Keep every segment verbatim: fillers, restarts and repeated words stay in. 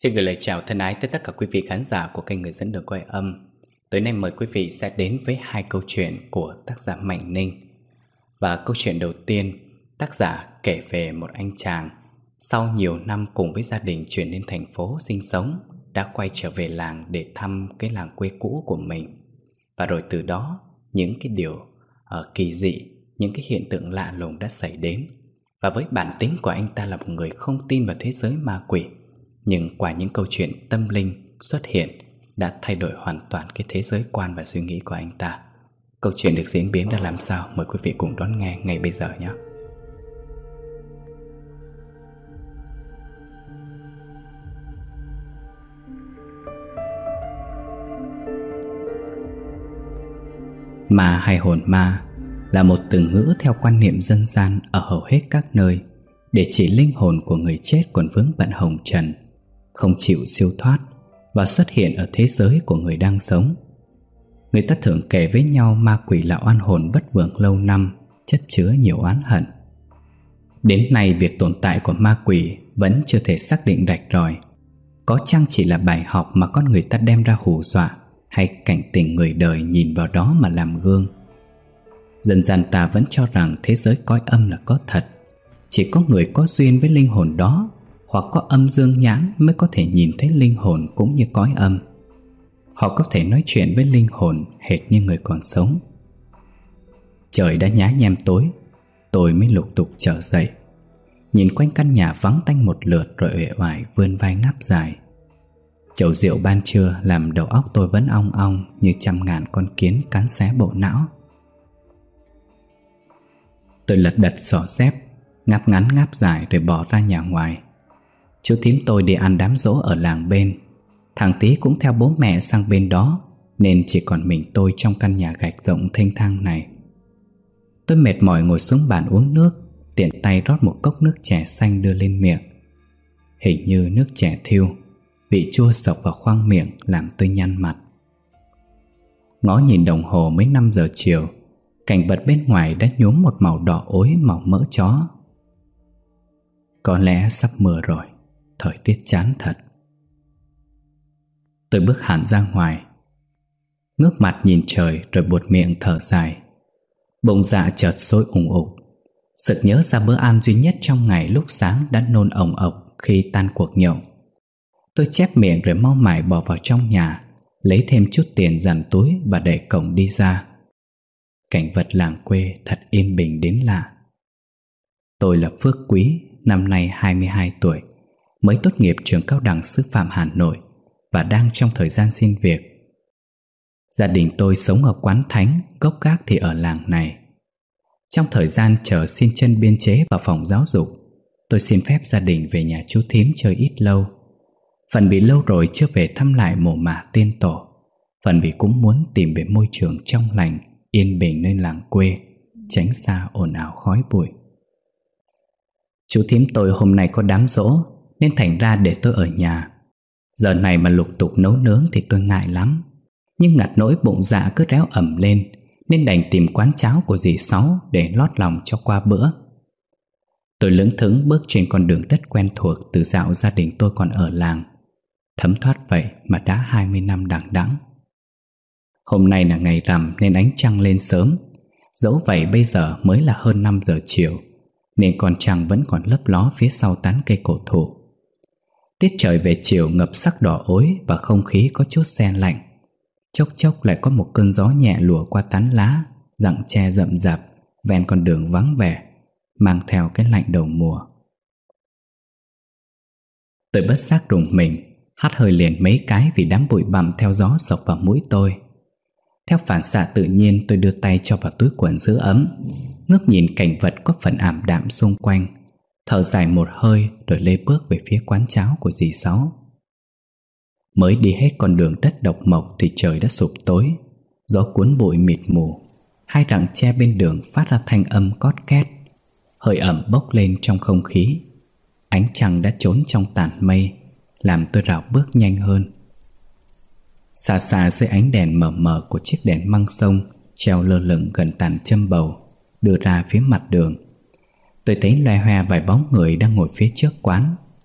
Xin gửi lời chào thân ái tới tất cả quý vị khán giả của kênh Người Dẫn Đường Quay Âm. Tối nay mời quý vị sẽ đến với hai câu chuyện của tác giả Mạnh Ninh. Và câu chuyện đầu tiên, tác giả kể về một anh chàng sau nhiều năm cùng với gia đình chuyển đến thành phố sinh sống, đã quay trở về làng để thăm cái làng quê cũ của mình. Và rồi từ đó, những cái điều uh, kỳ dị, những cái hiện tượng lạ lùng đã xảy đến. Và với bản tính của anh ta là một người không tin vào thế giới ma quỷ, nhưng qua những câu chuyện tâm linh xuất hiện đã thay đổi hoàn toàn cái thế giới quan và suy nghĩ của anh ta. Câu chuyện được diễn biến ra làm sao? Mời quý vị cùng đón nghe ngay bây giờ nhé. Ma hay hồn ma là một từ ngữ theo quan niệm dân gian ở hầu hết các nơi để chỉ linh hồn của người chết còn vướng bận hồng trần, không chịu siêu thoát và xuất hiện ở thế giới của người đang sống. Người ta thường kể với nhau ma quỷ là oan hồn bất vượng lâu năm, chất chứa nhiều oán hận. Đến nay việc tồn tại của ma quỷ vẫn chưa thể xác định rạch ròi. Có chăng chỉ là bài học mà con người ta đem ra hù dọa, hay cảnh tỉnh người đời nhìn vào đó mà làm gương? Dân gian ta vẫn cho rằng thế giới cõi âm là có thật. Chỉ có người có duyên với linh hồn đó, hoặc có âm dương nhãn, mới có thể nhìn thấy linh hồn cũng như cõi âm. Họ có thể nói chuyện với linh hồn hệt như người còn sống. Trời đã nhá nhem tối, tôi mới lục tục trở dậy, nhìn quanh căn nhà vắng tanh một lượt rồi uể oải vươn vai ngáp dài. Chầu rượu ban trưa làm đầu óc tôi vẫn ong ong như trăm ngàn con kiến cắn xé bộ não. Tôi lật đật xỏ dép, ngáp ngắn ngáp dài rồi bỏ ra nhà ngoài. Chú thím tôi đi ăn đám giỗ ở làng bên. Thằng Tí cũng theo bố mẹ sang bên đó, nên chỉ còn mình tôi trong căn nhà gạch rộng thênh thang này. Tôi mệt mỏi ngồi xuống bàn uống nước, tiện tay rót một cốc nước chè xanh đưa lên miệng. Hình như nước chè thiêu, vị chua sộc vào khoang miệng làm tôi nhăn mặt. Ngó nhìn đồng hồ mới năm giờ chiều, cảnh vật bên ngoài đã nhuốm một màu đỏ ối màu mỡ chó. Có lẽ sắp mưa rồi, thời tiết chán thật. Tôi bước hẳn ra ngoài, ngước mặt nhìn trời rồi buột miệng thở dài. Bụng dạ chợt sôi ùng ục, sực nhớ ra bữa ăn duy nhất trong ngày lúc sáng đã nôn ồng ộc khi tan cuộc nhậu. Tôi chép miệng rồi mau mải bỏ vào trong nhà, lấy thêm chút tiền dằn túi và đẩy cổng đi ra. Cảnh vật làng quê thật yên bình đến lạ. Tôi là Phước Quý, năm nay hai mươi hai tuổi, mới tốt nghiệp trường cao đẳng sư phạm Hà Nội và đang trong thời gian xin việc. Gia đình tôi sống ở Quán Thánh, gốc gác thì ở làng này. Trong thời gian chờ xin chân biên chế vào phòng giáo dục, tôi xin phép gia đình về nhà chú thím chơi ít lâu. Phần vì lâu rồi chưa về thăm lại mồ mả tiên tổ, phần vì cũng muốn tìm về môi trường trong lành, yên bình nơi làng quê, tránh xa ồn ào khói bụi. Chú thím tôi hôm nay có đám giỗ nên thành ra để tôi ở nhà. Giờ này mà lục tục nấu nướng thì tôi ngại lắm, nhưng ngặt nỗi bụng dạ cứ réo ẩm lên, nên đành tìm quán cháo của dì Sáu để lót lòng cho qua bữa. Tôi lững thững bước trên con đường đất quen thuộc từ dạo gia đình tôi còn ở làng. Thấm thoát vậy mà đã hai mươi năm đằng đẵng. Hôm nay là ngày rằm nên ánh trăng lên sớm. Dẫu vậy bây giờ mới là hơn năm giờ chiều, nên con trăng vẫn còn lấp ló phía sau tán cây cổ thụ. Tiết trời về chiều ngập sắc đỏ ối và không khí có chút se lạnh. Chốc chốc lại có một cơn gió nhẹ lùa qua tán lá, rặng tre rậm rạp ven con đường vắng vẻ, mang theo cái lạnh đầu mùa. Tôi bất giác rùng mình, hắt hơi liền mấy cái vì đám bụi bặm theo gió sộc vào mũi tôi. Theo phản xạ tự nhiên, tôi đưa tay cho vào túi quần giữ ấm, ngước nhìn cảnh vật có phần ảm đạm xung quanh, thở dài một hơi rồi lê bước về phía quán cháo của dì Sáu. Mới đi hết con đường đất độc mộc thì trời đã sụp tối, gió cuốn bụi mịt mù, hai rặng tre bên đường phát ra thanh âm cót két, hơi ẩm bốc lên trong không khí. Ánh trăng đã trốn trong tàn mây, làm tôi rảo bước nhanh hơn. Xa xa dưới ánh đèn mờ mờ của chiếc đèn măng sông treo lơ lửng gần tàn châm bầu đưa ra phía mặt đường, tôi thấy loe hoe vài bóng người đang ngồi phía trước quán.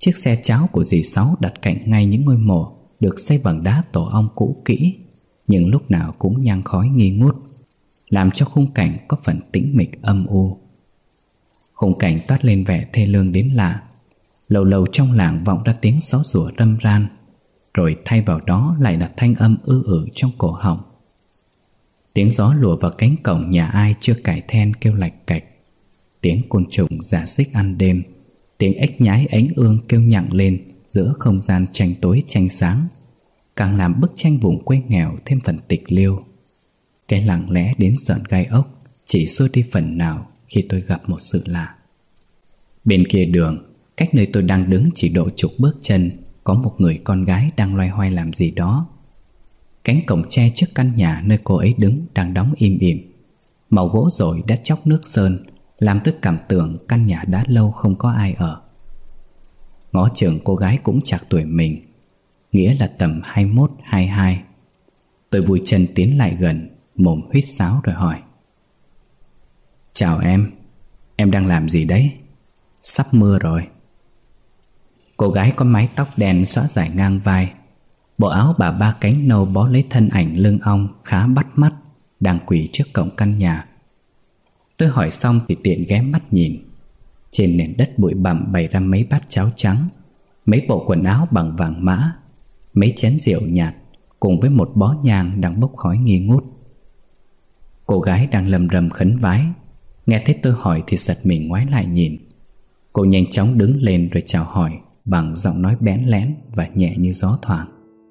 chiếc xe cháo của dì Sáu đặt cạnh ngay những ngôi mộ được xây bằng đá tổ ong cũ kỹ, nhưng lúc nào cũng nhang khói nghi ngút, làm cho khung cảnh có phần tĩnh mịch âm u. Khung cảnh toát lên vẻ thê lương đến lạ. Lâu lâu trong làng vọng ra tiếng gió rủa râm ran, rồi thay vào đó lại là thanh âm ư ử trong cổ họng. Tiếng gió lùa vào cánh cổng nhà ai chưa cài then kêu lạch cạch, tiếng côn trùng rả rích ăn đêm, tiếng ếch nhái ánh ương kêu nhặng lên giữa không gian tranh tối tranh sáng, càng làm bức tranh vùng quê nghèo thêm phần tịch liêu. Cái lặng lẽ đến giận gai ốc chỉ xua đi phần nào khi tôi gặp một sự lạ. Bên kia đường, cách nơi tôi đang đứng chỉ độ chục bước chân, có một người con gái đang loay hoay làm gì đó. Cánh cổng tre trước căn nhà nơi cô ấy đứng đang đóng im ỉm. Màu gỗ rồi đã chóc nước sơn, làm tôi cảm tưởng căn nhà đã lâu không có ai ở. Ngó chừng cô gái cũng chạc tuổi mình, nghĩa là tầm hai mốt hai hai. Tôi vui chân tiến lại gần, mồm huýt sáo rồi hỏi: "Chào em, em đang làm gì đấy? Sắp mưa rồi." Cô gái có mái tóc đen xõa dài ngang vai, bộ áo bà ba cánh nâu bó lấy thân ảnh lưng ong khá bắt mắt, đang quỳ trước cổng căn nhà. Tôi hỏi xong thì tiện ghé mắt nhìn. Trên nền đất bụi bặm bày ra mấy bát cháo trắng, mấy bộ quần áo bằng vàng mã, mấy chén rượu nhạt, cùng với một bó nhang đang bốc khói nghi ngút. Cô gái đang lầm rầm khấn vái, nghe thấy tôi hỏi thì giật mình ngoái lại nhìn. Cô nhanh chóng đứng lên rồi chào hỏi bằng giọng nói bẽn lẽn và nhẹ như gió thoảng: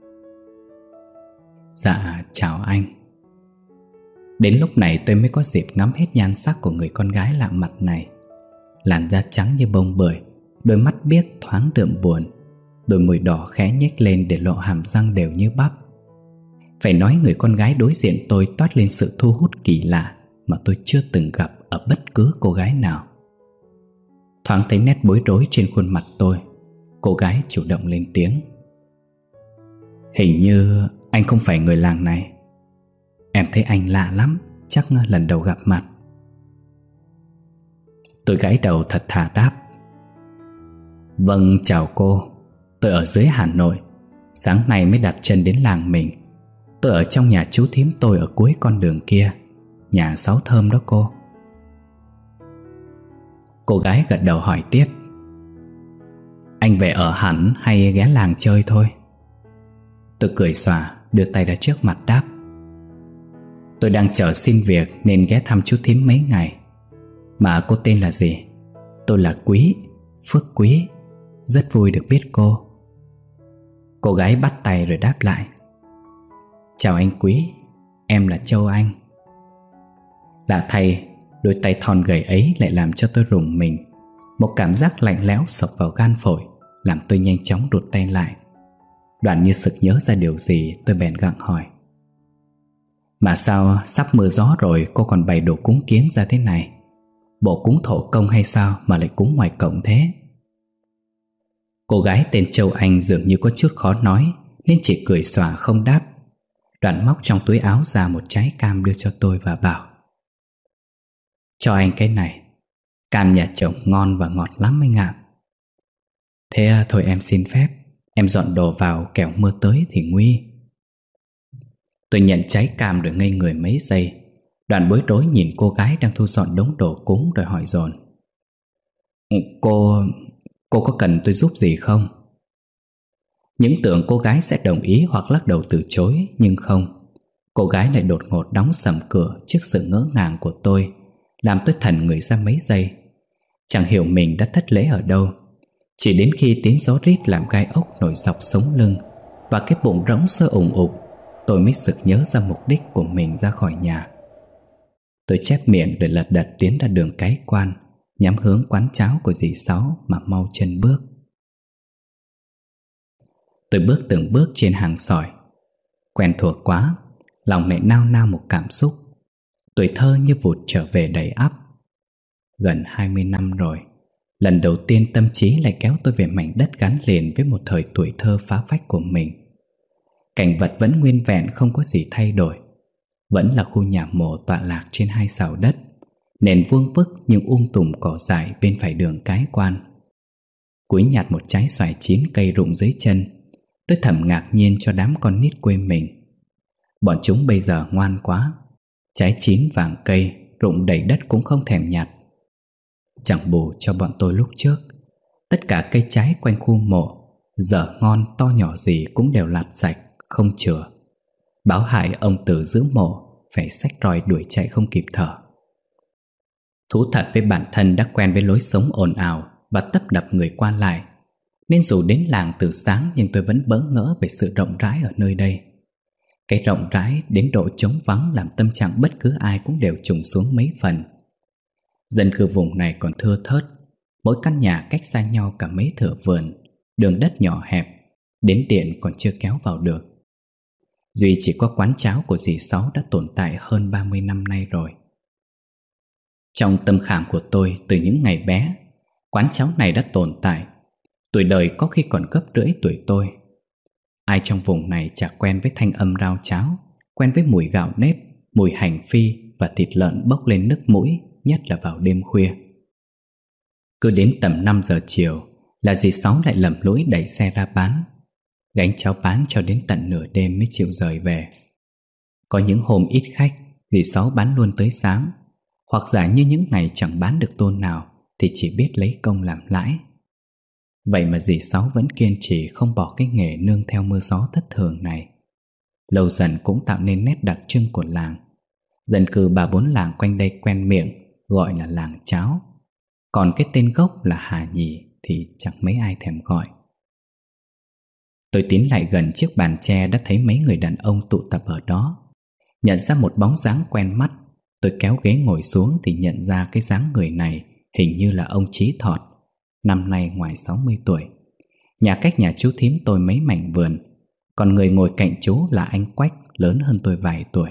"Dạ chào anh." Đến lúc này tôi mới có dịp ngắm hết nhan sắc của người con gái lạ mặt này. Làn da trắng như bông bưởi, đôi mắt biếc thoáng đượm buồn, đôi môi đỏ khẽ nhếch lên để lộ hàm răng đều như bắp. Phải nói người con gái đối diện tôi toát lên sự thu hút kỳ lạ mà tôi chưa từng gặp ở bất cứ cô gái nào. Thoáng thấy nét bối rối trên khuôn mặt tôi, cô gái chủ động lên tiếng: "Hình như anh không phải người làng này. Em thấy anh lạ lắm, chắc lần đầu gặp mặt." Tôi gãi đầu thật thà đáp: "Vâng chào cô, tôi ở dưới Hà Nội, sáng nay mới đặt chân đến làng mình. Tôi ở trong nhà chú thím tôi ở cuối con đường kia, nhà Sáu Thơm đó cô." Cô gái gật đầu hỏi tiếp: "Anh về ở hẳn hay ghé làng chơi thôi?" Tôi cười xòa, đưa tay ra trước mặt đáp: "Tôi đang chờ xin việc nên ghé thăm chú thím mấy ngày. Mà cô tên là gì?" "Tôi là Quý, Phước Quý. Rất vui được biết cô." Cô gái bắt tay rồi đáp lại: "Chào anh Quý, em là Châu Anh." Lạ thay, đôi tay thon gầy ấy lại làm cho tôi rùng mình. Một cảm giác lạnh lẽo sộc vào gan phổi, làm tôi nhanh chóng rụt tay lại. Đoạn như sực nhớ ra điều gì, tôi bèn gặng hỏi: "Mà sao sắp mưa gió rồi cô còn bày đồ cúng kiếng ra thế này? Bộ cúng thổ công hay sao mà lại cúng ngoài cổng thế?" Cô gái tên Châu Anh dường như có chút khó nói nên chỉ cười xòa không đáp. Đoạn móc trong túi áo ra một trái cam đưa cho tôi và bảo: "Cho anh cái này, cam nhà chồng ngon và ngọt lắm anh ạ." "Thế thôi em xin phép, em dọn đồ vào kẻo mưa tới thì nguy." Tôi nhận trái cam rồi ngây người mấy giây. Đoạn bối rối nhìn cô gái đang thu dọn đống đồ cúng rồi hỏi dồn: Cô... cô có cần tôi giúp gì không?" Những tưởng cô gái sẽ đồng ý hoặc lắc đầu từ chối, nhưng không. Cô gái lại đột ngột đóng sầm cửa trước sự ngỡ ngàng của tôi, làm tôi thần người ra mấy giây. Chẳng hiểu mình đã thất lễ ở đâu. Chỉ đến khi tiếng gió rít làm gai ốc nổi dọc sống lưng và cái bụng rỗng sôi ủng ục, tôi mới sực nhớ ra mục đích của mình ra khỏi nhà. Tôi chép miệng rồi lật đật tiến ra đường Cái Quan, nhắm hướng quán cháo của dì Sáu mà mau chân bước. Tôi bước từng bước trên hàng sỏi. Quen thuộc quá, lòng lại nao nao một cảm xúc. Tuổi thơ như vụt trở về đầy ắp. Gần hai mươi năm rồi, lần đầu tiên tâm trí lại kéo tôi về mảnh đất gắn liền với một thời tuổi thơ phá phách của mình. Cảnh vật vẫn nguyên vẹn, không có gì thay đổi. Vẫn là khu nhà mồ tọa lạc trên hai sào đất, nền vuông vức nhưng um tùm cỏ dại bên phải đường Cái Quan. Cúi nhặt một trái xoài chín cây rụng dưới chân, tôi thầm ngạc nhiên cho đám con nít quê mình. Bọn chúng bây giờ ngoan quá. Trái chín vàng cây rụng đầy đất cũng không thèm nhặt. Chẳng bù cho bọn tôi lúc trước, tất cả cây trái quanh khu mộ, dở ngon to nhỏ gì cũng đều lặt sạch, không chừa. Báo hại ông Từ giữ mộ phải xách roi đuổi chạy không kịp thở. Thú thật với bản thân đã quen với lối sống ồn ào và tấp nập người qua lại, nên dù đến làng từ sáng nhưng tôi vẫn bỡ ngỡ về sự rộng rãi ở nơi đây. Cái rộng rãi đến độ trống vắng làm tâm trạng bất cứ ai cũng đều trùng xuống mấy phần. Dân cư vùng này còn thưa thớt, mỗi căn nhà cách xa nhau cả mấy thửa vườn, đường đất nhỏ hẹp, đến điện còn chưa kéo vào được. Duy chỉ có quán cháo của dì Sáu đã tồn tại hơn ba mươi năm nay rồi. Trong tâm khảm của tôi từ những ngày bé, quán cháo này đã tồn tại. Tuổi đời có khi còn gấp rưỡi tuổi tôi. Ai trong vùng này chả quen với thanh âm rao cháo, quen với mùi gạo nếp, mùi hành phi và thịt lợn bốc lên nức mũi, nhất là vào đêm khuya. Cứ đến tầm năm giờ chiều là dì Sáu lại lầm lũi đẩy xe ra bán. Gánh cháo bán cho đến tận nửa đêm mới chịu rời về. Có những hôm ít khách, dì Sáu bán luôn tới sáng, hoặc giả như những ngày chẳng bán được tôn nào thì chỉ biết lấy công làm lãi. Vậy mà dì Sáu vẫn kiên trì không bỏ cái nghề nương theo mưa gió thất thường này. Lâu dần cũng tạo nên nét đặc trưng của làng. Dân cư ba bốn làng quanh đây quen miệng gọi là làng cháo. Còn cái tên gốc là Hà Nhì thì chẳng mấy ai thèm gọi. Tôi tiến lại gần chiếc bàn tre đã thấy mấy người đàn ông tụ tập ở đó. Nhận ra một bóng dáng quen mắt, tôi kéo ghế ngồi xuống thì nhận ra cái dáng người này hình như là ông Chí Thọt, năm nay ngoài sáu mươi tuổi. Nhà cách nhà chú thím tôi mấy mảnh vườn. Còn người ngồi cạnh chú là anh Quách, lớn hơn tôi vài tuổi.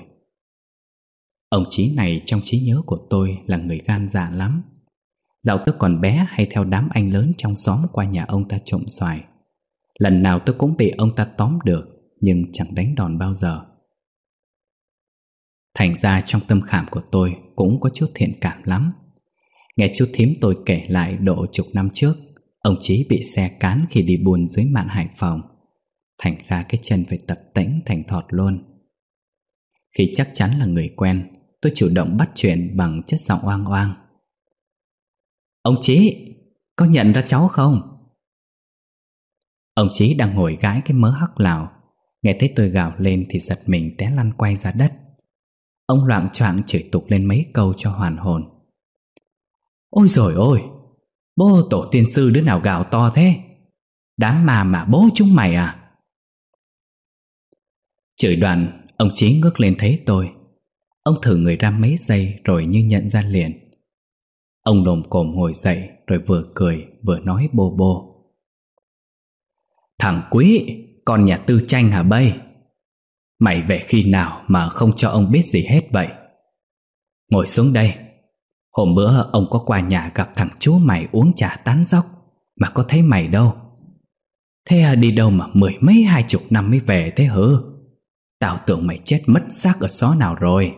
Ông Chí này trong trí nhớ của tôi là người gan dạ lắm. Dạo tôi còn bé hay theo đám anh lớn trong xóm qua nhà ông ta trộm xoài. Lần nào tôi cũng bị ông ta tóm được, nhưng chẳng đánh đòn bao giờ. Thành ra trong tâm khảm của tôi cũng có chút thiện cảm lắm. Nghe chú thím tôi kể lại độ chục năm trước, ông Chí bị xe cán khi đi buôn dưới mạn Hải Phòng. Thành ra cái chân phải tập tễnh thành thọt luôn. Khi chắc chắn là người quen, tôi chủ động bắt chuyện bằng chất giọng oang oang. Ông Chí, có nhận ra cháu không? Ông Chí đang ngồi gãi cái mớ hắc lào, nghe thấy tôi gào lên thì giật mình té lăn quay ra đất. Ông loạng choạng chửi tục lên mấy câu cho hoàn hồn. Ôi dồi ôi, bố tổ tiên sư đứa nào gào to thế? Đám ma mà bố chúng mày à? Chửi đoạn, ông Chí ngước lên thấy tôi. Ông thử người ra mấy giây rồi như nhận ra liền. Ông đồm cồm ngồi dậy rồi vừa cười vừa nói bô bô. Thằng Quý, con nhà Tư Tranh hả bây? Mày về khi nào mà không cho ông biết gì hết vậy? Ngồi xuống đây. Hôm bữa ông có qua nhà gặp thằng chú mày uống trà tán dóc, mà có thấy mày đâu. Thế đi đâu mà mười mấy hai chục năm mới về thế hử? Tao tưởng mày chết mất xác ở xó nào rồi.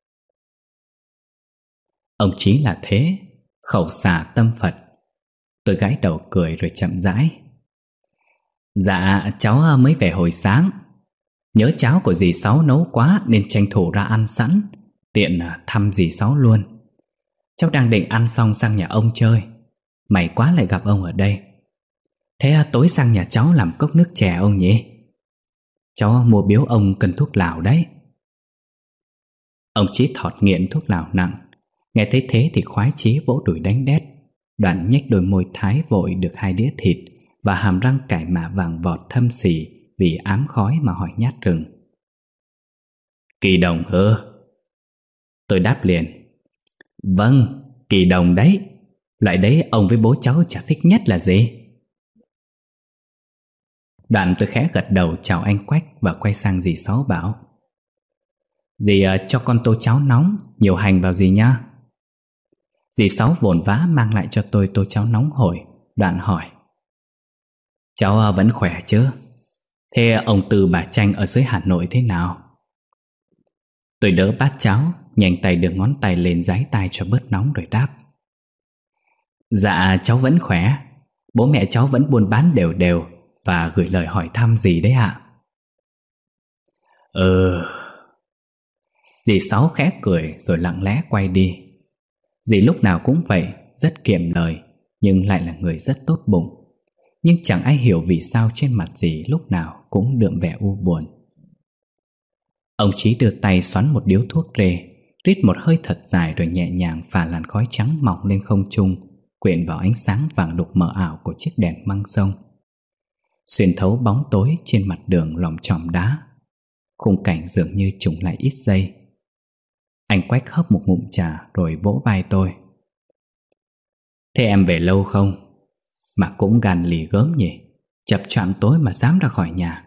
Ông Chí là thế, khẩu xà tâm Phật. Tôi gãi đầu cười rồi chậm rãi. Dạ cháu mới về hồi sáng. Nhớ cháo của dì Sáu nấu quá nên tranh thủ ra ăn sẵn, tiện thăm dì Sáu luôn. Cháu đang định ăn xong sang nhà ông chơi, may quá lại gặp ông ở đây. Thế tối sang nhà cháu làm cốc nước chè ông nhỉ? Cháu mua biếu ông cân thuốc lào đấy. Ông Chí Thọt nghiện thuốc lào nặng, nghe thấy thế thì khoái chí vỗ đùi đánh đét. Đoạn nhếch đôi môi thái vội được hai đĩa thịt và hàm răng cải mạ vàng vọt thâm xì vì ám khói mà hỏi nhát rừng. Kỳ đồng hơ? Tôi đáp liền. Vâng, kỳ đồng đấy. Loại đấy ông với bố cháu chả thích nhất là gì? Đoạn tôi khẽ gật đầu chào anh Quách và quay sang dì Sáu bảo. Dì uh, cho con tô cháo nóng, nhiều hành vào dì nha. Dì Sáu vồn vã mang lại cho tôi tô cháo nóng hổi. Đoạn hỏi. Cháu uh, vẫn khỏe chứ? Thế ông Tư bà Tranh ở dưới Hà Nội thế nào? Tôi đỡ bát cháo, nhanh tay đưa ngón tay lên dái tai cho bớt nóng rồi đáp. Dạ cháu vẫn khỏe. Bố mẹ cháu vẫn buôn bán đều đều và gửi lời hỏi thăm dì đấy ạ. Ừ. Dì Sáu khẽ cười rồi lặng lẽ quay đi. Dì lúc nào cũng vậy, rất kiệm lời, nhưng lại là người rất tốt bụng. Nhưng chẳng ai hiểu vì sao trên mặt dì lúc nào cũng đượm vẻ u buồn. Ông Chí đưa tay xoắn một điếu thuốc rê, rít một hơi thật dài rồi nhẹ nhàng phả làn khói trắng mỏng lên không trung, quyện vào ánh sáng vàng đục mờ ảo của chiếc đèn măng sông, xuyên thấu bóng tối trên mặt đường lòm chòm đá. Khung cảnh dường như trùng lại ít giây. Anh Quách hớp một ngụm trà rồi vỗ vai tôi. Thế em về lâu không? Mà cũng gan lì gớm nhỉ, chập choạng tối mà dám ra khỏi nhà.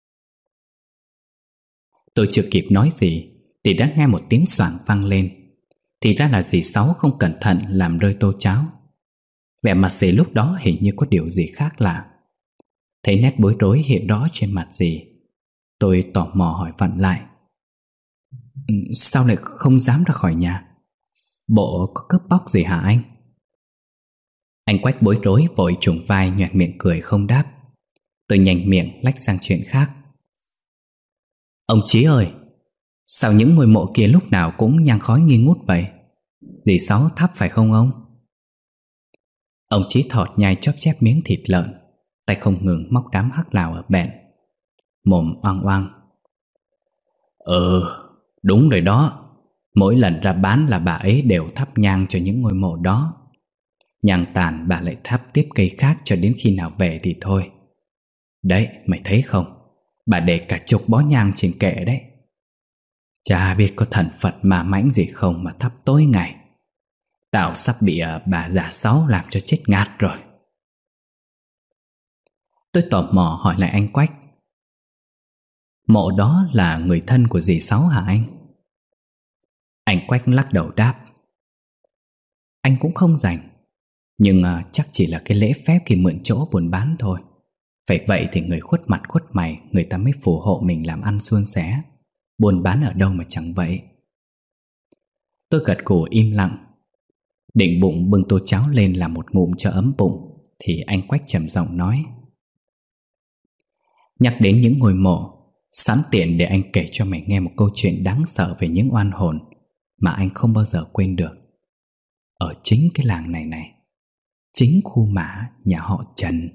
Tôi chưa kịp nói gì thì đã nghe một tiếng xoảng vang lên. Thì ra là dì Sáu không cẩn thận làm rơi tô cháo. Vẻ mặt dì lúc đó hình như có điều gì khác lạ. Thấy nét bối rối hiện rõ trên mặt dì, tôi tò mò hỏi vặn lại. Sao lại không dám ra khỏi nhà? Bộ có cướp bóc gì hả anh? Anh Quách bối rối vội trùng vai nhoẻn miệng cười không đáp. Tôi nhanh miệng lách sang chuyện khác. Ông Chí ơi, sao những ngôi mộ kia lúc nào cũng nhang khói nghi ngút vậy? Dì Sáu thắp phải không ông? Ông Chí thọt nhai chóp chép miếng thịt lợn, tay không ngừng móc đám hắc lào ở bẹn, mồm oang oang. Ừ, đúng rồi đó. Mỗi lần ra bán là bà ấy đều thắp nhang cho những ngôi mộ đó. Nhang tàn bà lại thắp tiếp cây khác cho đến khi nào về thì thôi. Đấy, mày thấy không? Bà để cả chục bó nhang trên kệ đấy. Chả biết có thần Phật ma mãnh gì không mà thắp tối ngày. Tao sắp bị uh, bà già Sáu làm cho chết ngạt rồi. Tôi tò mò hỏi lại anh Quách. Mộ đó là người thân của dì Sáu hả anh? Anh Quách lắc đầu đáp. Anh cũng không rành, nhưng uh, chắc chỉ là cái lễ phép khi mượn chỗ buôn bán thôi. Phải vậy thì người khuất mặt khuất mày, người ta mới phù hộ mình làm ăn suôn sẻ. Buôn bán ở đâu mà chẳng vậy. Tôi gật gù im lặng, định bụng bưng tô cháo lên làm một ngụm cho ấm bụng, thì anh Quách trầm giọng nói. Nhắc đến những ngôi mộ, sẵn tiện để anh kể cho mày nghe một câu chuyện đáng sợ về những oan hồn mà anh không bao giờ quên được. Ở chính cái làng này này, chính khu mả nhà họ Trần.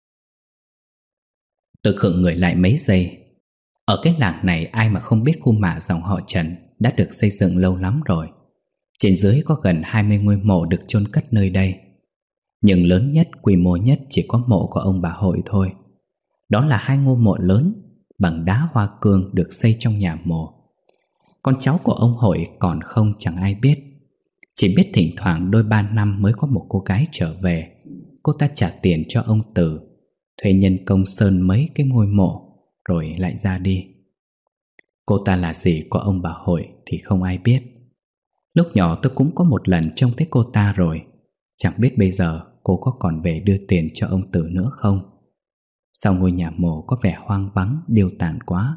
Tôi khựng người lại mấy giây. Ở cái làng này ai mà không biết khu mả dòng họ Trần đã được xây dựng lâu lắm rồi. Trên dưới có gần hai mươi ngôi mộ được chôn cất nơi đây. Nhưng lớn nhất, quy mô nhất chỉ có mộ của ông bà Hội thôi. Đó là hai ngôi mộ lớn bằng đá hoa cương được xây trong nhà mồ. Con cháu của ông Hội còn không chẳng ai biết. Chỉ biết thỉnh thoảng đôi ba năm mới có một cô gái trở về. Cô ta trả tiền cho ông Từ, thuê nhân công sơn mấy cái ngôi mộ, rồi lại ra đi. Cô ta là gì của ông bà Hội thì không ai biết. Lúc nhỏ tôi cũng có một lần trông thấy cô ta rồi. Chẳng biết bây giờ cô có còn về đưa tiền cho ông Từ nữa không. Sao ngôi nhà mồ có vẻ hoang vắng, điêu tàn quá.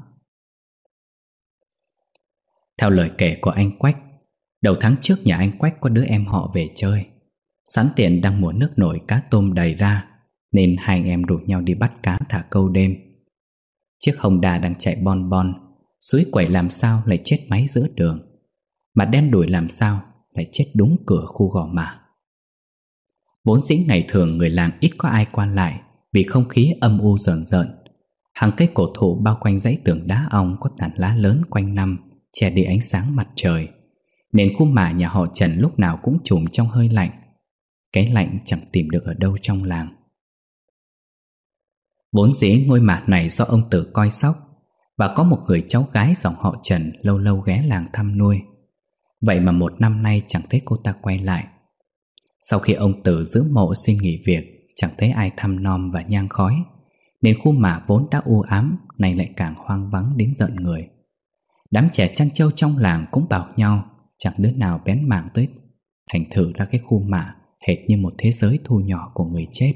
Theo lời kể của anh Quách, đầu tháng trước nhà anh Quách có đứa em họ về chơi. Sẵn tiện đang mùa nước nổi cá tôm đầy ra, nên hai anh em rủ nhau đi bắt cá thả câu đêm. Chiếc Honda đang chạy bon bon, suối quẩy làm sao lại chết máy giữa đường, mà đen đủi làm sao lại chết đúng cửa khu Gò Mả. Vốn dĩ ngày thường người làng ít có ai quan lại vì không khí âm u rợn rợn. Hàng cây cổ thụ bao quanh dãy tường đá ong có tán lá lớn quanh năm che đi ánh sáng mặt trời, nên khu mả nhà họ Trần lúc nào cũng trùm trong hơi lạnh. Cái lạnh chẳng tìm được ở đâu trong làng. Vốn dĩ ngôi mả này do ông Tử coi sóc, và có một người cháu gái dòng họ Trần lâu lâu ghé làng thăm nuôi. Vậy mà một năm nay chẳng thấy cô ta quay lại. Sau khi ông Tử giữ mộ xin nghỉ việc, chẳng thấy ai thăm nom và nhang khói, nên khu mả vốn đã u ám nay lại càng hoang vắng đến giận người. Đám trẻ chăn trâu trong làng cũng bảo nhau, chẳng đứa nào bén mảng tới, thành thử ra cái khu mả hệt như một thế giới thu nhỏ của người chết.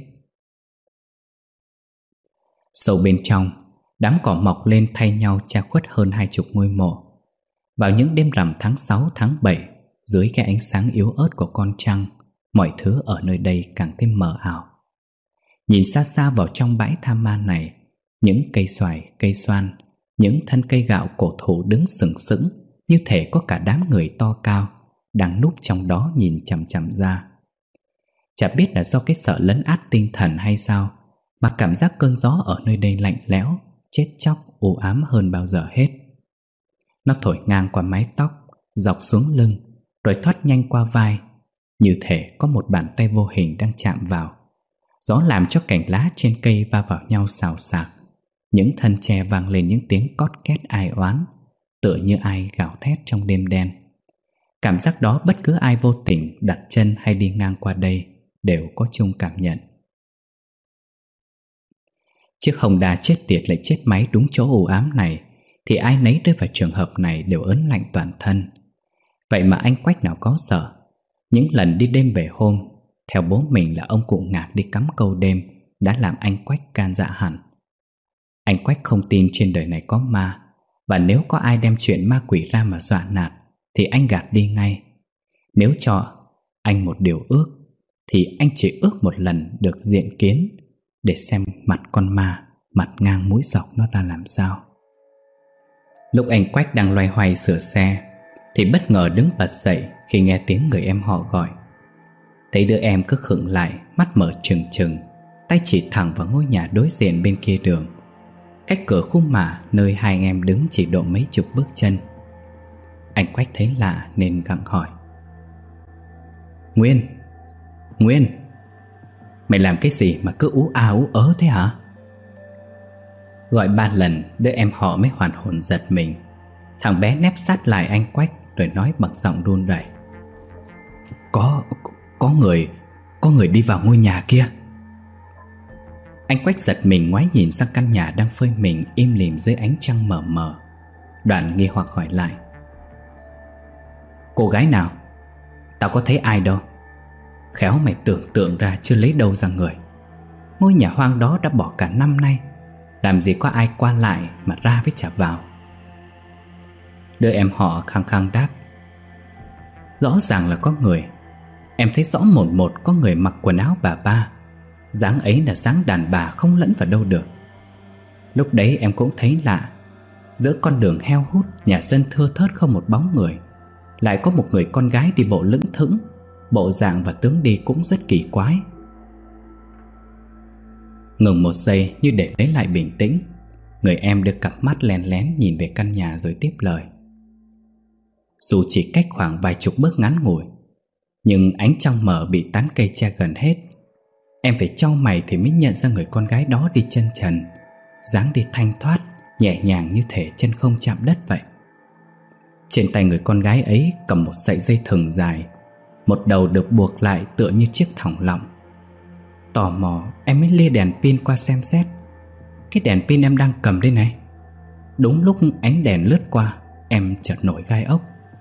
Sâu bên trong, đám cỏ mọc lên thay nhau che khuất hơn hai chục ngôi mộ. Vào những đêm rằm tháng sáu, tháng bảy, dưới cái ánh sáng yếu ớt của con trăng, mọi thứ ở nơi đây càng thêm mờ ảo. Nhìn xa xa vào trong bãi tha ma này, những cây xoài, cây xoan, những thân cây gạo cổ thụ đứng sừng sững, như thể có cả đám người to cao đang núp trong đó nhìn chằm chằm ra. Chả biết là do cái sợ lấn át tinh thần hay sao, mà cảm giác cơn gió ở nơi đây lạnh lẽo, chết chóc, u ám hơn bao giờ hết. Nó thổi ngang qua mái tóc, dọc xuống lưng, rồi thoát nhanh qua vai, như thể có một bàn tay vô hình đang chạm vào. Gió làm cho cành lá trên cây va vào nhau xào xạc. Những thân tre vang lên những tiếng cót két ai oán, tựa như ai gào thét trong đêm đen. Cảm giác đó bất cứ ai vô tình đặt chân hay đi ngang qua đây đều có chung cảm nhận. Chiếc Honda chết tiệt lại chết máy đúng chỗ u ám này, thì ai nấy rơi vào trường hợp này đều ớn lạnh toàn thân. Vậy mà anh Quách nào có sợ. Những lần đi đêm về hôm, theo bố mình là ông cụ Ngạc đi cắm câu đêm, đã làm anh Quách can dạ hẳn. Anh Quách không tin trên đời này có ma, và nếu có ai đem chuyện ma quỷ ra mà dọa nạt thì anh gạt đi ngay. Nếu cho anh một điều ước, thì anh chỉ ước một lần được diện kiến, để xem mặt con ma, mặt ngang mũi dọc nó ra làm sao. Lúc anh Quách đang loay hoay sửa xe, thì bất ngờ đứng bật dậy khi nghe tiếng người em họ gọi. Thấy đứa em cứ khựng lại, mắt mở trừng trừng, tay chỉ thẳng vào ngôi nhà đối diện bên kia đường, cách cửa khung mả nơi hai anh em đứng chỉ độ mấy chục bước chân. Anh Quách thấy lạ nên gặng hỏi: Nguyên, Nguyên, mày làm cái gì mà cứ ú a ú ớ thế hả? Gọi ba lần, đứa em họ mới hoàn hồn giật mình. Thằng bé nép sát lại anh Quách rồi nói bằng giọng run rẩy: Có, có người, có người đi vào ngôi nhà kia. Anh Quách giật mình ngoái nhìn sang căn nhà đang phơi mình im lìm dưới ánh trăng mờ mờ. Đoạn nghi hoặc hỏi lại: Cô gái nào? Tao có thấy ai đâu. Khéo mày tưởng tượng ra chưa lấy đâu ra người. Ngôi nhà hoang đó đã bỏ cả năm nay, làm gì có ai qua lại mà ra với chả vào. Đứa em họ khăng khăng đáp: Rõ ràng là có người. Em thấy rõ một một có người mặc quần áo bà ba. Dáng ấy là dáng đàn bà không lẫn vào đâu được. Lúc đấy em cũng thấy lạ. Giữa con đường heo hút, nhà dân thưa thớt không một bóng người, lại có một người con gái đi bộ lững thững. Bộ dạng và tướng đi cũng rất kỳ quái. Ngừng một giây như để lấy lại bình tĩnh, người em đưa cặp mắt lén lén nhìn về căn nhà rồi tiếp lời: Dù chỉ cách khoảng vài chục bước ngắn ngủi, nhưng ánh trăng mờ bị tán cây che gần hết. Em phải chau mày thì mới nhận ra người con gái đó đi chân trần, dáng đi thanh thoát, nhẹ nhàng như thể chân không chạm đất vậy. Trên tay người con gái ấy cầm một sợi dây thừng dài, một đầu được buộc lại tựa như chiếc thòng lọng. Tò mò em mới lia đèn pin qua xem xét. Cái đèn pin em đang cầm đây này. Đúng lúc ánh đèn lướt qua, em chợt nổi gai ốc.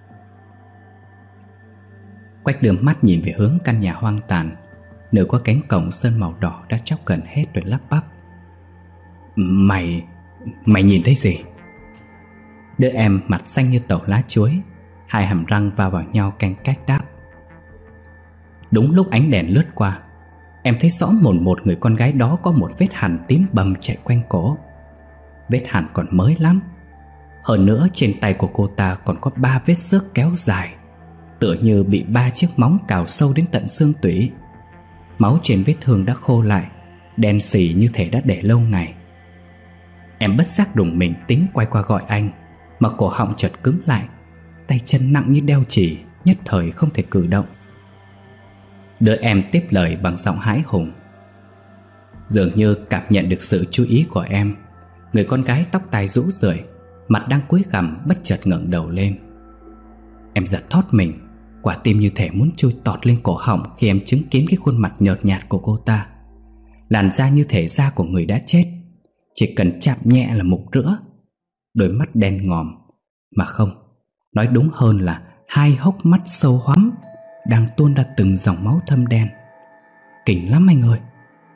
Quách đưa mắt nhìn về hướng căn nhà hoang tàn, nơi có cánh cổng sơn màu đỏ đã chóc gần hết rồi lắp bắp: Mày... mày nhìn thấy gì? Đứa em mặt xanh như tàu lá chuối, hai hàm răng va vào nhau canh cách đáp: Đúng lúc ánh đèn lướt qua, em thấy rõ mồn một người con gái đó có một vết hằn tím bầm chạy quanh cổ. Vết hằn còn mới lắm. Hơn nữa trên tay của cô ta còn có ba vết xước kéo dài, tựa như bị ba chiếc móng cào sâu đến tận xương tủy. Máu trên vết thương đã khô lại, đen xì như thể đã để lâu ngày. Em bất giác đùng mình tính quay qua gọi anh, mà cổ họng chợt cứng lại, tay chân nặng như đeo chì, nhất thời không thể cử động. Đứa em tiếp lời bằng giọng hãi hùng. Dường như cảm nhận được sự chú ý của em, người con gái tóc tai rũ rượi, mặt đang cúi gằm bất chợt ngẩng đầu lên. Em giật thót mình, quả tim như thể muốn chui tọt lên cổ họng khi em chứng kiến cái khuôn mặt nhợt nhạt của cô ta. Làn da như thể da của người đã chết, chỉ cần chạm nhẹ là mục rữa. Đôi mắt đen ngòm, mà không, nói đúng hơn là hai hốc mắt sâu hoắm, đang tuôn ra từng dòng máu thâm đen. Kinh lắm anh ơi.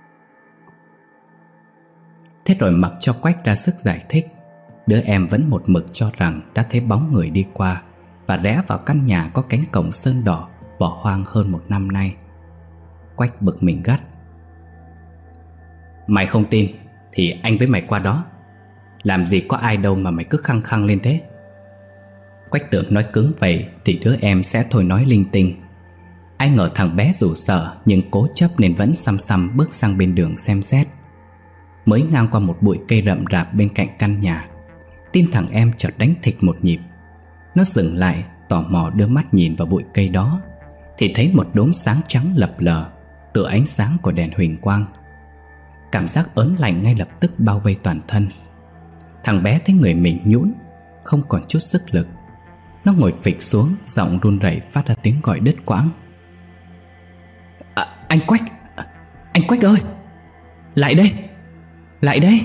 Thế rồi mặc cho Quách ra sức giải thích, đứa em vẫn một mực cho rằng đã thấy bóng người đi qua và rẽ vào căn nhà có cánh cổng sơn đỏ bỏ hoang hơn một năm nay. Quách bực mình gắt: Mày không tin thì anh với mày qua đó. Làm gì có ai đâu mà mày cứ khăng khăng lên thế. Quách tưởng nói cứng vậy thì đứa em sẽ thôi nói linh tinh. Ai ngờ thằng bé dù sợ nhưng cố chấp nên vẫn xăm xăm bước sang bên đường xem xét. Mới ngang qua một bụi cây rậm rạp bên cạnh căn nhà, tim thằng em chợt đánh thịch một nhịp. Nó dừng lại, tò mò đưa mắt nhìn vào bụi cây đó, thì thấy một đốm sáng trắng lập lờ, tựa ánh sáng của đèn huỳnh quang. Cảm giác ớn lạnh ngay lập tức bao vây toàn thân. Thằng bé thấy người mình nhũn, không còn chút sức lực. Nó ngồi phịch xuống, giọng run rẩy phát ra tiếng gọi đứt quãng. À, anh Quách, anh Quách ơi, lại đây, lại đây.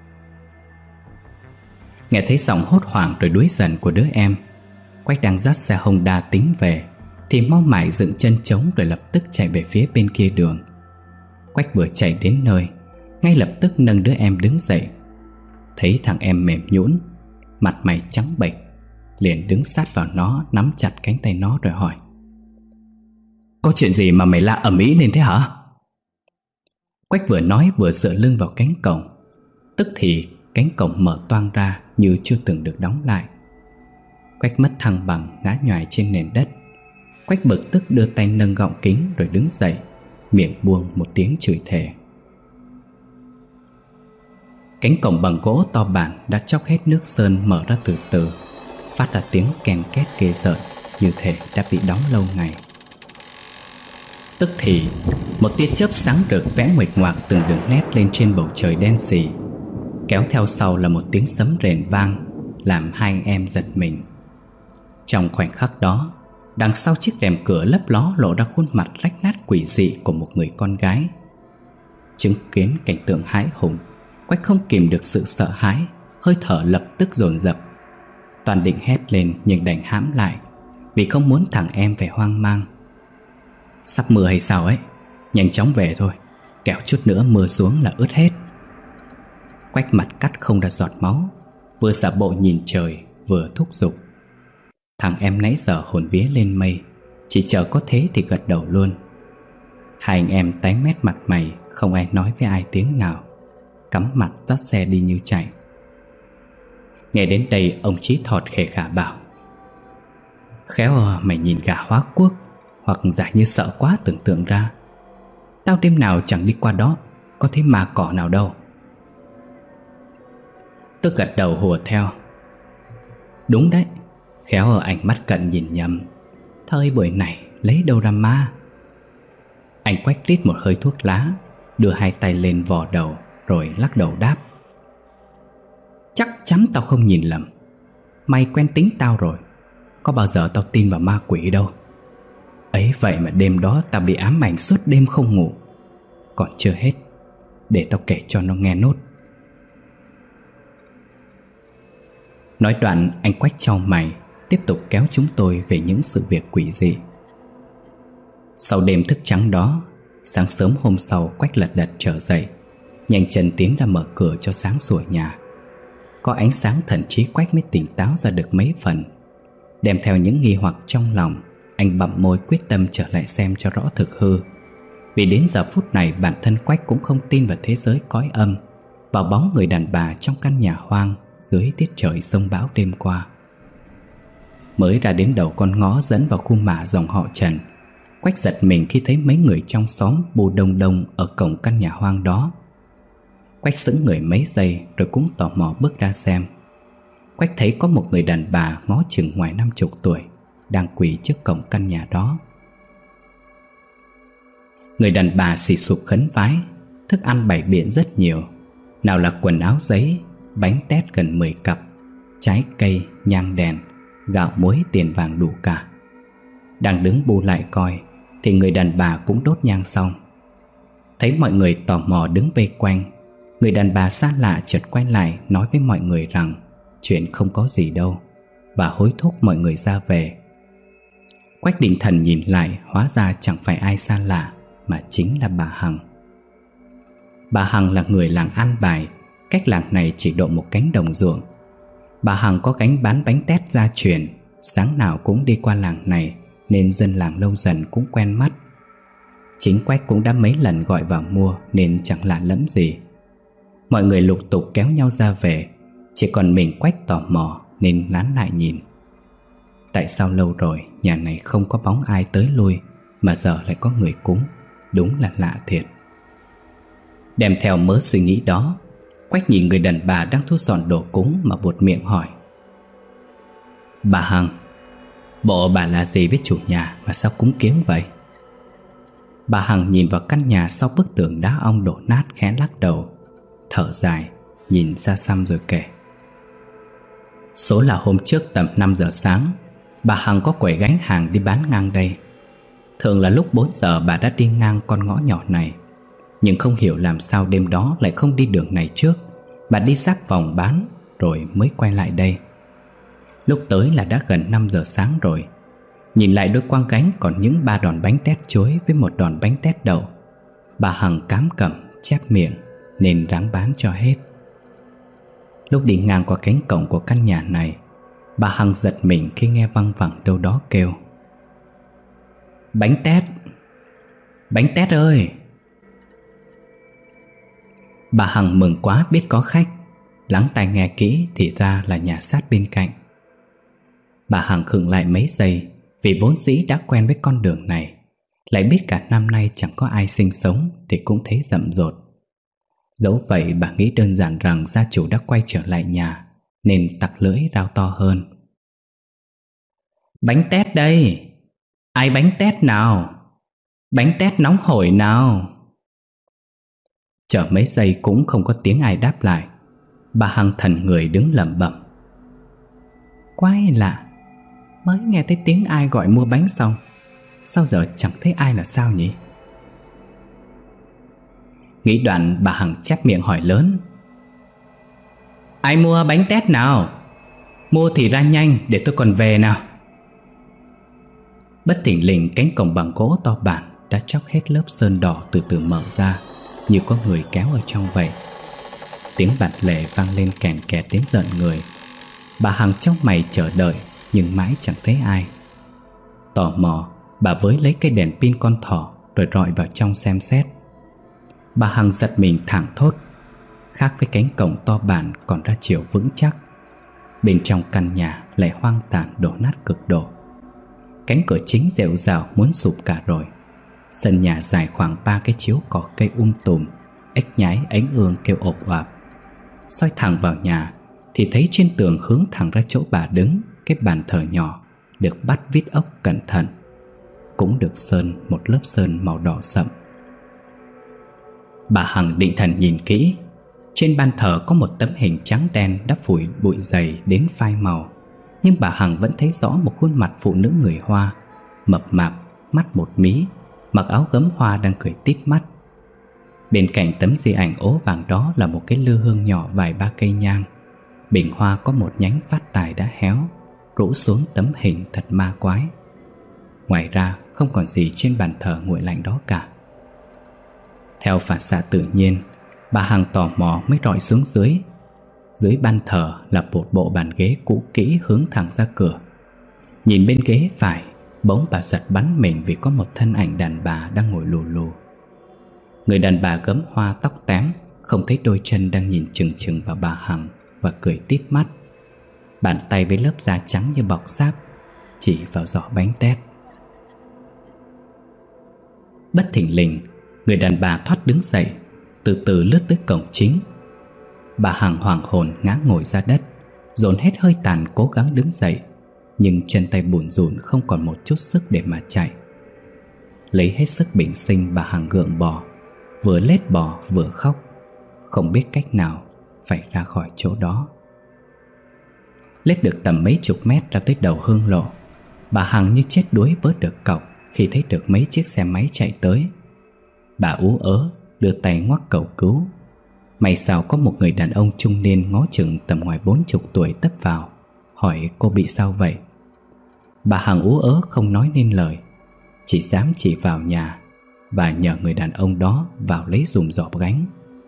Nghe thấy giọng hốt hoảng rồi đuối dần của đứa em. Quách đang dắt xe Honda tính về thì mau mải dựng chân trống rồi lập tức chạy về phía bên kia đường. Quách vừa chạy đến nơi, ngay lập tức nâng đứa em đứng dậy. Thấy thằng em mềm nhũn, mặt mày trắng bệch, liền đứng sát vào nó, nắm chặt cánh tay nó rồi hỏi: Có chuyện gì mà mày la ầm ĩ lên thế hả? Quách vừa nói vừa dựa lưng vào cánh cổng. Tức thì cánh cổng mở toang ra như chưa từng được đóng lại. Quách mất thăng bằng, ngã nhoài trên nền đất. Quách bực tức đưa tay nâng gọng kính rồi đứng dậy, miệng buông một tiếng chửi thề. Cánh cổng bằng gỗ to bản đã chóc hết nước sơn mở ra từ từ, phát ra tiếng ken két ghê rợn, như thể đã bị đóng lâu ngày. Tức thì một tia chớp sáng rực vẽ nguệch ngoạc từng đường nét lên trên bầu trời đen sì. Kéo theo sau là một tiếng sấm rền vang, làm hai anh em giật mình. Trong khoảnh khắc đó, đằng sau chiếc rèm cửa lấp ló lộ ra khuôn mặt rách nát quỷ dị của một người con gái. Chứng kiến cảnh tượng hãi hùng, Quách không kìm được sự sợ hãi, hơi thở lập tức dồn dập. Toàn định hét lên nhưng đành hãm lại, vì không muốn thằng em phải hoang mang. Sắp mưa hay sao ấy, nhanh chóng về thôi, kẻo chút nữa mưa xuống là ướt hết. Quách mặt cắt không ra giọt máu, vừa giả bộ nhìn trời vừa thúc giục. Thằng em nãy giờ hồn vía lên mây, chỉ chờ có thế thì gật đầu luôn. Hai anh em tái mét mặt mày, không ai nói với ai tiếng nào, cắm mặt dắt xe đi như chạy. Nghe đến đây ông Chí Thọt khề khả bảo: Khéo mày nhìn gà hóa quốc, hoặc giả như sợ quá tưởng tượng ra. Tao đêm nào chẳng đi qua đó, có thấy ma cỏ nào đâu. Tôi gật đầu hùa theo: Đúng đấy, khéo ở ánh mắt cận nhìn nhầm, thời buổi này lấy đâu ra ma. Anh Quách rít một hơi thuốc lá, đưa hai tay lên vò đầu rồi lắc đầu đáp: Chắc chắn tao không nhìn lầm. Mày quen tính tao rồi, có bao giờ tao tin vào ma quỷ đâu. Ấy vậy mà đêm đó tao bị ám ảnh suốt đêm không ngủ. Còn chưa hết, để tao kể cho nó nghe nốt. Nói đoạn anh Quách chau mày, tiếp tục kéo chúng tôi về những sự việc quỷ dị. Sau đêm thức trắng đó, sáng sớm hôm sau Quách lật đật trở dậy, nhanh chân tiến ra mở cửa cho sáng sủa nhà. Có ánh sáng thần trí Quách mới tỉnh táo ra được mấy phần. Đem theo những nghi hoặc trong lòng, anh bặm môi quyết tâm trở lại xem cho rõ thực hư. Vì đến giờ phút này bản thân Quách cũng không tin vào thế giới cõi âm, vào bóng người đàn bà trong căn nhà hoang dưới tiết trời sông bão đêm qua. Mới ra đến đầu con ngõ dẫn vào khu mả dòng họ Trần, Quách giật mình khi thấy mấy người trong xóm bù đông đông ở cổng căn nhà hoang đó. Quách sững người mấy giây rồi cũng tò mò bước ra xem. Quách thấy có một người đàn bà ngó chừng ngoài năm chục tuổi đang quỳ trước cổng căn nhà đó. Người đàn bà xì sụp khấn vái, thức ăn bày biện rất nhiều, nào là quần áo giấy, bánh tét gần mười cặp, trái cây, nhang đèn, gạo muối tiền vàng đủ cả. Đang đứng bu lại coi thì người đàn bà cũng đốt nhang xong. Thấy mọi người tò mò đứng vây quanh, người đàn bà xa lạ chợt quay lại nói với mọi người rằng chuyện không có gì đâu, và hối thúc mọi người ra về. Quách định thần nhìn lại, hóa ra chẳng phải ai xa lạ mà chính là bà Hằng. Bà Hằng là người làng An Bài, cách làng này chỉ độ một cánh đồng ruộng. Bà Hằng có gánh bán bánh tét gia truyền, sáng nào cũng đi qua làng này nên dân làng lâu dần cũng quen mắt. Chính Quách cũng đã mấy lần gọi vào mua nên chẳng lạ lẫm gì. Mọi người lục tục kéo nhau ra về, chỉ còn mình Quách tò mò nên lán lại nhìn. Tại sao lâu rồi nhà này không có bóng ai tới lui, mà giờ lại có người cúng? Đúng là lạ thiệt. Đem theo mớ suy nghĩ đó, Quách nhìn người đàn bà đang thu dọn đồ cúng mà buột miệng hỏi: "Bà Hằng, bộ bà là gì với chủ nhà mà sao cúng kiếng vậy?" Bà Hằng nhìn vào căn nhà sau bức tường đá ong đổ nát, khẽ lắc đầu, thở dài, nhìn xa xăm rồi kể: "Số là hôm trước tầm năm giờ sáng, bà Hằng có quẩy gánh hàng đi bán ngang đây. Thường là lúc bốn giờ bà đã đi ngang con ngõ nhỏ này, nhưng không hiểu làm sao đêm đó lại không đi đường này trước. Bà đi sát vòng bán rồi mới quay lại đây. Lúc tới là đã gần năm giờ sáng rồi. Nhìn lại đôi quang gánh còn những ba đòn bánh tét chuối với một đòn bánh tét đậu. Bà Hằng cám cẩm chép miệng nên ráng bán cho hết. Lúc đi ngang qua cánh cổng của căn nhà này, bà Hằng giật mình khi nghe văng vẳng đâu đó kêu: "Bánh tét! Bánh tét ơi!" Bà Hằng mừng quá biết có khách, lắng tai nghe kỹ thì ra là nhà sát bên cạnh. Bà Hằng khựng lại mấy giây, vì vốn dĩ đã quen với con đường này, lại biết cả năm nay chẳng có ai sinh sống thì cũng thấy rậm rột. Dẫu vậy bà nghĩ đơn giản rằng gia chủ đã quay trở lại nhà, nên tặc lưỡi rao to hơn: "Bánh tét đây! Ai bánh tét nào? Bánh tét nóng hổi nào?" Chờ mấy giây cũng không có tiếng ai đáp lại. Bà Hằng thần người đứng lẩm bẩm: "Quái lạ, mới nghe thấy tiếng ai gọi mua bánh xong, sao giờ chẳng thấy ai là sao nhỉ?" Nghĩ đoạn bà Hằng chép miệng hỏi lớn: "Ai mua bánh tét nào? Mua thì ra nhanh để tôi còn về nào." Bất thình lình cánh cổng bằng gỗ to bản đã chóc hết lớp sơn đỏ từ từ mở ra, như có người kéo ở trong vậy. Tiếng bạt lề vang lên kèn kẹt đến rợn người. Bà Hằng trong mày chờ đợi nhưng mãi chẳng thấy ai. Tò mò, bà với lấy cây đèn pin con thỏ rồi rọi vào trong xem xét. Bà Hằng giật mình thảng thốt. Khác với cánh cổng to bản còn ra chiều vững chắc, bên trong căn nhà lại hoang tàn đổ nát cực độ. Cánh cửa chính rệu rào muốn sụp cả rồi. Sân nhà dài khoảng ba cái chiếu cỏ cây um tùm, ếch nhái ánh ương kêu ộp oạp. Soi thẳng vào nhà thì thấy trên tường hướng thẳng ra chỗ bà đứng cái bàn thờ nhỏ, được bắt vít ốc cẩn thận, cũng được sơn một lớp sơn màu đỏ sậm. Bà Hằng định thần nhìn kỹ. Trên bàn thờ có một tấm hình trắng đen đã phủi bụi dày đến phai màu, nhưng bà Hằng vẫn thấy rõ một khuôn mặt phụ nữ người Hoa, mập mạp, mắt một mí, mặc áo gấm hoa đang cười tít mắt. Bên cạnh tấm di ảnh ố vàng đó là một cái lư hương nhỏ vài ba cây nhang. Bình hoa có một nhánh phát tài đã héo, rũ xuống tấm hình thật ma quái. Ngoài ra không còn gì trên bàn thờ nguội lạnh đó cả. Theo phản xạ tự nhiên, bà Hằng tò mò mới rọi xuống dưới. Dưới ban thờ là một bộ bàn ghế cũ kỹ hướng thẳng ra cửa. Nhìn bên ghế phải, bỗng bà giật bắn mình vì có một thân ảnh đàn bà đang ngồi lù lù. Người đàn bà gấm hoa tóc tém, không thấy đôi chân đang nhìn chừng chừng vào bà Hằng và cười tít mắt. Bàn tay với lớp da trắng như bọc sáp chỉ vào giỏ bánh tét. Bất thình lình, người đàn bà thoát đứng dậy, từ từ lướt tới cổng chính. Bà Hằng hoảng hồn ngã ngồi ra đất, dồn hết hơi tàn cố gắng đứng dậy, nhưng chân tay bủn rủn không còn một chút sức để mà chạy. Lấy hết sức bình sinh, bà Hằng gượng bò, vừa lết bò vừa khóc, không biết cách nào phải ra khỏi chỗ đó. Lết được tầm mấy chục mét ra tới đầu hương lộ, bà Hằng như chết đuối vớt được cọc khi thấy được mấy chiếc xe máy chạy tới. Bà ú ớ đưa tay ngoắc cầu cứu. May sao có một người đàn ông trung niên ngó chừng tầm ngoài bốn chục tuổi tấp vào, hỏi cô bị sao vậy. Bà Hằng ú ớ không nói nên lời, chỉ dám chỉ vào nhà và nhờ người đàn ông đó vào lấy dùm giỏ gánh.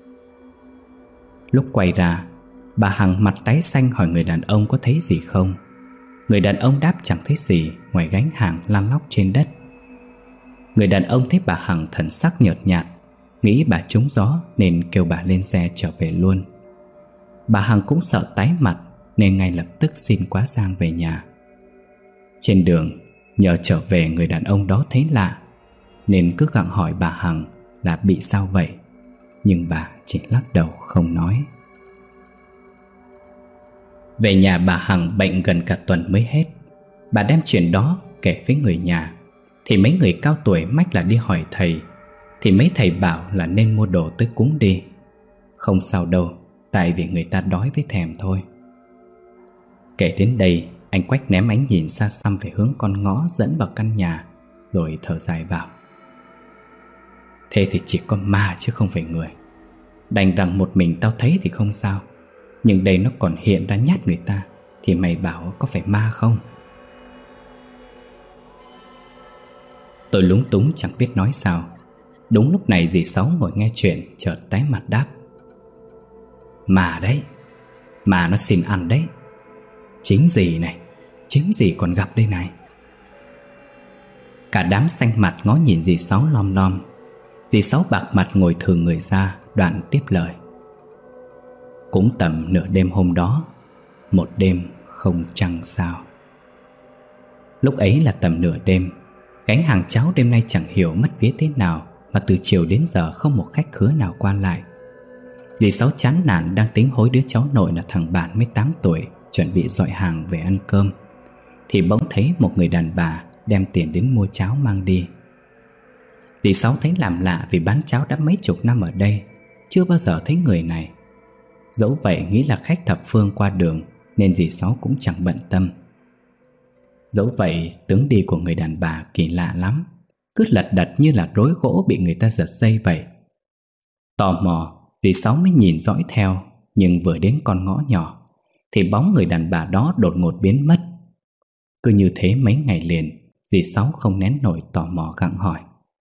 Lúc quay ra, bà Hằng mặt tái xanh hỏi người đàn ông có thấy gì không. Người đàn ông đáp chẳng thấy gì ngoài gánh hàng lăn lóc trên đất. Người đàn ông thấy bà Hằng thần sắc nhợt nhạt, nghĩ bà trúng gió nên kêu bà lên xe trở về luôn. Bà Hằng cũng sợ tái mặt nên ngay lập tức xin quá giang về nhà. Trên đường nhờ trở về, người đàn ông đó thấy lạ nên cứ gặng hỏi bà Hằng là bị sao vậy, nhưng bà chỉ lắc đầu không nói. Về nhà bà Hằng bệnh gần cả tuần mới hết. Bà đem chuyện đó kể với người nhà thì mấy người cao tuổi mách là đi hỏi thầy, thì mấy thầy bảo là nên mua đồ tới cúng đi. Không sao đâu, tại vì người ta đói với thèm thôi. Kể đến đây, anh Quách ném ánh nhìn xa xăm về hướng con ngõ dẫn vào căn nhà, rồi thở dài bảo: thế thì chỉ có ma chứ không phải người. Đành rằng một mình tao thấy thì không sao, nhưng đây nó còn hiện ra nhát người ta, thì mày bảo có phải ma không? Tôi lúng túng chẳng biết nói sao. Đúng lúc này dì Sáu ngồi nghe chuyện chợt tái mặt đáp: mà đấy, mà nó xin ăn đấy. Chính dì này, chính dì còn gặp đây này. Cả đám xanh mặt ngó nhìn dì Sáu lom lom. Dì Sáu bạc mặt ngồi thừ người ra, đoạn tiếp lời: cũng tầm nửa đêm hôm đó, một đêm không trăng sao. Lúc ấy là tầm nửa đêm. Gánh hàng cháo đêm nay chẳng hiểu mất vía thế nào mà từ chiều đến giờ không một khách khứa nào qua lại. Dì Sáu chán nản đang tính hối đứa cháu nội là thằng bạn mới tám tuổi chuẩn bị dọi hàng về ăn cơm, thì bỗng thấy một người đàn bà đem tiền đến mua cháo mang đi. Dì Sáu thấy làm lạ vì bán cháo đã mấy chục năm ở đây, chưa bao giờ thấy người này. Dẫu vậy nghĩ là khách thập phương qua đường nên dì Sáu cũng chẳng bận tâm. Dẫu vậy tướng đi của người đàn bà kỳ lạ lắm, cứ lật đật như là rối gỗ bị người ta giật dây vậy. Tò mò, dì Sáu mới nhìn dõi theo, nhưng vừa đến con ngõ nhỏ thì bóng người đàn bà đó đột ngột biến mất. Cứ như thế mấy ngày liền, dì Sáu không nén nổi tò mò gặng hỏi: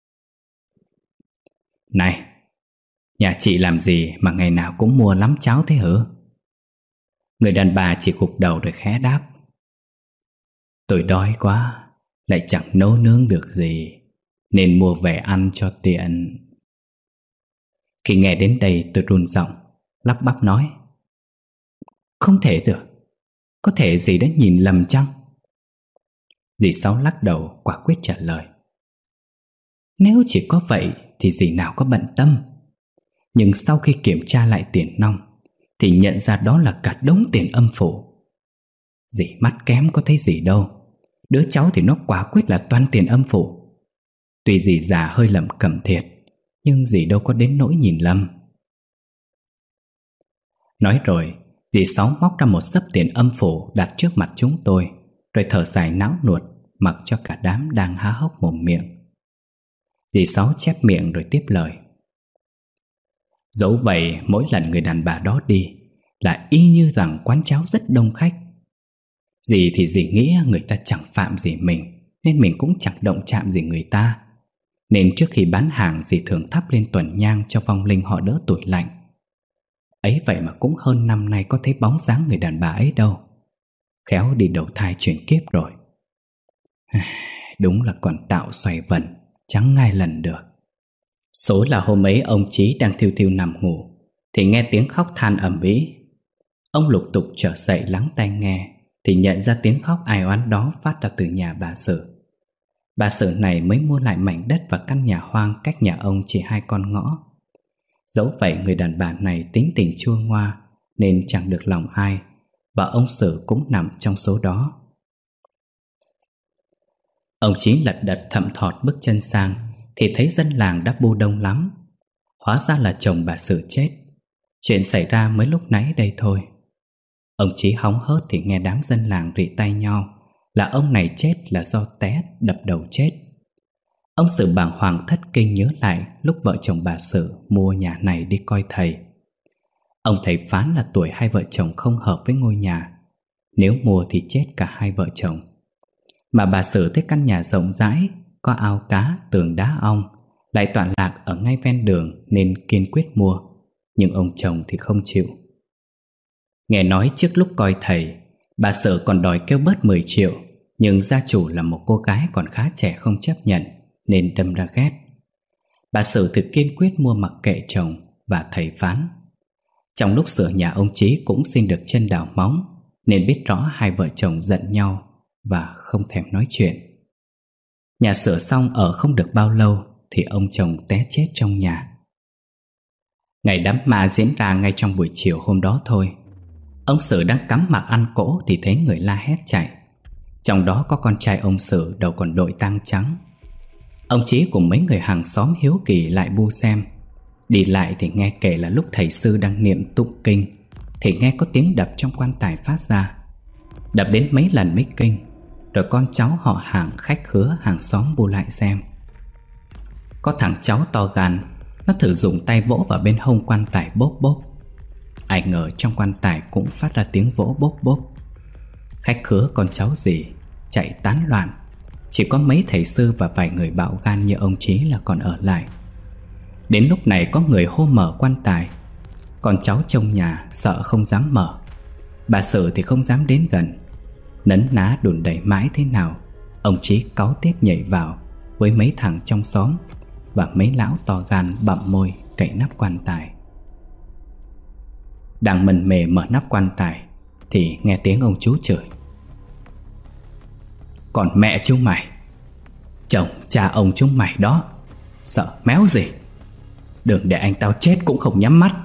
này, nhà chị làm gì mà ngày nào cũng mua lắm cháo thế hả? Người đàn bà chỉ gục đầu rồi khẽ đáp: tôi đói quá, lại chẳng nấu nướng được gì, nên mua về ăn cho tiện. Khi nghe đến đây tôi run giọng, lắp bắp nói: không thể được, có thể dì đã nhìn lầm chăng? Dì Sáu lắc đầu quả quyết trả lời: nếu chỉ có vậy thì dì nào có bận tâm. Nhưng sau khi kiểm tra lại tiền nong thì nhận ra đó là cả đống tiền âm phủ. Dì mắt kém có thấy gì đâu, đứa cháu thì nó quả quyết là toàn tiền âm phủ. Tuy dì già hơi lầm cẩm thiệt, nhưng dì đâu có đến nỗi nhìn lầm. Nói rồi, dì Sáu móc ra một xấp tiền âm phủ đặt trước mặt chúng tôi, rồi thở dài não nuột, mặc cho cả đám đang há hốc mồm miệng. Dì Sáu chép miệng rồi tiếp lời: dẫu vậy mỗi lần người đàn bà đó đi là y như rằng quán cháo rất đông khách. Dì thì dì nghĩ người ta chẳng phạm gì mình, nên mình cũng chẳng động chạm gì người ta. Nên trước khi bán hàng, dì thường thắp lên tuần nhang cho vong linh họ đỡ tủi lạnh. Ấy vậy mà cũng hơn năm nay có thấy bóng dáng người đàn bà ấy đâu. Khéo đi đầu thai chuyển kiếp rồi. Đúng là còn tạo xoay vần, chẳng ai lần được. Số là hôm ấy ông Chí đang thiêu thiêu nằm ngủ thì nghe tiếng khóc than ầm ĩ. Ông lục tục trở dậy lắng tai nghe thì nhận ra tiếng khóc ai oán đó phát ra từ nhà bà Sử. Bà Sử này mới mua lại mảnh đất và căn nhà hoang cách nhà ông chỉ hai con ngõ. Dẫu vậy người đàn bà này tính tình chua ngoa nên chẳng được lòng ai, và ông Sử cũng nằm trong số đó. Ông Chí lật đật thậm thọt bước chân sang thì thấy dân làng đã bu đông lắm. Hóa ra là chồng bà Sử chết. Chuyện xảy ra mới lúc nãy đây thôi. Ông Chí hóng hớt thì nghe đám dân làng rỉ tay nhau là ông này chết là do té đập đầu chết. Ông Sử bàng hoàng thất kinh nhớ lại lúc vợ chồng bà Sử mua nhà này đi coi thầy. Ông thầy phán là tuổi hai vợ chồng không hợp với ngôi nhà, nếu mua thì chết cả hai vợ chồng. Mà bà Sử thấy căn nhà rộng rãi, có ao cá, tường đá ong, lại tọa lạc ở ngay ven đường nên kiên quyết mua. Nhưng ông chồng thì không chịu. Nghe nói trước lúc coi thầy, bà Sử còn đòi kêu bớt mười triệu, nhưng gia chủ là một cô gái còn khá trẻ không chấp nhận nên đâm ra ghét. Bà Sử thì kiên quyết mua mặc kệ chồng và thầy phán. Trong lúc sửa nhà, ông Chí cũng xin được chân đào móng, nên biết rõ hai vợ chồng giận nhau và không thèm nói chuyện. Nhà sửa xong ở không được bao lâu thì ông chồng té chết trong nhà. Ngày đám ma diễn ra ngay trong buổi chiều hôm đó thôi. Ông Sử đang cắm mặt ăn cỗ thì thấy người la hét chạy. Trong đó có con trai ông Sử đầu còn đội tang trắng. Ông Chí cùng mấy người hàng xóm hiếu kỳ lại bu xem. Đi lại thì nghe kể là lúc thầy sư đang niệm tụng kinh thì nghe có tiếng đập trong quan tài phát ra. Đập đến mấy lần mới kinh. Rồi con cháu họ hàng, khách khứa, hàng xóm bu lại xem. Có thằng cháu to gan, nó thử dùng tay vỗ vào bên hông quan tài bốp bốp. Ai ngờ trong quan tài cũng phát ra tiếng vỗ bốp bốp. Khách khứa con cháu gì chạy tán loạn. Chỉ có mấy thầy sư và vài người bạo gan như ông Chí là còn ở lại. Đến lúc này có người hô mở quan tài. Con cháu trong nhà sợ không dám mở. Bà Sử thì không dám đến gần. Nấn ná đùn đẩy mãi thế nào, ông Chí cáu tiết nhảy vào với mấy thằng trong xóm và mấy lão to gan bặm môi cậy nắp quan tài. Đang mần mề mở nắp quan tài thì nghe tiếng ông chú chửi: "Còn mẹ chúng mày, chồng cha ông chúng mày đó, sợ méo gì. Đừng để anh tao chết cũng không nhắm mắt."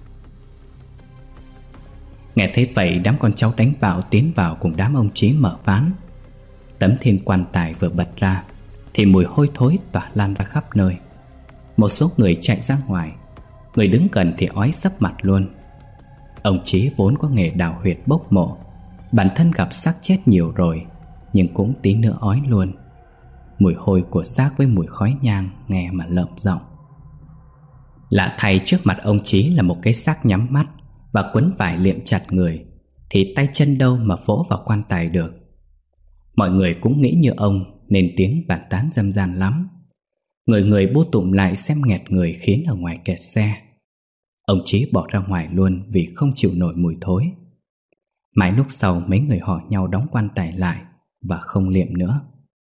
Nghe thấy vậy, đám con cháu đánh bạo tiến vào cùng đám ông Chí mở ván. Tấm thiên quan tài vừa bật ra thì mùi hôi thối tỏa lan ra khắp nơi. Một số người chạy ra ngoài, người đứng gần thì ói sấp mặt luôn. Ông Chí vốn có nghề đào huyệt bốc mộ, bản thân gặp xác chết nhiều rồi, nhưng cũng tí nữa ói luôn. Mùi hôi của xác với mùi khói nhang nghe mà lợm giọng. Lạ thay, trước mặt ông Chí là một cái xác nhắm mắt và quấn vải liệm chặt người, thì tay chân đâu mà vỗ vào quan tài được. Mọi người cũng nghĩ như ông nên tiếng bàn tán râm ran lắm. Người người bu tụm lại xem nghẹt người, khiến ở ngoài kẹt xe. Ông Chí bỏ ra ngoài luôn vì không chịu nổi mùi thối. Mãi lúc sau mấy người họ nhau đóng quan tài lại và không liệm nữa.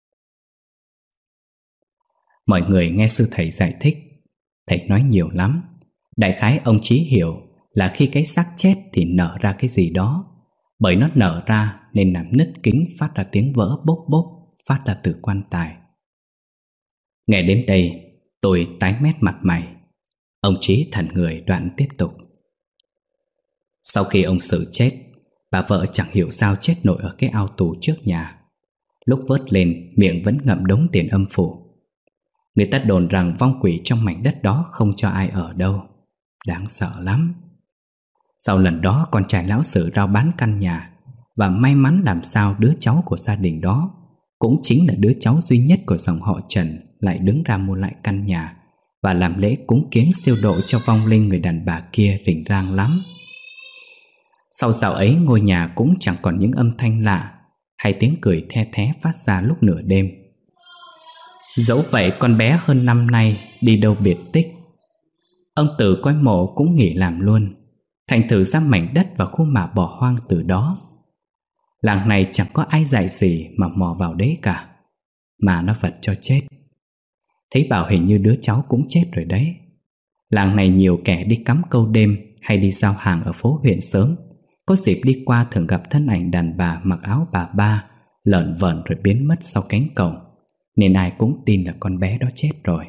Mọi người nghe sư thầy giải thích. Thầy nói nhiều lắm. Đại khái ông Chí hiểu là khi cái xác chết thì nở ra cái gì đó. Bởi nó nở ra nên làm nứt kính, phát ra tiếng vỡ bốp bốp phát ra từ quan tài. Nghe đến đây tôi tái mét mặt mày. Ông Chí thẫn người, đoạn tiếp tục: Sau khi ông Sử chết, bà vợ chẳng hiểu sao chết nổi ở cái ao tù trước nhà. Lúc vớt lên, miệng vẫn ngậm đống tiền âm phủ. Người ta đồn rằng vong quỷ trong mảnh đất đó không cho ai ở đâu. Đáng sợ lắm. Sau lần đó, con trai lão Sử rao bán căn nhà, và may mắn làm sao đứa cháu của gia đình đó, cũng chính là đứa cháu duy nhất của dòng họ Trần, lại đứng ra mua lại căn nhà và làm lễ cúng kiến siêu độ cho vong linh người đàn bà kia rình rang lắm. Sau dạo ấy, ngôi nhà cũng chẳng còn những âm thanh lạ hay tiếng cười the thé phát ra lúc nửa đêm. Dẫu vậy, con bé hơn năm nay đi đâu biệt tích. Ông Tử coi mộ cũng nghỉ làm luôn, thành thử ra mảnh đất và khu mả bỏ hoang từ đó. Làng này chẳng có ai dạy gì mà mò vào đấy cả, mà nó vật cho chết. Thấy bảo hình như đứa cháu cũng chết rồi đấy. Làng này nhiều kẻ đi cắm câu đêm hay đi giao hàng ở phố huyện sớm, có dịp đi qua thường gặp thân ảnh đàn bà mặc áo bà ba lởn vởn rồi biến mất sau cánh cổng, nên ai cũng tin là con bé đó chết rồi.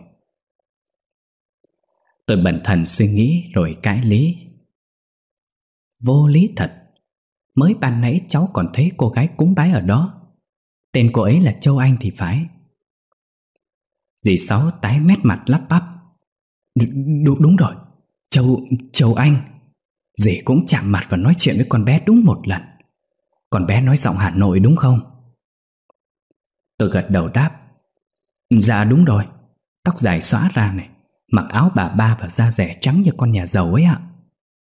Tôi bần thần suy nghĩ rồi cãi lý. Vô lý thật. Mới ban nãy cháu còn thấy cô gái cúng bái ở đó. Tên cô ấy là Châu Anh thì phải. Dì Sáu tái mét mặt lắp bắp. Đúng, đúng rồi, Châu, Châu Anh. Dì cũng chạm mặt và nói chuyện với con bé đúng một lần. Con bé nói giọng Hà Nội đúng không? Tôi gật đầu đáp. Dạ đúng rồi. Tóc dài xõa ra này, mặc áo bà ba và da dẻ trắng như con nhà giàu ấy ạ.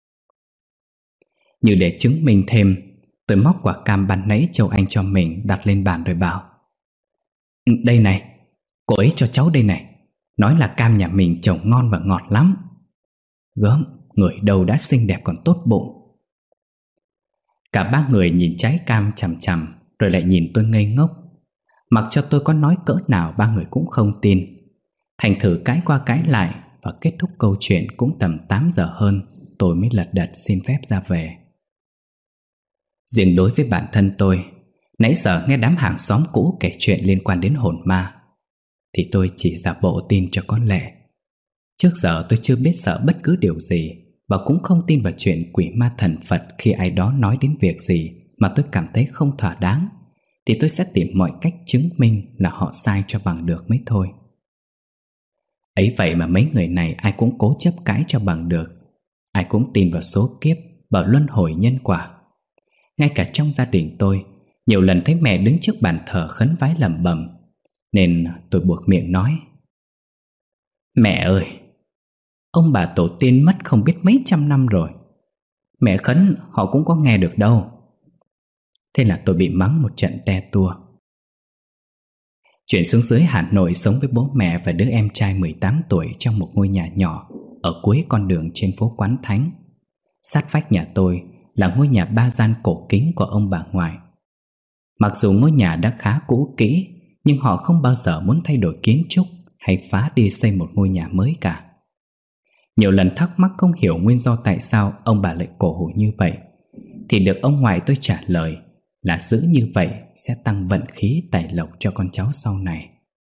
Như để chứng minh thêm, tôi móc quả cam ban nãy Châu Anh cho mình đặt lên bàn rồi bảo: Đây này, cô ấy cho cháu đây này. Nói là cam nhà mình trồng ngon và ngọt lắm. Gớm, người đâu đã xinh đẹp còn tốt bụng. Cả ba người nhìn trái cam chằm chằm, rồi lại nhìn tôi ngây ngốc. Mặc cho tôi có nói cỡ nào ba người cũng không tin. Thành thử cãi qua cãi lại, và kết thúc câu chuyện cũng tầm tám giờ hơn, tôi mới lật đật xin phép ra về. Riêng đối với bản thân tôi, nãy giờ nghe đám hàng xóm cũ kể chuyện liên quan đến hồn ma, thì tôi chỉ giả bộ tin cho có lệ. Trước giờ tôi chưa biết sợ bất cứ điều gì, và cũng không tin vào chuyện quỷ ma thần Phật. Khi ai đó nói đến việc gì mà tôi cảm thấy không thỏa đáng, thì tôi sẽ tìm mọi cách chứng minh là họ sai cho bằng được mới thôi. Ấy vậy mà mấy người này ai cũng cố chấp cãi cho bằng được. Ai cũng tin vào số kiếp, vào luân hồi nhân quả. Ngay cả trong gia đình tôi, nhiều lần thấy mẹ đứng trước bàn thờ khấn vái lẩm bẩm, nên tôi buộc miệng nói: Mẹ ơi, ông bà tổ tiên mất không biết mấy trăm năm rồi, mẹ khấn họ cũng có nghe được đâu. Thế là tôi bị mắng một trận te tua. Chuyển xuống dưới Hà Nội sống với bố mẹ và đứa em trai mười tám tuổi trong một ngôi nhà nhỏ ở cuối con đường trên phố Quán Thánh. Sát vách nhà tôi là ngôi nhà ba gian cổ kính của ông bà ngoại. Mặc dù ngôi nhà đã khá cũ kỹ, nhưng họ không bao giờ muốn thay đổi kiến trúc hay phá đi xây một ngôi nhà mới cả. Nhiều lần thắc mắc không hiểu nguyên do tại sao ông bà lại cổ hủ như vậy, thì được ông ngoại tôi trả lời là giữ như vậy sẽ tăng vận khí tài lộc cho con cháu sau này.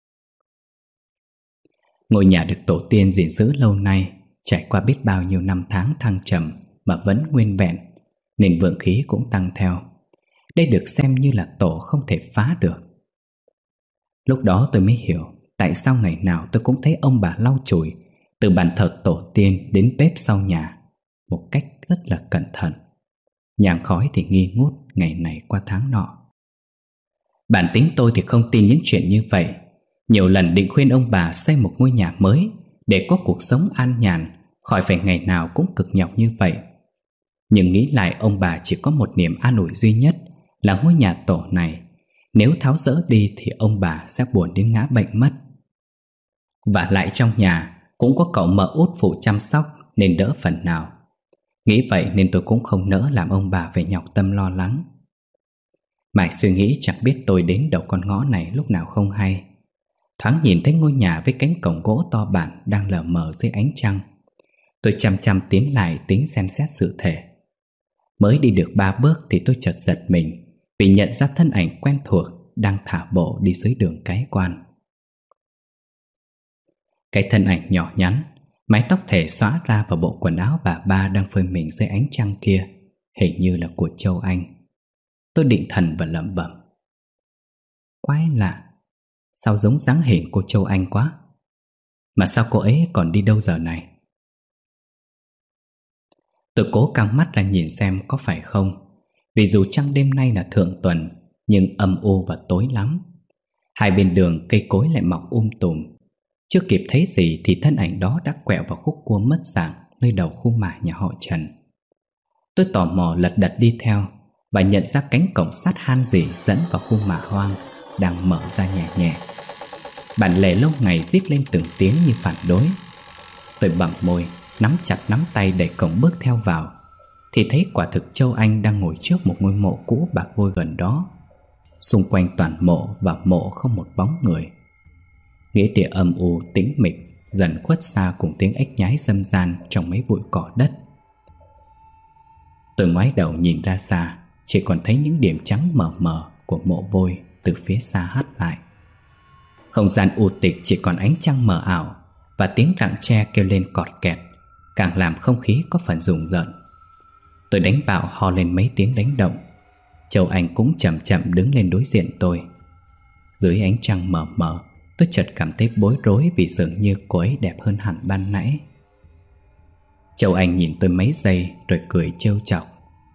Ngôi nhà được tổ tiên gìn giữ lâu nay, trải qua biết bao nhiêu năm tháng thăng trầm mà vẫn nguyên vẹn, nên vượng khí cũng tăng theo. Đây được xem như là tổ không thể phá được. Lúc đó tôi mới hiểu tại sao ngày nào tôi cũng thấy ông bà lau chùi từ bàn thờ tổ tiên đến bếp sau nhà một cách rất là cẩn thận. Nhang khói thì nghi ngút ngày này qua tháng nọ. Bản tính tôi thì không tin những chuyện như vậy. Nhiều lần định khuyên ông bà xây một ngôi nhà mới để có cuộc sống an nhàn, khỏi phải ngày nào cũng cực nhọc như vậy. Nhưng nghĩ lại, ông bà chỉ có một niềm an ủi duy nhất là ngôi nhà tổ này, nếu tháo dỡ đi thì ông bà sẽ buồn đến ngã bệnh mất. Và lại trong nhà cũng có cậu mợ út phụ chăm sóc nên đỡ phần nào. Nghĩ vậy nên tôi cũng không nỡ làm ông bà phải nhọc tâm lo lắng. Mãi suy nghĩ chẳng biết tôi đến đầu con ngõ này lúc nào không hay. Thoáng nhìn thấy ngôi nhà với cánh cổng gỗ to bản đang lờ mờ dưới ánh trăng. Tôi chăm chăm tiến lại tính xem xét sự thể. Mới đi được ba bước thì tôi chợt giật mình vì nhận ra thân ảnh quen thuộc đang thả bộ đi dưới đường Cái Quan. Cái thân ảnh nhỏ nhắn, mái tóc thể xõa ra vào bộ quần áo bà ba đang phơi mình dưới ánh trăng kia, hình như là của Châu Anh. Tôi định thần và lẩm bẩm: quái lạ, sao giống dáng hình cô Châu Anh quá. Mà sao cô ấy còn đi đâu giờ này? Tôi cố căng mắt ra nhìn xem có phải không, vì dù trăng đêm nay là thượng tuần, nhưng âm u và tối lắm. Hai bên đường cây cối lại mọc um tùm. Chưa kịp thấy gì thì thân ảnh đó đã quẹo vào khúc cua mất dạng nơi đầu khu mả nhà họ Trần. Tôi tò mò lật đật đi theo và nhận ra cánh cổng sắt han rỉ dẫn vào khu mả hoang đang mở ra nhẹ nhẹ. Bản lề lâu ngày rít lên từng tiếng như phản đối. Tôi bặm môi, nắm chặt nắm tay đẩy cổng bước theo vào, thì thấy quả thực Châu Anh đang ngồi trước một ngôi mộ cũ bạc vôi gần đó. Xung quanh toàn mộ và mộ không một bóng người. Nghĩa địa âm u tĩnh mịch dần khuất xa cùng tiếng ếch nhái râm ran trong mấy bụi cỏ đất. Tôi ngoái đầu nhìn ra xa, chỉ còn thấy những điểm trắng mờ mờ của mộ vôi từ phía xa hắt lại. Không gian u tịch chỉ còn ánh trăng mờ ảo và tiếng rặng tre kêu lên cọt kẹt, càng làm không khí có phần rùng rợn. Tôi đánh bạo ho lên mấy tiếng đánh động. Châu Anh cũng chậm chậm đứng lên đối diện tôi. Dưới ánh trăng mờ mờ, tôi chợt cảm thấy bối rối vì dường như cô ấy đẹp hơn hẳn ban nãy. Châu Anh nhìn tôi mấy giây rồi cười trêu chọc: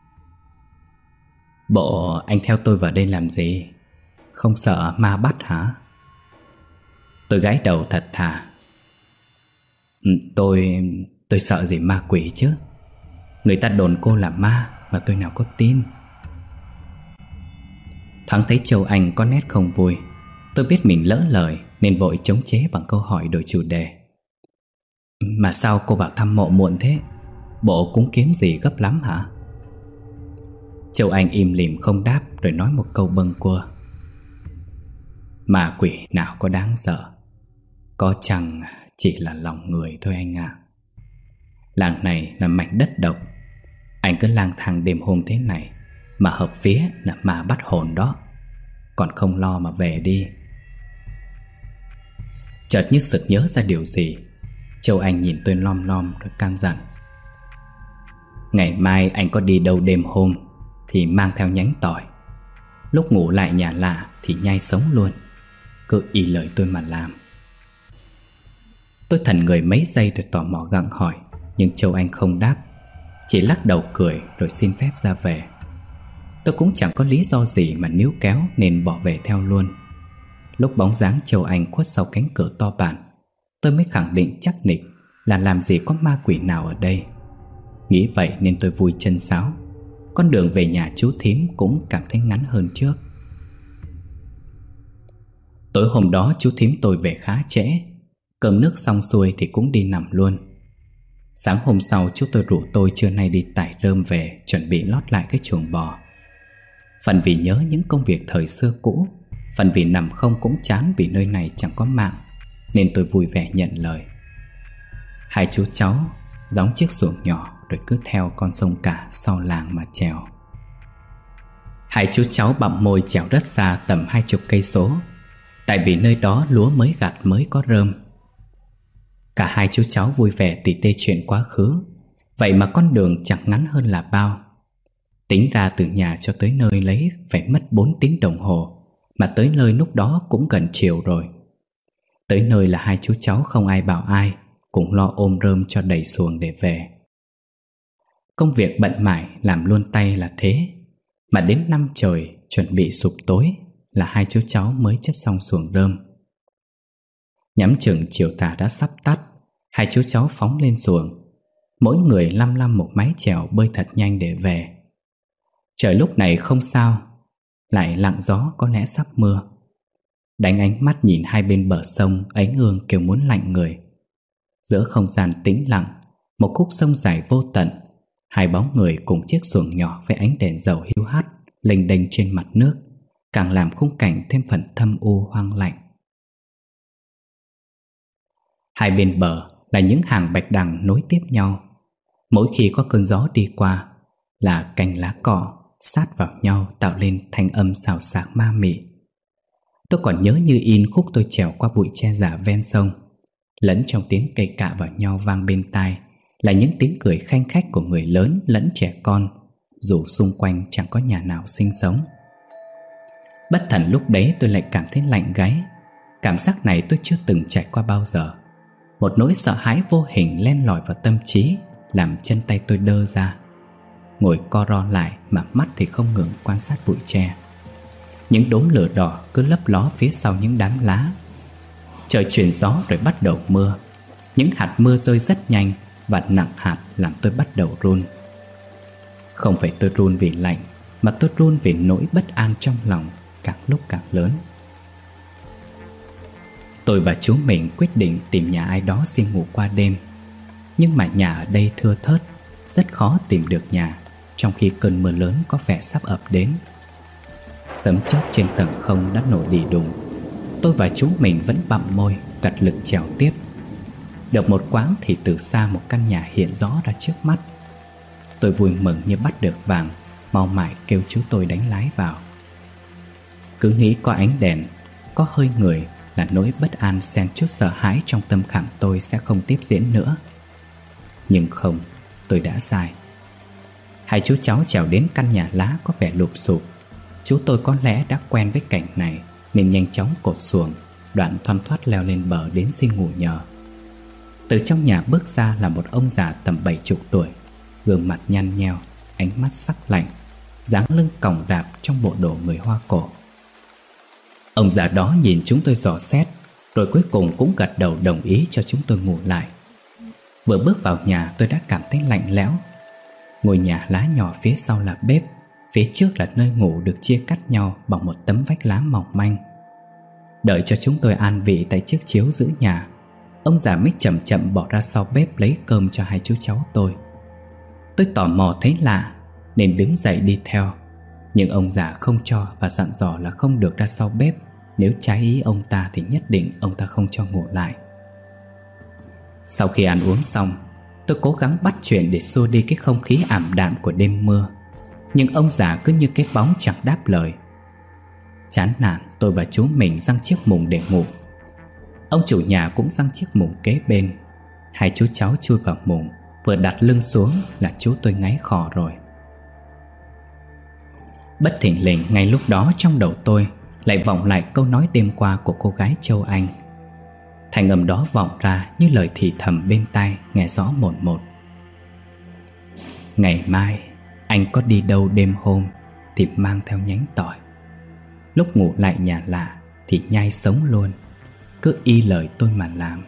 bộ anh theo tôi vào đây làm gì? Không sợ ma bắt hả? Tôi gãi đầu thật thà: ừ, Tôi... tôi sợ gì ma quỷ chứ. Người ta đồn cô là ma mà tôi nào có tin. Thoáng thấy Châu Anh có nét không vui, tôi biết mình lỡ lời nên vội chống chế bằng câu hỏi đổi chủ đề: mà sao cô vào thăm mộ muộn thế? Bộ cúng kiếng gì gấp lắm hả? Châu Anh im lìm không đáp rồi nói một câu bâng quơ: ma quỷ nào có đáng sợ. Có chăng chỉ là lòng người thôi anh ạ. Làng này là mảnh đất độc. Anh cứ lang thang đêm hôm thế này mà hợp vía là ma bắt hồn đó. Còn không lo mà về đi. Chợt như sực nhớ ra điều gì, Châu Anh nhìn tôi lom lom rồi căn dặn: ngày mai anh có đi đâu đêm hôm thì mang theo nhánh tỏi. Lúc ngủ lại nhà lạ thì nhai sống luôn. Cứ y lời tôi mà làm. Tôi thần người mấy giây rồi tò mò gặng hỏi, nhưng Châu Anh không đáp, chỉ lắc đầu cười rồi xin phép ra về. Tôi cũng chẳng có lý do gì mà níu kéo nên bỏ về theo luôn. Lúc bóng dáng Châu Anh khuất sau cánh cửa to bản, tôi mới khẳng định chắc nịch là làm gì có ma quỷ nào ở đây. Nghĩ vậy nên tôi vui chân sáo. Con đường về nhà chú thím cũng cảm thấy ngắn hơn trước. Tối hôm đó chú thím tôi về khá trễ. Cơm nước xong xuôi thì cũng đi nằm luôn. Sáng hôm sau chú tôi rủ tôi trưa nay đi tải rơm về, chuẩn bị lót lại cái chuồng bò. Phần vì nhớ những công việc thời xưa cũ, phần vì nằm không cũng chán vì nơi này chẳng có mạng, nên tôi vui vẻ nhận lời. Hai chú cháu gióng chiếc xuồng nhỏ rồi cứ theo con sông cả sau làng mà trèo. Hai chú cháu bặm môi trèo rất xa tầm hai chục cây số, tại vì nơi đó lúa mới gặt mới có rơm. Cả hai chú cháu vui vẻ tỉ tê chuyện quá khứ. Vậy mà con đường chẳng ngắn hơn là bao. Tính ra từ nhà cho tới nơi lấy phải mất bốn tiếng đồng hồ, mà tới nơi lúc đó cũng gần chiều rồi. Tới nơi là hai chú cháu không ai bảo ai, cũng lo ôm rơm cho đầy xuồng để về. Công việc bận mải làm luôn tay là thế, mà đến năm trời chuẩn bị sụp tối là hai chú cháu mới chất xong xuồng rơm. Nhắm chừng chiều tà đã sắp tắt, hai chú cháu phóng lên xuồng, mỗi người lăm lăm một mái chèo bơi thật nhanh để về. Trời lúc này không sao, lại lặng gió có lẽ sắp mưa. Đánh ánh mắt nhìn hai bên bờ sông ánh ương kêu muốn lạnh người. Giữa không gian tĩnh lặng, một khúc sông dài vô tận, hai bóng người cùng chiếc xuồng nhỏ với ánh đèn dầu hiu hắt lênh đênh trên mặt nước, càng làm khung cảnh thêm phần thâm u hoang lạnh. Hai bên bờ là những hàng bạch đằng nối tiếp nhau. Mỗi khi có cơn gió đi qua là cành lá cỏ sát vào nhau tạo lên thanh âm xào xạc ma mị. Tôi còn nhớ như in khúc tôi trèo qua bụi tre già ven sông. Lẫn trong tiếng cây cạ vào nhau vang bên tai là những tiếng cười khanh khách của người lớn lẫn trẻ con, dù xung quanh chẳng có nhà nào sinh sống. Bất thần lúc đấy tôi lại cảm thấy lạnh gáy. Cảm giác này tôi chưa từng trải qua bao giờ. Một nỗi sợ hãi vô hình len lỏi vào tâm trí, làm chân tay tôi đơ ra. Ngồi co ro lại mà mắt thì không ngừng quan sát bụi tre. Những đốm lửa đỏ cứ lấp ló phía sau những đám lá. Trời chuyển gió rồi bắt đầu mưa. Những hạt mưa rơi rất nhanh và nặng hạt làm tôi bắt đầu run. Không phải tôi run vì lạnh, mà tôi run vì nỗi bất an trong lòng càng lúc càng lớn. Tôi và chú mình quyết định tìm nhà ai đó xin ngủ qua đêm. Nhưng mà nhà ở đây thưa thớt, rất khó tìm được nhà, trong khi cơn mưa lớn có vẻ sắp ập đến. Sấm chớp trên tầng không đã nổ đì đùng. Tôi và chú mình vẫn bặm môi cật lực trèo tiếp. Được một quãng thì từ xa một căn nhà hiện rõ ra trước mắt. Tôi vui mừng như bắt được vàng, mau mải kêu chú tôi đánh lái vào. Cứ nghĩ có ánh đèn, có hơi người là nỗi bất an xen chút sợ hãi trong tâm khảm tôi sẽ không tiếp diễn nữa. Nhưng không, tôi đã sai. Hai chú cháu trèo đến căn nhà lá có vẻ lụp xụp. Chú tôi có lẽ đã quen với cảnh này nên nhanh chóng cột xuồng, đoạn thoăn thoắt leo lên bờ đến xin ngủ nhờ. Từ trong nhà bước ra là một ông già tầm bảy chục tuổi, gương mặt nhăn nheo, ánh mắt sắc lạnh, dáng lưng còng rạp trong bộ đồ người Hoa cổ. Ông già đó nhìn chúng tôi dò xét, rồi cuối cùng cũng gật đầu đồng ý cho chúng tôi ngủ lại. Vừa bước vào nhà tôi đã cảm thấy lạnh lẽo. Ngôi nhà lá nhỏ phía sau là bếp, phía trước là nơi ngủ được chia cắt nhau bằng một tấm vách lá mỏng manh. Đợi cho chúng tôi an vị tại chiếc chiếu giữa nhà, ông già mới chậm chậm bỏ ra sau bếp lấy cơm cho hai chú cháu tôi. Tôi tò mò thấy lạ nên đứng dậy đi theo, nhưng ông già không cho và dặn dò là không được ra sau bếp. Nếu trái ý ông ta thì nhất định ông ta không cho ngủ lại. Sau khi ăn uống xong, tôi cố gắng bắt chuyện để xua đi cái không khí ảm đạm của đêm mưa, nhưng ông già cứ như cái bóng chẳng đáp lời. Chán nản, tôi và chú mình giăng chiếc mùng để ngủ. Ông chủ nhà cũng giăng chiếc mùng kế bên. Hai chú cháu chui vào mùng, vừa đặt lưng xuống là chú tôi ngáy khò rồi. Bất thình lình ngay lúc đó trong đầu tôi lại vọng lại câu nói đêm qua của cô gái Châu Anh. Thành âm đó vọng ra như lời thì thầm bên tai, nghe rõ mồn một. Ngày mai anh có đi đâu đêm hôm thì mang theo nhánh tỏi. Lúc ngủ lại nhà lạ thì nhai sống luôn, cứ y lời tôi mà làm.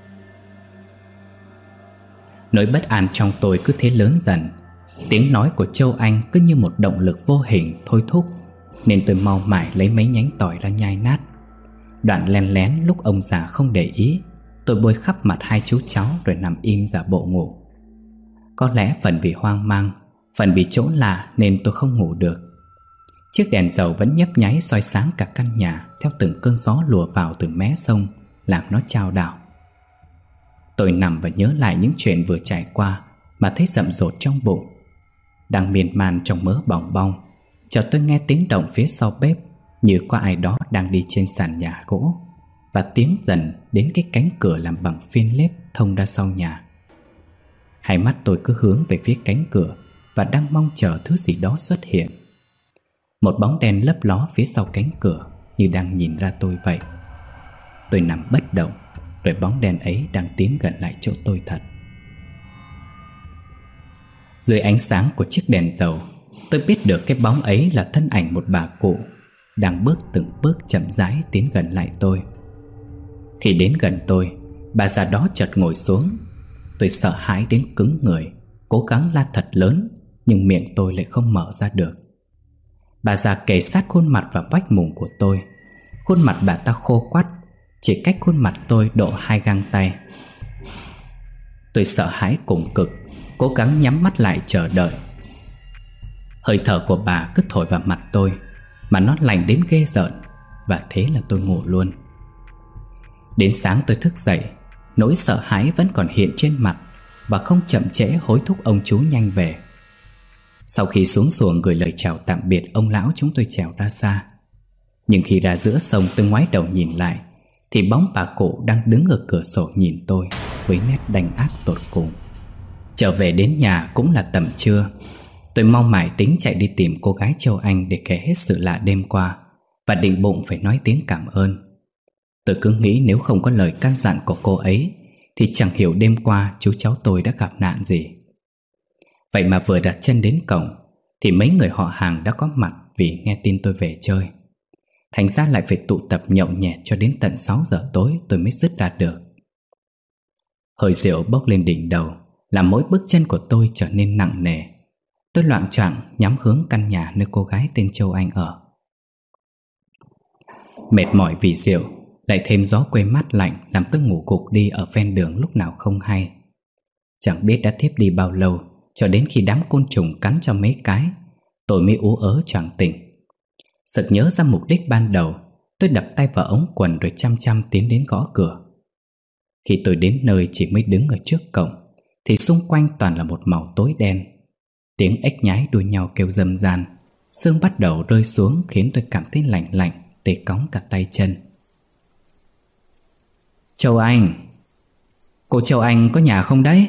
Nỗi bất an trong tôi cứ thế lớn dần. Tiếng nói của Châu Anh cứ như một động lực vô hình thôi thúc, nên tôi mau mải lấy mấy nhánh tỏi ra nhai nát. Đoạn len lén lúc ông già không để ý, tôi bôi khắp mặt hai chú cháu rồi nằm im giả bộ ngủ. Có lẽ phần vì hoang mang, phần vì chỗ lạ nên tôi không ngủ được. Chiếc đèn dầu vẫn nhấp nháy soi sáng cả căn nhà theo từng cơn gió lùa vào từ mé sông, làm nó chao đảo. Tôi nằm và nhớ lại những chuyện vừa trải qua mà thấy rậm rột trong bụng. Đang miên man trong mớ bòng bong, chợt tôi nghe tiếng động phía sau bếp, như có ai đó đang đi trên sàn nhà gỗ, và tiến dần đến cái cánh cửa làm bằng phiên lép thông ra sau nhà. Hai mắt tôi cứ hướng về phía cánh cửa và đang mong chờ thứ gì đó xuất hiện. Một bóng đen lấp ló phía sau cánh cửa, như đang nhìn ra tôi vậy. Tôi nằm bất động, rồi bóng đen ấy đang tiến gần lại chỗ tôi thật. Dưới ánh sáng của chiếc đèn dầu, tôi biết được cái bóng ấy là thân ảnh một bà cụ, đang bước từng bước chậm rãi tiến gần lại tôi. Khi đến gần tôi, bà già đó chợt ngồi xuống. Tôi sợ hãi đến cứng người, cố gắng la thật lớn, nhưng miệng tôi lại không mở ra được. Bà già kề sát khuôn mặt vào vách mùng của tôi. Khuôn mặt bà ta khô quắt, chỉ cách khuôn mặt tôi độ hai găng tay. Tôi sợ hãi cùng cực, cố gắng nhắm mắt lại chờ đợi. Hơi thở của bà cứ thổi vào mặt tôi, mà nó lạnh đến ghê rợn, và thế là tôi ngủ luôn. Đến sáng tôi thức dậy, nỗi sợ hãi vẫn còn hiện trên mặt, và không chậm trễ hối thúc ông chú nhanh về. Sau khi xuống xuồng gửi lời chào tạm biệt ông lão, chúng tôi trèo ra xa. Nhưng khi ra giữa sông, tôi ngoái đầu nhìn lại thì bóng bà cụ đang đứng ở cửa sổ nhìn tôi với nét đanh ác tột cùng. Trở về đến nhà cũng là tầm trưa. Tôi mau mải tính chạy đi tìm cô gái Châu Anh để kể hết sự lạ đêm qua, và định bụng phải nói tiếng cảm ơn. Tôi cứ nghĩ nếu không có lời căn dặn của cô ấy thì chẳng hiểu đêm qua chú cháu tôi đã gặp nạn gì. Vậy mà vừa đặt chân đến cổng thì mấy người họ hàng đã có mặt vì nghe tin tôi về chơi. Thành ra lại phải tụ tập nhậu nhẹt cho đến tận sáu giờ tối tôi mới dứt ra được. Hơi rượu bốc lên đỉnh đầu làm mỗi bước chân của tôi trở nên nặng nề. Tôi loạng choạng nhắm hướng căn nhà nơi cô gái tên Châu Anh ở. Mệt mỏi vì rượu, lại thêm gió quê mát lạnh làm tôi ngủ gục đi ở ven đường lúc nào không hay. Chẳng biết đã thiếp đi bao lâu, cho đến khi đám côn trùng cắn cho mấy cái, tôi mới ú ớ choàng tỉnh. Sực nhớ ra mục đích ban đầu, tôi đập tay vào ống quần rồi chăm chăm tiến đến gõ cửa. Khi tôi đến nơi chỉ mới đứng ở trước cổng thì xung quanh toàn là một màu tối đen. Tiếng ếch nhái đua nhau kêu râm ran, sương bắt đầu rơi xuống khiến tôi cảm thấy lạnh lạnh, tê cóng cả tay chân. Châu Anh, cô Châu Anh có nhà không đấy?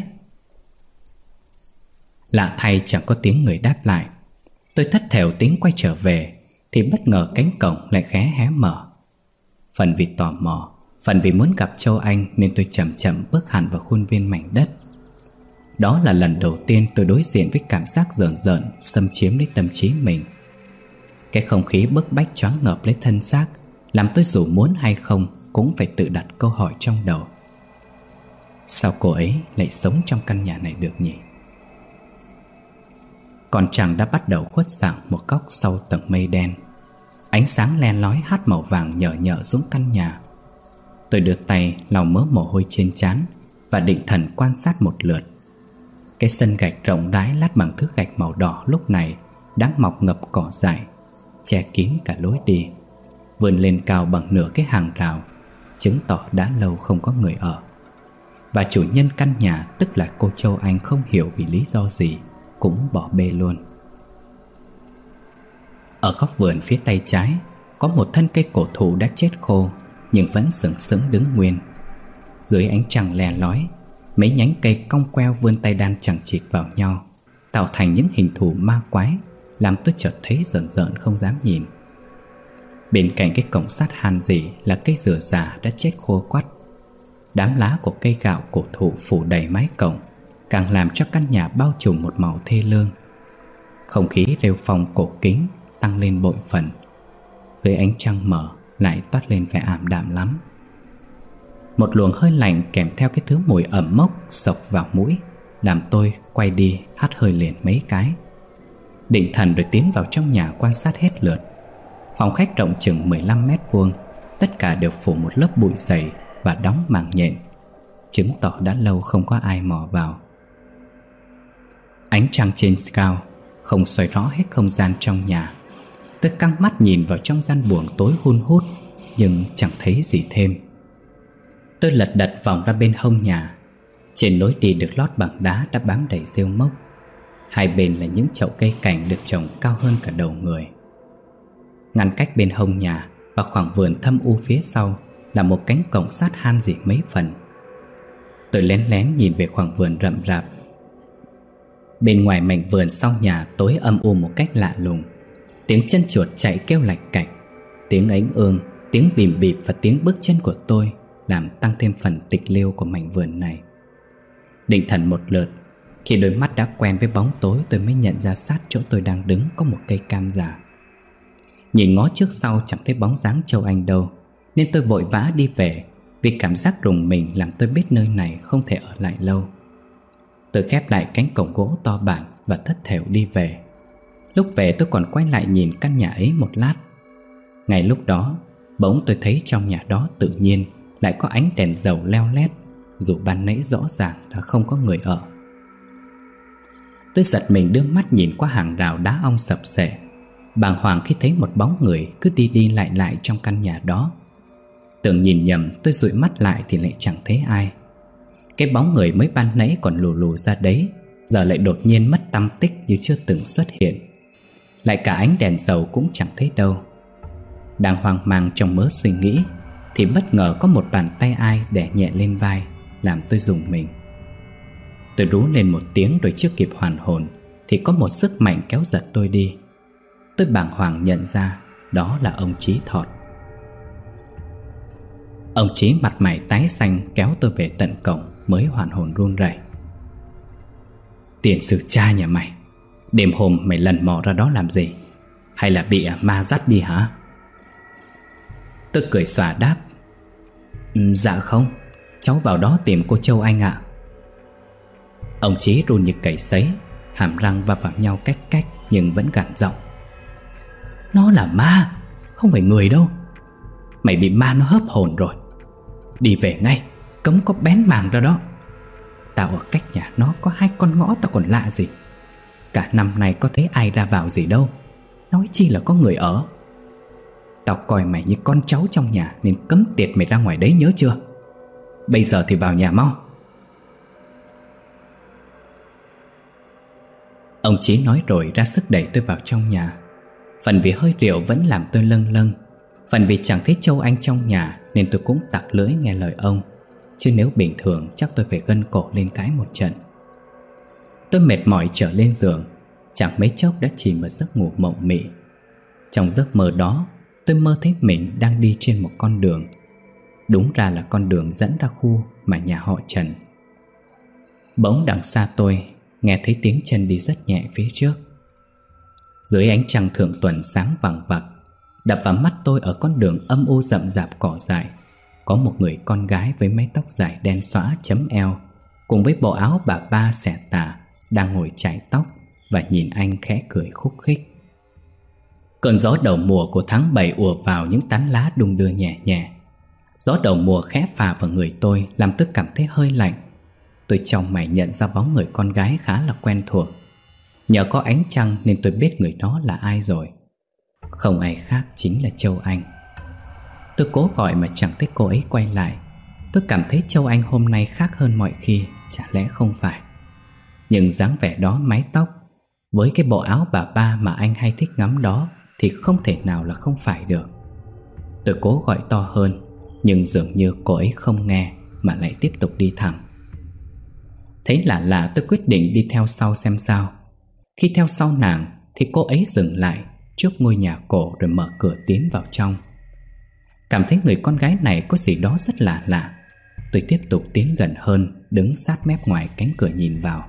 Lạ thay chẳng có tiếng người đáp lại. Tôi thất thểu tính quay trở về thì bất ngờ cánh cổng lại khé hé mở. Phần vì tò mò, phần vì muốn gặp Châu Anh nên tôi chậm chậm bước hẳn vào khuôn viên mảnh đất. Đó là lần đầu tiên tôi đối diện với cảm giác rợn rợn xâm chiếm lấy tâm trí mình. Cái không khí bức bách choáng ngợp lấy thân xác làm tôi dù muốn hay không cũng phải tự đặt câu hỏi trong đầu. Sao cô ấy lại sống trong căn nhà này được nhỉ? Con trăng đã bắt đầu khuất dạng một góc sau tầng mây đen. Ánh sáng len lói hắt màu vàng nhợ nhợ xuống căn nhà. Tôi đưa tay lau mớ mồ hôi trên trán và định thần quan sát một lượt. Cái sân gạch rộng rãi lát bằng thước gạch màu đỏ lúc này đã mọc ngập cỏ dại, che kín cả lối đi, vươn lên cao bằng nửa cái hàng rào, chứng tỏ đã lâu không có người ở. và chủ nhân căn nhà, tức là cô Châu Anh, không hiểu vì lý do gì cũng bỏ bê luôn. Ở góc vườn phía tay trái có một thân cây cổ thụ đã chết khô nhưng vẫn sừng sững đứng nguyên. Dưới ánh trăng le lói, mấy nhánh cây cong queo vươn tay đan chằng chịt vào nhau, tạo thành những hình thù ma quái, làm tôi chợt thấy rợn rợn không dám nhìn. Bên cạnh cái cổng sắt han rỉ là cây dừa già đã chết khô quắt. Đám lá của cây gạo cổ thụ phủ đầy mái cổng, càng làm cho căn nhà bao trùm một màu thê lương. Không khí rêu phong cổ kính tăng lên bội phần. Dưới ánh trăng mở lại toát lên vẻ ảm đạm lắm. Một luồng hơi lạnh kèm theo cái thứ mùi ẩm mốc xộc vào mũi, làm tôi quay đi hắt hơi liền mấy cái. Định thần rồi tiến vào trong nhà quan sát hết lượt. Phòng khách rộng chừng mười lăm mét vuông, tất cả đều phủ một lớp bụi dày và đóng màng nhện, chứng tỏ đã lâu không có ai mò vào. Ánh trăng trên cao không soi rõ hết không gian trong nhà. Tôi căng mắt nhìn vào trong gian buồng tối hun hút, nhưng chẳng thấy gì thêm. Tôi lật đật vòng ra bên hông nhà. Trên lối đi được lót bằng đá đã bám đầy rêu mốc. Hai bên là những chậu cây cảnh được trồng cao hơn cả đầu người. Ngăn cách bên hông nhà và khoảng vườn thâm u phía sau là một cánh cổng sắt han rỉ mấy phần. Tôi lén lén nhìn về khoảng vườn rậm rạp. Bên ngoài mảnh vườn sau nhà tối âm u một cách lạ lùng. Tiếng chân chuột chạy kêu lạch cạch, tiếng ánh ương, tiếng bìm bịp và tiếng bước chân của tôi làm tăng thêm phần tịch liêu của mảnh vườn này. Định thần một lượt, khi đôi mắt đã quen với bóng tối, tôi mới nhận ra sát chỗ tôi đang đứng có một cây cam già. Nhìn ngó trước sau chẳng thấy bóng dáng Châu Anh đâu, nên tôi vội vã đi về, vì cảm giác rùng mình làm tôi biết nơi này không thể ở lại lâu. Tôi khép lại cánh cổng gỗ to bản và thất thểu đi về. Lúc về tôi còn quay lại nhìn căn nhà ấy một lát. Ngay lúc đó, bỗng tôi thấy trong nhà đó tự nhiên lại có ánh đèn dầu leo lét, dù ban nãy rõ ràng là không có người ở. Tôi giật mình đưa mắt nhìn qua hàng rào đá ong sập xệ, bàng hoàng khi thấy một bóng người cứ đi đi lại lại trong căn nhà đó. Tưởng nhìn nhầm, tôi dụi mắt lại thì lại chẳng thấy ai. Cái bóng người mới ban nãy còn lù lù ra đấy, giờ lại đột nhiên mất tăm tích như chưa từng xuất hiện. Lại cả ánh đèn dầu cũng chẳng thấy đâu. Đang hoang mang trong mớ suy nghĩ thì bất ngờ có một bàn tay ai đè nhẹ lên vai, làm tôi rùng mình. Tôi rú lên một tiếng rồi chưa kịp hoàn hồn thì có một sức mạnh kéo giật tôi đi. Tôi bàng hoàng nhận ra đó là ông Chí Thọt. Ông Chí mặt mày tái xanh kéo tôi về tận cổng mới hoàn hồn run rẩy. Tiền sử cha nhà mày, đêm hôm mày lần mò ra đó làm gì? Hay là bị ma dắt đi hả? Tôi cười xòa đáp: Dạ không, cháu vào đó tìm cô Châu Anh ạ. Ông Chí run như cầy sấy, hàm răng va vào nhau cách cách nhưng vẫn gằn giọng: Nó là ma, không phải người đâu. Mày bị ma nó hớp hồn rồi. Đi về ngay, cấm có bén màng ra đó. Tao ở cách nhà nó có hai con ngõ tao còn lạ gì. Cả năm nay có thấy ai ra vào gì đâu, nói chi là có người ở. Tao coi mày như con cháu trong nhà nên cấm tiệt mày ra ngoài đấy, nhớ chưa? Bây giờ thì vào nhà mau. Ông Chí nói rồi ra sức đẩy tôi vào trong nhà. Phần vì hơi rượu vẫn làm tôi lâng lâng, phần vì chẳng thấy Châu Anh trong nhà nên tôi cũng tặc lưỡi nghe lời ông. Chứ nếu bình thường chắc tôi phải gân cổ lên cãi một trận. Tôi mệt mỏi trở lên giường, chẳng mấy chốc đã chìm vào giấc ngủ mộng mị. Trong giấc mơ đó, tôi mơ thấy mình đang đi trên một con đường. Đúng ra là con đường dẫn ra khu mà nhà họ Trần. Bỗng đằng xa tôi nghe thấy tiếng chân đi rất nhẹ phía trước. Dưới ánh trăng thượng tuần sáng vằng vặc, đập vào mắt tôi ở con đường âm u rậm rạp cỏ dại có một người con gái với mái tóc dài đen xõa chấm eo, cùng với bộ áo bà ba xẻ tà, đang ngồi chải tóc và nhìn anh khẽ cười khúc khích. Cơn gió đầu mùa của tháng bảy ùa vào những tán lá đung đưa nhẹ nhẹ. Gió đầu mùa khẽ phả vào người tôi làm tôi cảm thấy hơi lạnh. Tôi trong mày nhận ra bóng người con gái khá là quen thuộc. Nhờ có ánh trăng nên tôi biết người đó là ai rồi. Không ai khác chính là Châu Anh. Tôi cố gọi mà chẳng thấy cô ấy quay lại. Tôi cảm thấy Châu Anh hôm nay khác hơn mọi khi. Chả lẽ không phải? Nhưng dáng vẻ đó, mái tóc, với cái bộ áo bà ba mà anh hay thích ngắm đó, thì không thể nào là không phải được. Tôi cố gọi to hơn, nhưng dường như cô ấy không nghe, mà lại tiếp tục đi thẳng. Thấy lạ lạ, tôi quyết định đi theo sau xem sao. Khi theo sau nàng thì cô ấy dừng lại trước ngôi nhà cổ rồi mở cửa tiến vào trong. Cảm thấy người con gái này có gì đó rất lạ lạ. Tôi tiếp tục tiến gần hơn, đứng sát mép ngoài cánh cửa nhìn vào.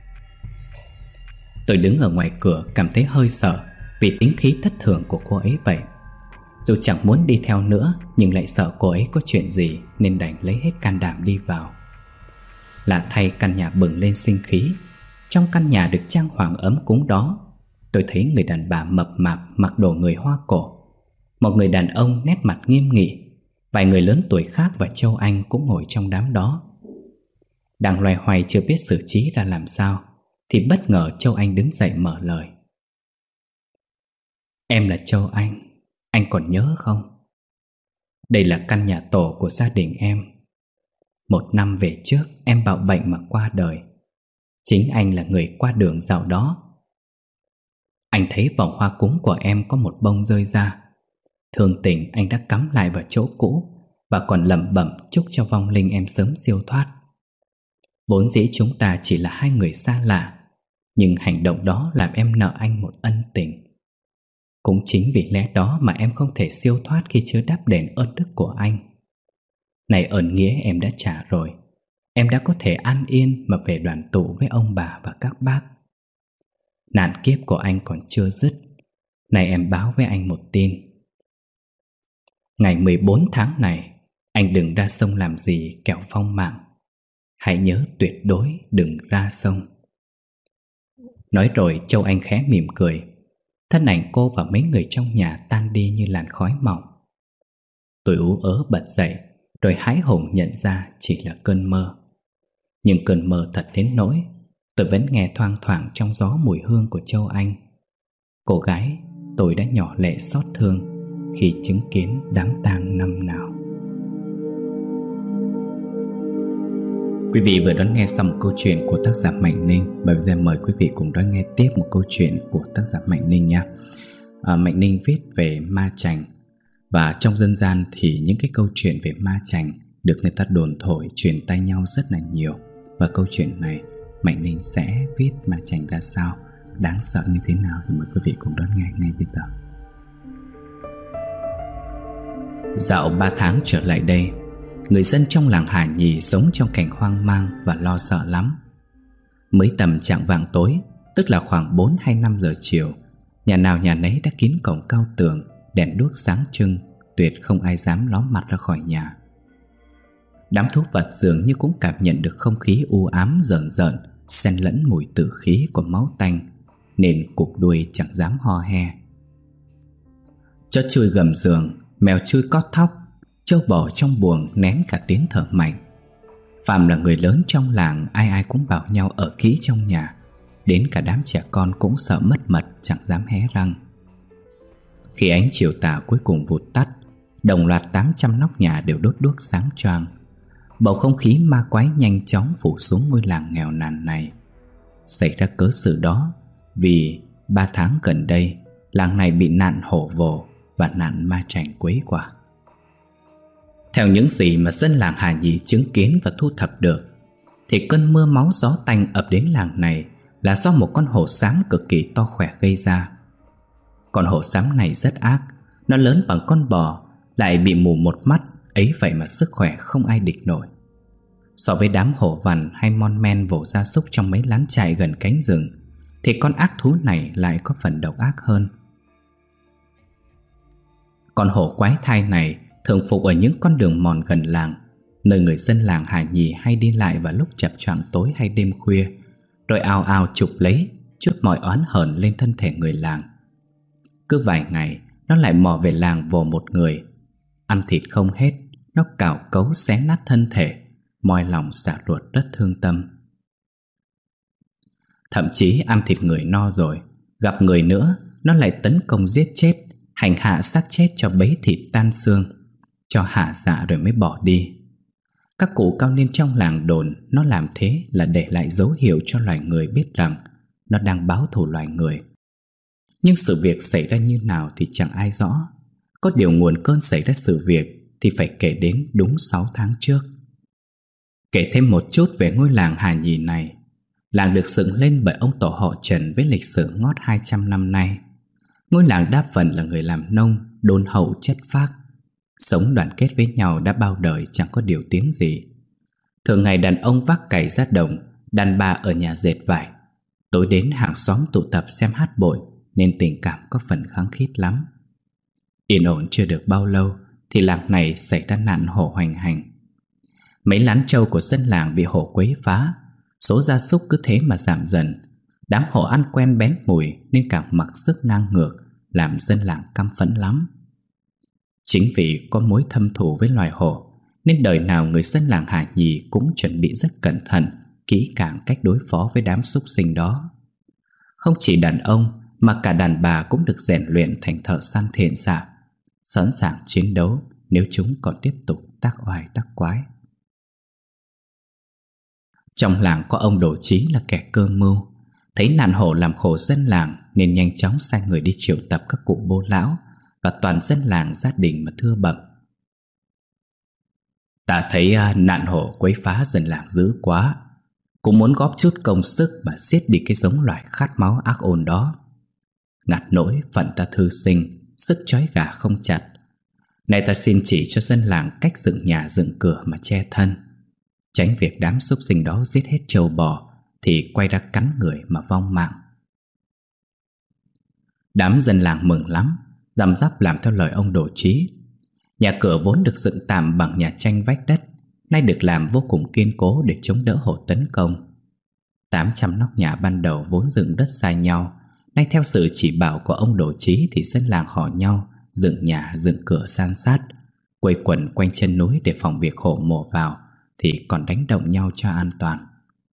Tôi đứng ở ngoài cửa cảm thấy hơi sợ vì tính khí thất thường của cô ấy vậy. Dù chẳng muốn đi theo nữa, nhưng lại sợ cô ấy có chuyện gì, nên đành lấy hết can đảm đi vào. Lạ thay, căn nhà bừng lên sinh khí. Trong căn nhà được trang hoàng ấm cúng đó, tôi thấy người đàn bà mập mạp mặc đồ người Hoa cổ, một người đàn ông nét mặt nghiêm nghị, vài người lớn tuổi khác và Châu Anh cũng ngồi trong đám đó. Đang loay hoay chưa biết xử trí ra làm sao, thì bất ngờ Châu Anh đứng dậy mở lời. Em là Châu Anh, anh còn nhớ không? Đây là căn nhà tổ của gia đình em. Một năm về trước em bạo bệnh mà qua đời. Chính anh là người qua đường dạo đó. Anh thấy vòng hoa cúng của em có một bông rơi ra. Thương tình anh đã cắm lại vào chỗ cũ, và còn lẩm bẩm chúc cho vong linh em sớm siêu thoát. Vốn dĩ chúng ta chỉ là hai người xa lạ, nhưng hành động đó làm em nợ anh một ân tình. Cũng chính vì lẽ đó mà em không thể siêu thoát khi chưa đáp đền ơn đức của anh. Này ơn nghĩa em đã trả rồi. Em đã có thể an yên mà về đoàn tụ với ông bà và các bác. Nạn kiếp của anh còn chưa dứt. Này em báo với anh một tin. Ngày mười bốn tháng này, anh đừng ra sông làm gì kẻo phong mạng. Hãy nhớ tuyệt đối đừng ra sông. Nói rồi Châu Anh khẽ mỉm cười. Thân ảnh cô và mấy người trong nhà tan đi như làn khói mỏng. Tôi ú ớ bật dậy, rồi hái hùng nhận ra chỉ là cơn mơ. Nhưng cơn mơ thật đến nỗi tôi vẫn nghe thoang thoảng trong gió mùi hương của Châu Anh. Cô gái tôi đã nhỏ lệ xót thương khi chứng kiến đám tang năm nào. Quý vị vừa đón nghe xong một câu chuyện của tác giả Mạnh Ninh. Và bây giờ mời quý vị cùng đón nghe tiếp một câu chuyện của tác giả Mạnh Ninh nha. à, Mạnh Ninh viết về ma chành. Và trong dân gian thì những cái câu chuyện về ma chành được người ta đồn thổi truyền tay nhau rất là nhiều. Và câu chuyện này Mạnh Ninh sẽ viết ma chành ra sao, đáng sợ như thế nào, thì mời quý vị cùng đón nghe ngay bây giờ. Dạo ba tháng trở lại đây, người dân trong làng Hà Nhì sống trong cảnh hoang mang và lo sợ lắm. Mới tầm chạng vạng tối, tức là khoảng bốn hay năm giờ chiều, nhà nào nhà nấy đã kín cổng cao tường, đèn đuốc sáng trưng, tuyệt không ai dám ló mặt ra khỏi nhà. Đám thú vật dường như cũng cảm nhận được không khí u ám rợn rợn, xen lẫn mùi tử khí của máu tanh, nên cụp đuôi chẳng dám ho he. Chó chui gầm giường, mèo chui cót thóc, trâu bò trong buồng nén cả tiếng thở mạnh. Phàm là người lớn trong làng, ai ai cũng bảo nhau ở kỹ trong nhà. Đến cả đám trẻ con cũng sợ mất mật, chẳng dám hé răng. Khi ánh chiều tà cuối cùng vụt tắt, đồng loạt tám trăm nóc nhà đều đốt đuốc sáng choang. Bầu không khí ma quái nhanh chóng phủ xuống ngôi làng nghèo nàn này. Xảy ra cớ sự đó vì ba tháng gần đây làng này bị nạn hổ vồ và nạn ma chành quấy quả. Theo những gì mà dân làng Hà Nhì chứng kiến và thu thập được, thì cơn mưa máu gió tanh ập đến làng này là do một con hổ xám cực kỳ to khỏe gây ra. Con hổ xám này rất ác, nó lớn bằng con bò, lại bị mù một mắt, ấy vậy mà sức khỏe không ai địch nổi. So với đám hổ vằn hay mon men vồ gia súc trong mấy lán trại gần cánh rừng, thì con ác thú này lại có phần độc ác hơn. Con hổ quái thai này thường phục ở những con đường mòn gần làng, nơi người dân làng Hà Nhì hay đi lại vào lúc chập choạng tối hay đêm khuya, rồi ào ào chụp lấy, trút mọi oán hờn lên thân thể người làng. Cứ vài ngày nó lại mò về làng vồ một người. Ăn thịt không hết, nó cào cấu xé nát thân thể, moi lòng xả ruột rất thương tâm. Thậm chí ăn thịt người no rồi, gặp người nữa, nó lại tấn công giết chết, hành hạ xác chết cho bấy thịt tan xương, cho hả dạ rồi mới bỏ đi. Các cụ cao niên trong làng đồn nó làm thế là để lại dấu hiệu cho loài người biết rằng nó đang báo thù loài người. Nhưng sự việc xảy ra như nào thì chẳng ai rõ. Có điều nguồn cơn xảy ra sự việc thì phải kể đến đúng sáu tháng trước. Kể thêm một chút về ngôi làng Hà Nhì này. Làng được dựng lên bởi ông tổ họ Trần với lịch sử ngót hai trăm năm nay. Ngôi làng đa phần là người làm nông, đôn hậu chất phác. Sống đoàn kết với nhau đã bao đời chẳng có điều tiếng gì. Thường ngày đàn ông vác cày ra đồng, đàn bà ở nhà dệt vải. Tối đến hàng xóm tụ tập xem hát bội, nên tình cảm có phần khăng khít lắm. Yên ổn chưa được bao lâu thì làng này xảy ra nạn hổ hoành hành. Mấy lán trâu của dân làng bị hổ quấy phá. Số gia súc cứ thế mà giảm dần. Đám hổ ăn quen bén mùi nên càng mặc sức ngang ngược, làm dân làng căm phẫn lắm. Chính vì có mối thâm thù với loài hổ nên đời nào người dân làng Hà Nhì cũng chuẩn bị rất cẩn thận, kỹ càng cách đối phó với đám súc sinh đó. Không chỉ đàn ông mà cả đàn bà cũng được rèn luyện thành thợ săn thiện xạ, sẵn sàng chiến đấu nếu chúng còn tiếp tục tác oai tác quái. Trong làng có ông Đồ Chí là kẻ cơ mưu. Thấy nạn hổ làm khổ dân làng nên nhanh chóng sai người đi triệu tập các cụ bô lão và toàn dân làng gia đình mà thưa bẩm: Ta thấy nạn hổ quấy phá dân làng dữ quá, cũng muốn góp chút công sức mà giết đi cái giống loài khát máu ác ôn đó. Ngặt nỗi phận ta thư sinh, sức trói gà không chặt. Này ta xin chỉ cho dân làng cách dựng nhà dựng cửa mà che thân, tránh việc đám súc sinh đó giết hết trâu bò thì quay ra cắn người mà vong mạng. Đám dân làng mừng lắm, răm rắp làm theo lời ông Đồ Chí. Nhà cửa vốn được dựng tạm bằng nhà tranh vách đất, nay được làm vô cùng kiên cố để chống đỡ hổ tấn công. Tám trăm nóc nhà ban đầu vốn dựng đất xa nhau, nay theo sự chỉ bảo của ông Đồ Chí thì dân làng hò nhau dựng nhà dựng cửa san sát, quây quần quanh chân núi để phòng việc hổ mổ vào thì còn đánh động nhau cho an toàn.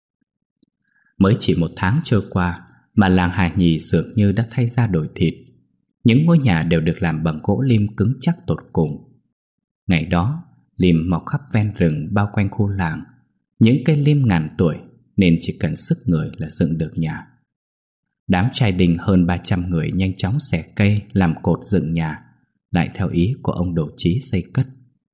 Mới chỉ một tháng trôi qua mà làng Hà Nhì dường như đã thay da đổi thịt. Những ngôi nhà đều được làm bằng gỗ lim cứng chắc tột cùng. Ngày đó, lim mọc khắp ven rừng bao quanh khu làng. Những cây lim ngàn tuổi nên chỉ cần sức người là dựng được nhà. Đám trai đình hơn ba trăm người nhanh chóng xẻ cây làm cột dựng nhà, lại theo ý của ông Đồ Chí xây cất.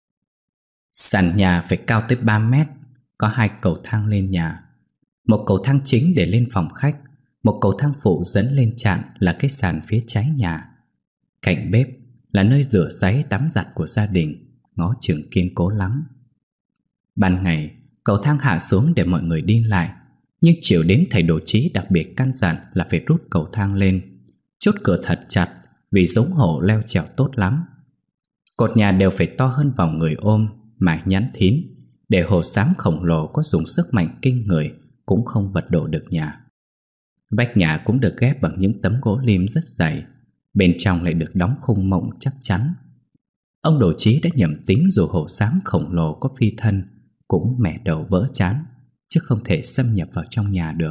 Sàn nhà phải cao tới ba mét, có hai cầu thang lên nhà. Một cầu thang chính để lên phòng khách, một cầu thang phụ dẫn lên trạm là cái sàn phía trái nhà. Cạnh bếp là nơi rửa ráy tắm giặt của gia đình, ngó chừng kiên cố lắm. Ban ngày, cầu thang hạ xuống để mọi người đi lại, nhưng chiều đến thầy Đồ Chí đặc biệt căn dặn là phải rút cầu thang lên, chốt cửa thật chặt vì giống hổ leo trèo tốt lắm. Cột nhà đều phải to hơn vòng người ôm, mài nhẵn thín, để hổ xám khổng lồ có dùng sức mạnh kinh người cũng không vật đổ được nhà. Vách nhà cũng được ghép bằng những tấm gỗ lim rất dày, bên trong lại được đóng khung mộng chắc chắn. Ông Đồ Chí đã nhầm tính dù hổ xám khổng lồ có phi thân cũng mẻ đầu vỡ chán, chứ không thể xâm nhập vào trong nhà được.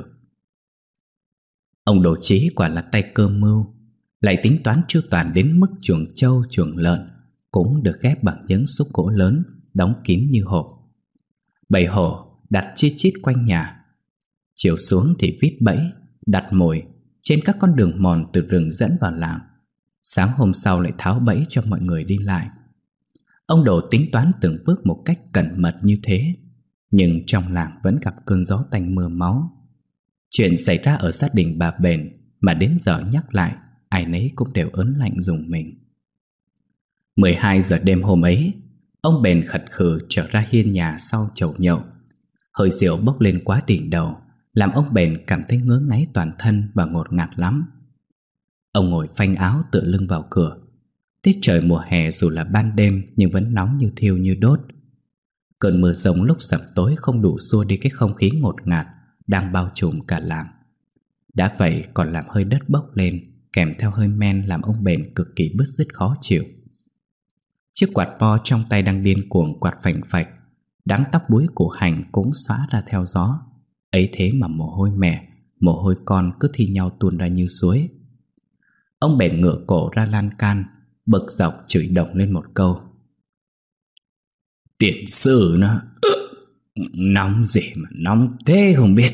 Ông Đồ Chí quả là tay cơ mưu, lại tính toán chu toàn đến mức chuồng trâu chuồng lợn cũng được ghép bằng những xúc gỗ lớn đóng kín như hộp. Bầy hổ đặt chi chít quanh nhà. Chiều xuống thì vít bẫy, đặt mồi trên các con đường mòn từ rừng dẫn vào làng. Sáng hôm sau lại tháo bẫy cho mọi người đi lại. Ông Đồ tính toán từng bước một cách cẩn mật như thế, nhưng trong làng vẫn gặp cơn gió tanh mưa máu. Chuyện xảy ra ở gia đình bà Bền mà đến giờ nhắc lại, ai nấy cũng đều ớn lạnh rùng mình. mười hai giờ đêm hôm ấy, ông Bền khật khừ trở ra hiên nhà sau chầu nhậu. Hơi rượu bốc lên quá đỉnh đầu, làm ông Bền cảm thấy ngứa ngáy toàn thân và ngột ngạt lắm. Ông ngồi phanh áo tựa lưng vào cửa. Tiết trời mùa hè dù là ban đêm nhưng vẫn nóng như thiêu như đốt. Cơn mưa rông lúc sẩm tối không đủ xua đi cái không khí ngột ngạt đang bao trùm cả làng. Đã vậy còn làm hơi đất bốc lên, kèm theo hơi men làm ông Bền cực kỳ bứt rứt khó chịu. Chiếc quạt bo trong tay đang điên cuồng quạt phành phạch, đám tóc búi của Hành cũng xõa ra theo gió. Ấy thế mà mồ hôi mẹ, mồ hôi con cứ thi nhau tuôn ra như suối. Ông Bền ngửa cổ ra lan can, bực dọc chửi đồng lên một câu: "Tiền sử nó, Nóng gì mà nóng thế không biết.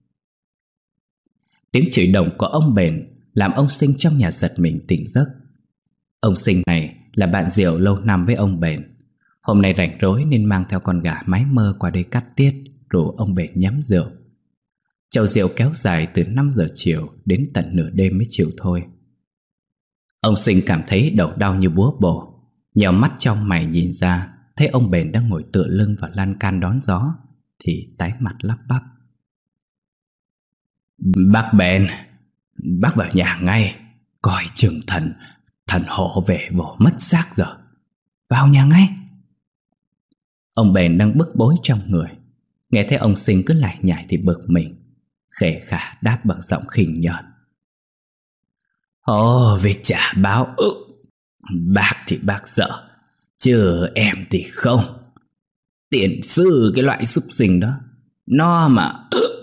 Tiếng chửi đồng của ông Bền làm ông Sinh trong nhà giật mình tỉnh giấc. Ông Sinh này là bạn Diệu lâu năm với ông Bền. Hôm nay rảnh rỗi nên mang theo con gà mái mơ qua đây cắt tiết, rủ ông Bền nhắm rượu. Chầu rượu kéo dài từ năm giờ chiều đến tận nửa đêm mới chịu thôi. Ông Sinh cảm thấy đầu đau như búa bổ, nhèo mắt trong mày nhìn ra, thấy ông Bền đang ngồi tựa lưng vào lan can đón gió, thì tái mặt lắp bắp. Bác Bền, bác vào nhà ngay, coi chừng thần Thần hộ về vồ mất xác rồi. Vào nhà ngay. Ông Bền đang bức bối trong người, nghe thấy ông Sinh cứ lải nhải thì bực mình, khề khả đáp bằng giọng khinh nhờn. Ồ, vì chả báo ự. Bác thì bác sợ, chứ em thì không. Tiền sư cái loại súc sinh đó, nó mà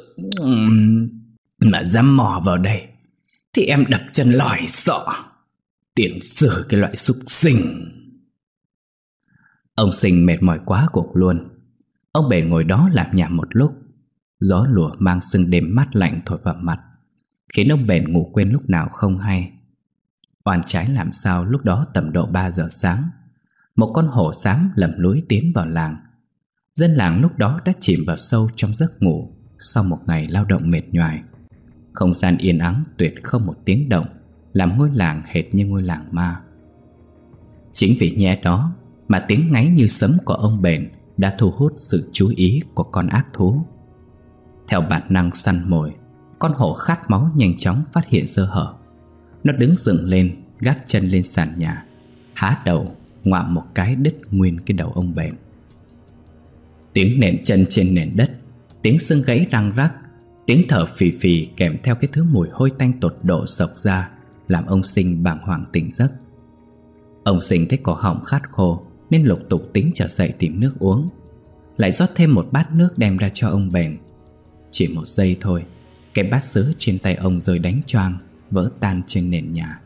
Mà dám mò vào đây thì em đập chân lòi sọ. Tiền sư cái loại súc sinh. Ông Sinh mệt mỏi quá cuộc luôn. Ông Bền ngồi đó lảm nhảm một lúc. Gió lùa mang sương đêm mát lạnh thổi vào mặt, khiến ông Bền ngủ quên lúc nào không hay. Oan trái làm sao lúc đó tầm độ ba giờ sáng, một con hổ xám lầm lũi tiến vào làng. Dân làng lúc đó đã chìm vào sâu trong giấc ngủ sau một ngày lao động mệt nhoài. Không gian yên ắng tuyệt không một tiếng động, làm ngôi làng hệt như ngôi làng ma. Chính vì nhẹ đó mà tiếng ngáy như sấm của ông Bền đã thu hút sự chú ý của con ác thú. Theo bản năng săn mồi, con hổ khát máu nhanh chóng phát hiện sơ hở. Nó đứng dựng lên, gác chân lên sàn nhà, há đầu ngoạm một cái đứt nguyên cái đầu ông Bền. Tiếng nện chân trên nền đất, tiếng xương gãy răng rắc, tiếng thở phì phì kèm theo cái thứ mùi hôi tanh tột độ xộc ra, làm ông Sinh bàng hoàng tỉnh giấc. Ông Sinh thấy cổ họng khát khô nên lục tục tính trở dậy tìm nước uống, lại rót thêm một bát nước đem ra cho ông Bền. Chỉ một giây thôi, cái bát sứ trên tay ông rơi đánh choang, vỡ tan trên nền nhà.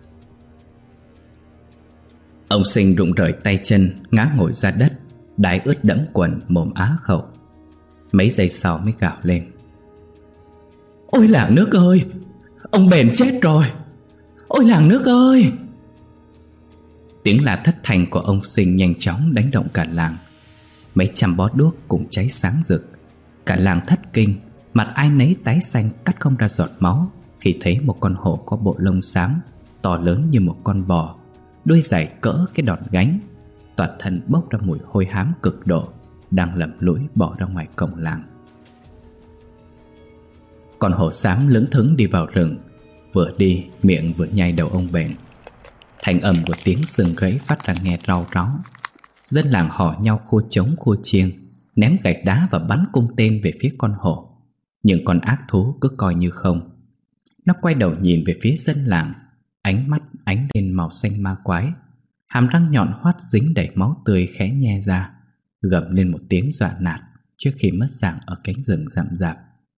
Ông Sinh rụng rời tay chân, ngã ngồi ra đất, đái ướt đẫm quần, mồm á khẩu. Mấy giây sau mới gào lên. Ôi làng nước ơi, ông Bền chết rồi. Ôi làng nước ơi. Tiếng la thất thanh của ông Sinh nhanh chóng đánh động cả làng. Mấy trăm bó đuốc cùng cháy sáng rực. Cả làng thất kinh, mặt ai nấy tái xanh cắt không ra giọt máu khi thấy một con hổ có bộ lông xám, to lớn như một con bò, đuôi dài cỡ cái đòn gánh, toàn thân bốc ra mùi hôi hám cực độ, đang lầm lũi bỏ ra ngoài cổng làng. Con hổ xám lững thững đi vào rừng, vừa đi miệng vừa nhai đầu ông Bền. Thành âm của tiếng xương gãy phát ra nghe rau ráu. Dân làng hò nhau khua trống khua chiêng, ném gạch đá và bắn cung tên về phía con hổ. Nhưng con ác thú cứ coi như không. Nó quay đầu nhìn về phía dân làng, ánh mắt ánh lên màu xanh ma quái, hàm răng nhọn hoắt dính đầy máu tươi khẽ nhe ra, gầm lên một tiếng dọa nạt trước khi mất dạng ở cánh rừng rậm rạp.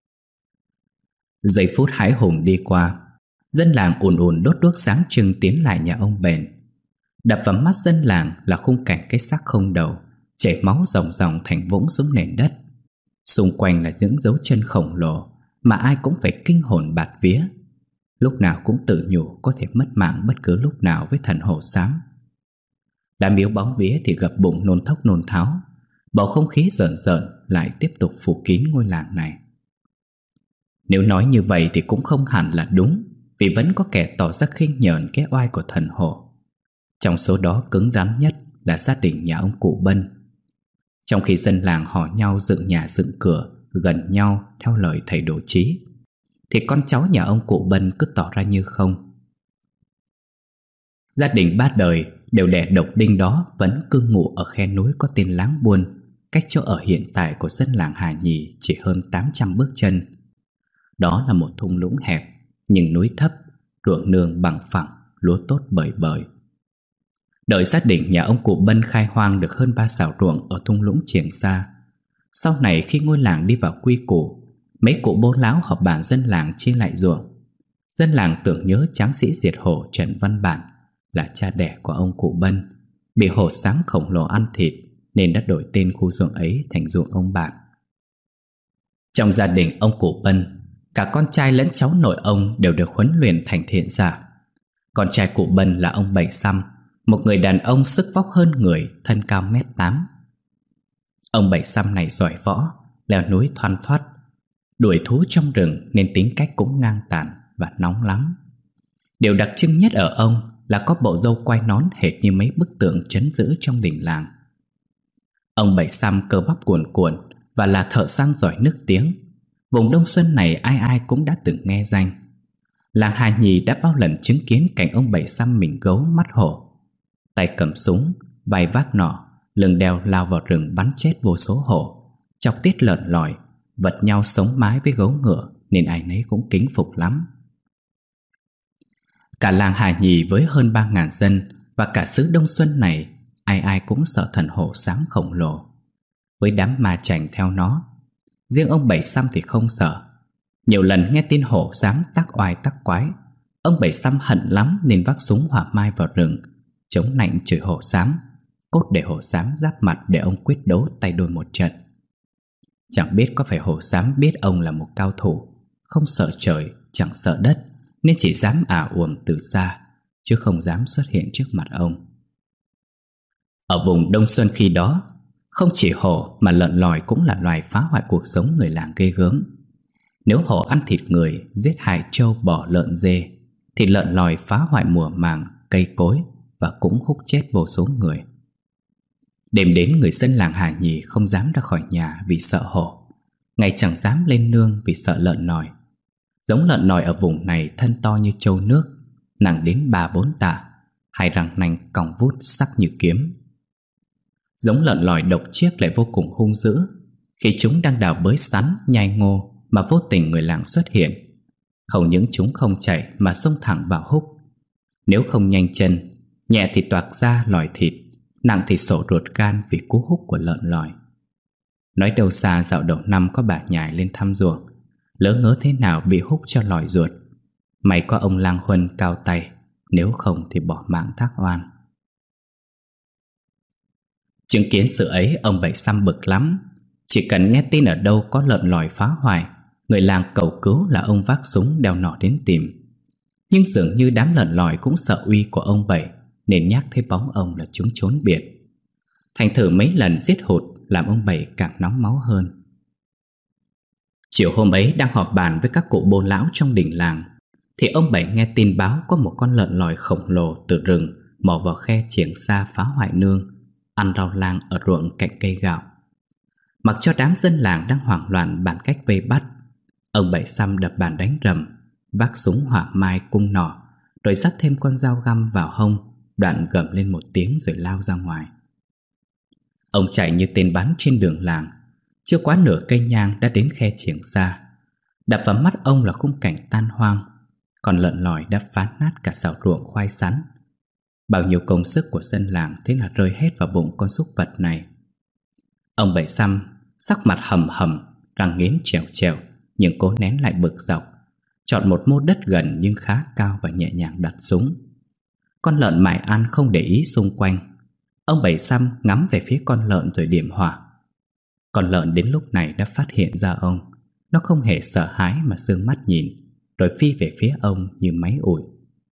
Giây phút hãi hùng đi qua, dân làng ùn ùn đốt đuốc sáng trưng tiến lại nhà ông Bền. Đập vào mắt dân làng là khung cảnh cái xác không đầu, chảy máu ròng ròng thành vũng xuống nền đất. Xung quanh là những dấu chân khổng lồ mà ai cũng phải kinh hồn bạt vía, lúc nào cũng tự nhủ có thể mất mạng bất cứ lúc nào với thần hổ xám. Đám miếu bóng vía thì gập bụng nôn thốc nôn tháo. Bầu không khí rợn rợn lại tiếp tục phủ kín ngôi làng này. Nếu nói như vậy thì cũng không hẳn là đúng, vì vẫn có kẻ tỏ ra khinh nhờn cái oai của thần hổ. Trong số đó cứng rắn nhất là gia đình nhà ông cụ Bân. Trong khi dân làng hò nhau dựng nhà dựng cửa gần nhau theo lời thầy đồ trí, thì con cháu nhà ông cụ Bân cứ tỏ ra như không. Gia đình ba đời đều đẻ độc đinh đó vẫn cư ngụ ở khe núi có tên Láng Buôn, cách chỗ ở hiện tại của dân làng Hà Nhì chỉ hơn tám trăm bước chân. Đó là một thung lũng hẹp, nhưng núi thấp, ruộng nương bằng phẳng, lúa tốt bời bời. Đợi gia đình nhà ông cụ Bân khai hoang được hơn ba sào ruộng ở thung lũng Triềng Sa, sau này khi ngôi làng đi vào quy củ, mấy cụ bố láo họp bàn dân làng chia lại ruộng. Dân làng tưởng nhớ tráng sĩ diệt hổ Trần Văn Bản là cha đẻ của ông cụ Bân, bị hổ xám khổng lồ ăn thịt nên đã đổi tên khu ruộng ấy thành ruộng ông Bản. Trong gia đình ông Cụ Bân, cả con trai lẫn cháu nội ông đều được huấn luyện thành thiện giả. Con trai Cụ Bân là ông Bảy Săm, một người đàn ông sức vóc hơn người, thân cao mét tám. Ông Bảy Săm này giỏi võ, leo núi thoăn thoắt, đuổi thú trong rừng nên tính cách cũng ngang tàn và nóng lắm. Điều đặc trưng nhất ở ông là có bộ râu quai nón hệt như mấy bức tượng trấn giữ trong đình làng. Ông Bảy Săm cơ bắp cuồn cuộn và là thợ xăng giỏi nức tiếng. Vùng Đông Xuân này ai ai cũng đã từng nghe danh. Làng Hà Nhì đã bao lần chứng kiến cảnh ông Bảy Săm mình gấu mắt hổ, tay cầm súng, vai vác nỏ, lưng đeo lao vào rừng bắn chết vô số hổ, chọc tiết lợn lỏi, vật nhau sống mái với gấu ngựa nên ai nấy cũng kính phục lắm. Cả làng Hà Nhì với hơn ba ngàn dân và cả xứ Đông Xuân này, ai ai cũng sợ thần hổ xám khổng lồ, với đám ma chảnh theo nó. Riêng ông Bảy Săm thì không sợ. Nhiều lần nghe tin hổ xám tác oai tác quái, ông Bảy Săm hận lắm nên vác súng hỏa mai vào rừng, chống nạnh chửi hổ xám, cốt để hổ xám giáp mặt để ông quyết đấu tay đôi một trận. Chẳng biết có phải hổ xám biết ông là một cao thủ, không sợ trời, chẳng sợ đất, nên chỉ dám ả uồm từ xa, chứ không dám xuất hiện trước mặt ông. Ở vùng Đông Xuân khi đó, không chỉ hổ mà lợn lòi cũng là loài phá hoại cuộc sống người làng ghê gớm. Nếu hổ ăn thịt người, giết hại trâu bò lợn dê, thì lợn lòi phá hoại mùa màng, cây cối và cũng húc chết vô số người. Đêm đến, người dân làng Hà Nhì không dám ra khỏi nhà vì sợ hổ, ngày chẳng dám lên nương vì sợ lợn nòi. Giống lợn nòi ở vùng này thân to như trâu nước, nặng đến ba bốn tạ, hai răng nanh cong vút sắc như kiếm. Giống lợn lòi độc chiếc lại vô cùng hung dữ. Khi chúng đang đào bới sắn, nhai ngô mà vô tình người làng xuất hiện, không những chúng không chạy mà xông thẳng vào húc. Nếu không nhanh chân, nhẹ thì toạc ra lòi thịt, nặng thì sổ ruột gan vì cú húc của lợn lòi. Nói đâu xa, dạo đầu năm có bà nhài lên thăm ruộng, lỡ ngớ thế nào bị húc cho lòi ruột. May có ông Lang Huân cao tay, nếu không thì bỏ mạng thác oan. Chứng kiến sự ấy, ông Bảy Săm bực lắm. Chỉ cần nghe tin ở đâu có lợn lòi phá hoại, người làng cầu cứu là ông vác súng đeo nỏ đến tìm. Nhưng dường như đám lợn lòi cũng sợ uy của ông Bảy, nên nhắc thấy bóng ông là chúng trốn biệt. Thành thử mấy lần giết hụt làm ông Bảy càng nóng máu hơn. Chiều hôm ấy, đang họp bàn với các cụ bô lão trong đình làng, thì ông Bảy nghe tin báo có một con lợn lòi khổng lồ từ rừng mò vào khe Chiểng Xa phá hoại nương, ăn rau lang ở ruộng cạnh cây gạo. Mặc cho đám dân làng đang hoảng loạn bàn cách vây bắt, ông Bảy Săm đập bàn đánh rầm, vác súng hỏa mai cung nỏ, rồi dắt thêm con dao găm vào hông, đoạn gầm lên một tiếng rồi lao ra ngoài. Ông chạy như tên bắn trên đường làng, chưa quá nửa cây nhang đã đến khe Chiểng Xa. Đập vào mắt ông là khung cảnh tan hoang, còn lợn lòi đã phá nát cả sào ruộng khoai sắn. Bao nhiêu công sức của dân làng thế là rơi hết vào bụng con súc vật này. Ông Bảy Săm sắc mặt hầm hầm, răng nghiến trèo trèo, nhưng cố nén lại bực dọc, chọn một mô đất gần nhưng khá cao và nhẹ nhàng đặt súng. Con lợn mải ăn không để ý xung quanh. Ông Bảy Săm ngắm về phía con lợn rồi điểm hỏa. Con lợn đến lúc này đã phát hiện ra ông. Nó không hề sợ hãi mà sương mắt nhìn, rồi phi về phía ông như máy ủi.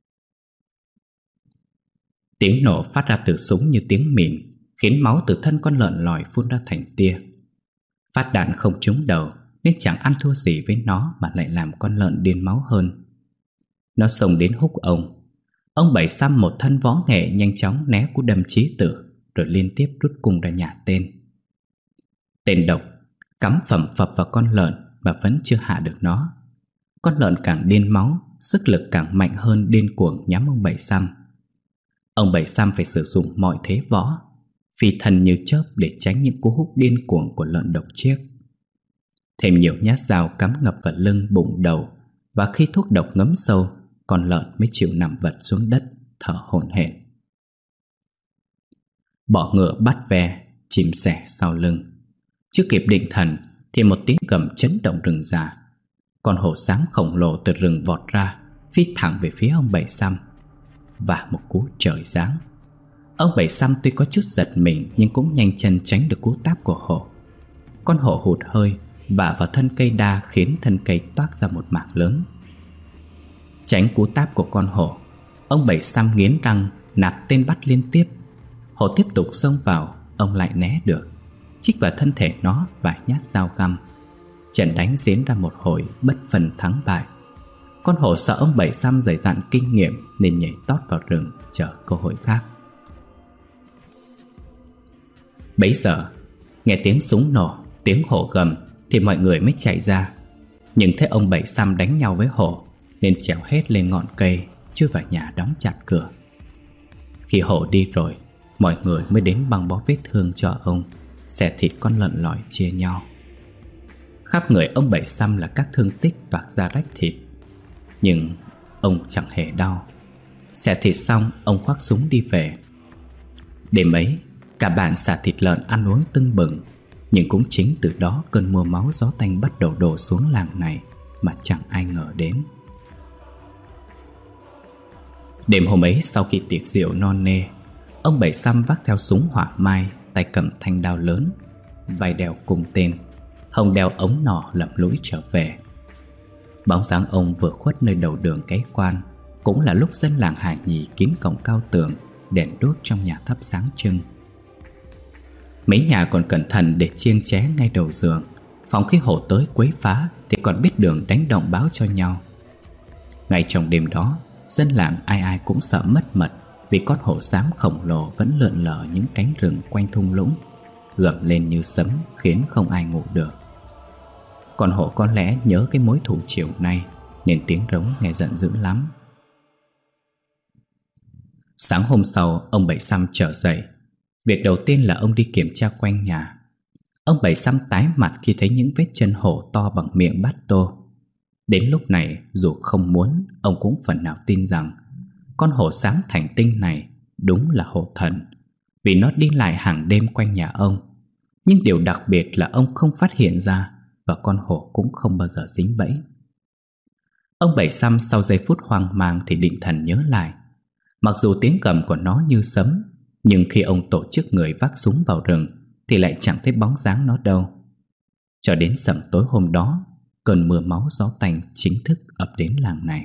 Tiếng nổ phát ra từ súng như tiếng mìn, khiến máu từ thân con lợn lòi phun ra thành tia. Phát đạn không trúng đầu nên chẳng ăn thua gì với nó, mà lại làm con lợn điên máu hơn. Nó xông đến húc ông. Ông Bảy Săm một thân võ nghệ nhanh chóng né cú đâm chí tử, rồi liên tiếp rút cung ra nhả tên. Tên độc cắm phầm phập vào con lợn mà vẫn chưa hạ được nó. Con lợn càng điên máu, sức lực càng mạnh hơn, điên cuồng nhắm ông Bảy Săm. Ông Bảy Săm phải sử dụng mọi thế võ, phi thân như chớp để tránh những cú húc điên cuồng của lợn độc chiếc. Thêm nhiều nhát dao cắm ngập vào lưng, bụng, đầu, và khi thuốc độc ngấm sâu, con lợn mới chịu nằm vật xuống đất, thở hổn hển. Bỏ ngựa bắt ve, chìm sẻ sau lưng. Chưa kịp định thần thì một tiếng gầm chấn động rừng già. Con hổ xám khổng lồ từ rừng vọt ra, phi thẳng về phía ông Bảy Săm. Và một cú trời giáng. Ông Bảy Săm tuy có chút giật mình nhưng cũng nhanh chân tránh được cú táp của hổ. Con hổ hụt hơi, vả vào thân cây đa khiến thân cây toác ra một mảng lớn. Tránh cú táp của con hổ, ông Bảy Xăm nghiến răng nạp tên bắt liên tiếp. Hổ tiếp tục xông vào, ông lại né được, chích vào thân thể nó vài nhát dao găm. Trận đánh diễn ra một hồi bất phân thắng bại. Con hổ sợ ông Bảy Xăm dày dặn kinh nghiệm nên nhảy tót vào rừng chờ cơ hội khác. Bấy giờ nghe tiếng súng nổ, tiếng hổ gầm thì mọi người mới chạy ra. Nhưng thấy ông Bảy Xăm đánh nhau với hổ nên trèo hết lên ngọn cây, chui vào nhà đóng chặt cửa. Khi hổ đi rồi, mọi người mới đến băng bó vết thương cho ông, xẻ thịt con lợn lỏi chia nhau. Khắp người ông Bảy Xăm là các thương tích toạc ra rách thịt, nhưng ông chẳng hề đau. Xẻ thịt xong, ông khoác súng đi về. Đêm ấy, cả bản xả thịt lợn ăn uống tưng bừng. Nhưng cũng chính từ đó cơn mưa máu gió tanh bắt đầu đổ xuống làng này mà chẳng ai ngờ đến. Đêm hôm ấy, sau khi tiệc rượu non nê, ông Bảy Xăm vác theo súng hỏa mai, tay cầm thanh đao lớn, vai đeo cung tên, hông đeo ống nỏ lậm lũi trở về. Bóng dáng ông vừa khuất nơi đầu đường cái quan, cũng là lúc dân làng Hà Nhì kín cổng cao tường, đèn đốt trong nhà thắp sáng trưng. Mấy nhà còn cẩn thận để chiêng ché ngay đầu giường, phòng khi hổ tới quấy phá thì còn biết đường đánh động báo cho nhau. Ngay trong đêm đó, dân làng ai ai cũng sợ mất mật vì con hổ xám khổng lồ vẫn lượn lờ những cánh rừng quanh thung lũng, gầm lên như sấm khiến không ai ngủ được. Con hổ có lẽ nhớ cái mối thù chiều nay nên tiếng rống nghe giận dữ lắm. Sáng hôm sau, ông Bảy Xăm trở dậy. Việc đầu tiên là ông đi kiểm tra quanh nhà. Ông Bảy Xăm tái mặt khi thấy những vết chân hổ to bằng miệng bát tô. Đến lúc này, dù không muốn, ông cũng phần nào tin rằng con hổ xám thành tinh này đúng là hổ thần, vì nó đi lại hàng đêm quanh nhà ông. Nhưng điều đặc biệt là ông không phát hiện ra, và con hổ cũng không bao giờ dính bẫy. Ông Bảy Xăm sau giây phút hoang mang thì định thần nhớ lại. Mặc dù tiếng gầm của nó như sấm, nhưng khi ông tổ chức người vác súng vào rừng thì lại chẳng thấy bóng dáng nó đâu. Cho đến sẩm tối hôm đó, cơn mưa máu gió tanh chính thức ập đến làng này.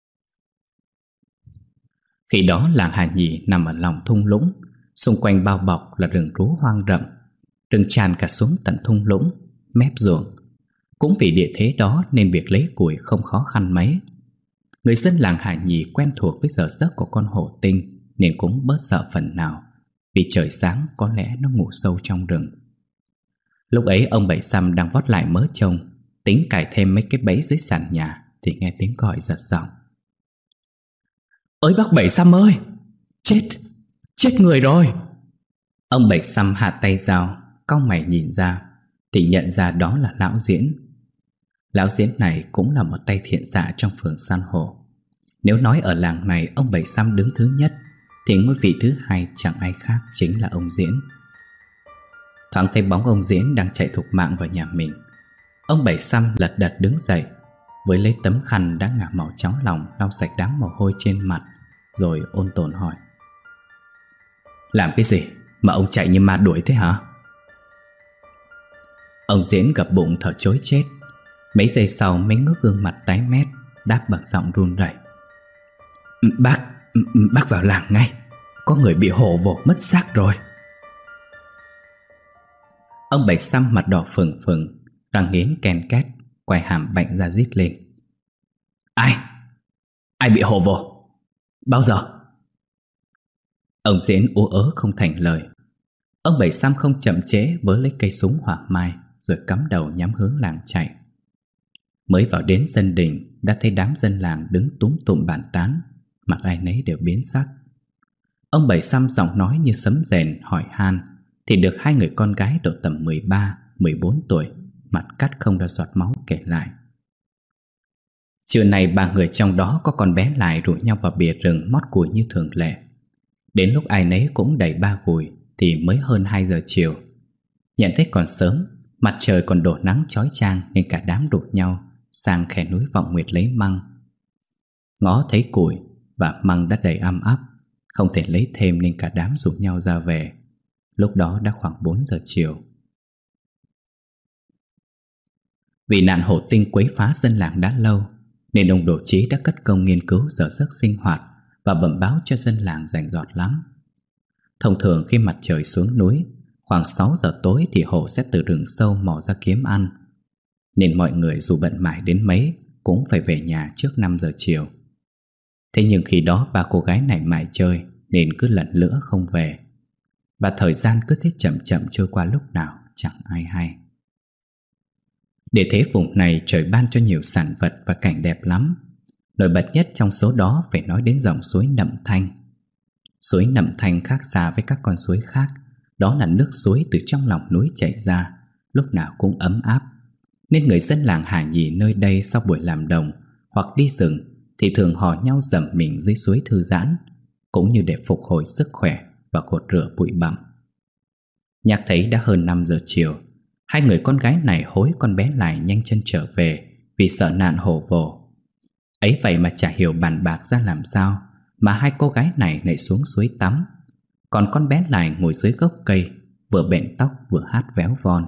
Khi đó làng Hà Nhì nằm ở lòng thung lũng, xung quanh bao bọc là rừng rú hoang rậm, rừng tràn cả xuống tận thung lũng, mép ruộng. Cũng vì địa thế đó nên việc lấy củi không khó khăn mấy. Người dân làng Hà Nhì quen thuộc với giờ giấc của con hổ tinh nên cũng bớt sợ phần nào, vì trời sáng có lẽ nó ngủ sâu trong rừng. Lúc ấy ông Bảy Xăm đang vót lại mớ trông, tính cài thêm mấy cái bẫy dưới sàn nhà thì nghe tiếng gọi giật giọng. Ơi bác Bảy Xăm ơi! Chết! Chết người rồi! Ông Bảy Xăm hạ tay dao, cau mày nhìn ra thì nhận ra đó là lão Diễn. Lão Diễn này cũng là một tay thiện xạ trong phường săn hổ. Nếu nói ở làng này ông Bảy Xăm đứng thứ nhất thì ngôi vị thứ hai chẳng ai khác chính là ông Diễn. Thoáng thấy bóng ông Diễn đang chạy thục mạng vào nhà mình, ông Bảy Xăm lật đật đứng dậy, với lấy tấm khăn đã ngả màu cháo lòng lau sạch đám mồ hôi trên mặt, rồi ôn tồn hỏi: Làm cái gì mà ông chạy như ma đuổi thế hả? Ông Diễn gập bụng thở chối chết. Mấy giây sau mới ngước gương mặt tái mét, đáp bằng giọng run rẩy: Bác, bác vào làng ngay, có người bị hổ vồ mất xác rồi. Ông Bảy Xăm mặt đỏ phừng phừng, răng nghiến ken két, quai hàm bạnh ra rít lên: Ai? Ai bị hổ vồ? Bao giờ? Ông Diễn ú ớ không thành lời. Ông Bảy Xăm không chậm trễ vớ lấy cây súng hỏa mai, rồi cắm đầu nhắm hướng làng chạy. Mới vào đến sân đình đã thấy đám dân làng đứng túm tụm bàn tán, mặt ai nấy đều biến sắc. Ông Bảy Xăm giọng nói như sấm rền hỏi han thì được hai người con gái độ tầm mười ba, mười bốn tuổi, mặt cắt không ra giọt máu kể lại. Trưa nay ba người trong đó có con bé Lại rủ nhau vào bìa rừng mót củi như thường lệ. Đến lúc ai nấy cũng đầy ba gùi thì mới hơn hai giờ chiều. Nhận thấy còn sớm, mặt trời còn đổ nắng chói chang nên cả đám rủ nhau sang khe núi Vọng Nguyệt lấy măng. Ngó thấy củi và măng đã đầy âm ắp, không thể lấy thêm nên cả đám rủ nhau ra về. Lúc đó đã khoảng bốn giờ chiều. Vì nạn hổ tinh quấy phá dân làng đã lâu, nên ông Đồ Chí đã cất công nghiên cứu giờ giấc sinh hoạt và bẩm báo cho dân làng rành rọt lắm. Thông thường khi mặt trời xuống núi, khoảng sáu giờ tối thì hổ sẽ từ rừng sâu mò ra kiếm ăn, nên mọi người dù bận mải đến mấy cũng phải về nhà trước năm giờ chiều. Thế nhưng khi đó ba cô gái này mải chơi nên cứ lẩn lữa không về, và thời gian cứ thế chậm chậm trôi qua lúc nào chẳng ai hay. Để thế vùng này trời ban cho nhiều sản vật và cảnh đẹp lắm. Nổi bật nhất trong số đó phải nói đến dòng suối Nậm Thanh. Suối Nậm Thanh khác xa với các con suối khác. Đó là nước suối từ trong lòng núi chảy ra, lúc nào cũng ấm áp. Nên người dân làng Hà Nhì nơi đây sau buổi làm đồng hoặc đi rừng thì thường hò nhau dầm mình dưới suối thư giãn, cũng như để phục hồi sức khỏe và gột rửa bụi bặm. Nhạc thấy đã hơn năm giờ chiều, hai người con gái này hối con bé Lại nhanh chân trở về vì sợ nạn hổ vồ. Ấy vậy mà chả hiểu bàn bạc ra làm sao mà hai cô gái này lại xuống suối tắm, còn con bé Lại ngồi dưới gốc cây, vừa bện tóc vừa hát véo von.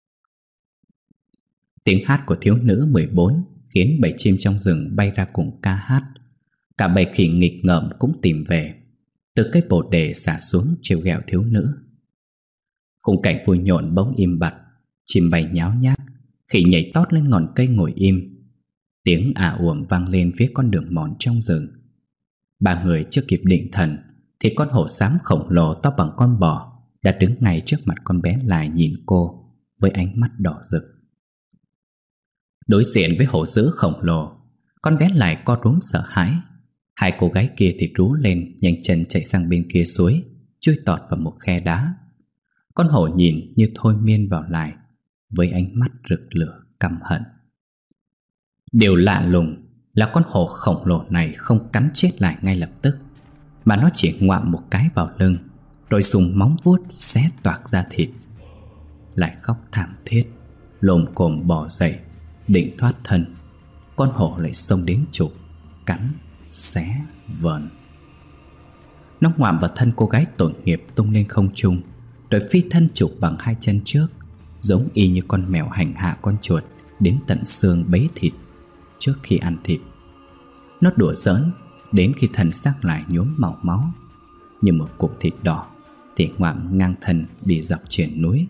Tiếng hát của thiếu nữ mười bốn khiến bầy chim trong rừng bay ra cùng ca hát. Cả bầy khỉ nghịch ngợm cũng tìm về, từ cây bồ đề xả xuống trêu ghẹo thiếu nữ. Khung cảnh vui nhộn bỗng im bặt, chim bay nháo nhác, khỉ nhảy tót lên ngọn cây ngồi im. Tiếng à uồm vang lên phía con đường mòn trong rừng. Ba người chưa kịp định thần thì con hổ xám khổng lồ to bằng con bò đã đứng ngay trước mặt con bé Lại nhìn cô với ánh mắt đỏ rực. Đối diện với hổ dữ khổng lồ, con bé Lại co rúm sợ hãi. Hai cô gái kia thì rú lên, nhanh chân chạy sang bên kia suối, chui tọt vào một khe đá. Con hổ nhìn như thôi miên vào Lại với ánh mắt rực lửa căm hận. Điều lạ lùng là con hổ khổng lồ này không cắn chết Lại ngay lập tức, mà nó chỉ ngoạm một cái vào lưng, rồi dùng móng vuốt xé toạc da thịt. Lại khóc thảm thiết, lồm cồm bò dậy định thoát thân. Con hổ lại xông đến chụp, cắn, xé, vờn. Nó ngoạm vào thân cô gái tội nghiệp tung lên không trung, rồi phi thân chụp bằng hai chân trước, giống y như con mèo hành hạ con chuột đến tận xương bấy thịt trước khi ăn thịt. Nó đùa giỡn đến khi thân xác Lại nhuốm màu máu như một cục thịt đỏ thì ngoạm ngang thân đi dọc triển núi.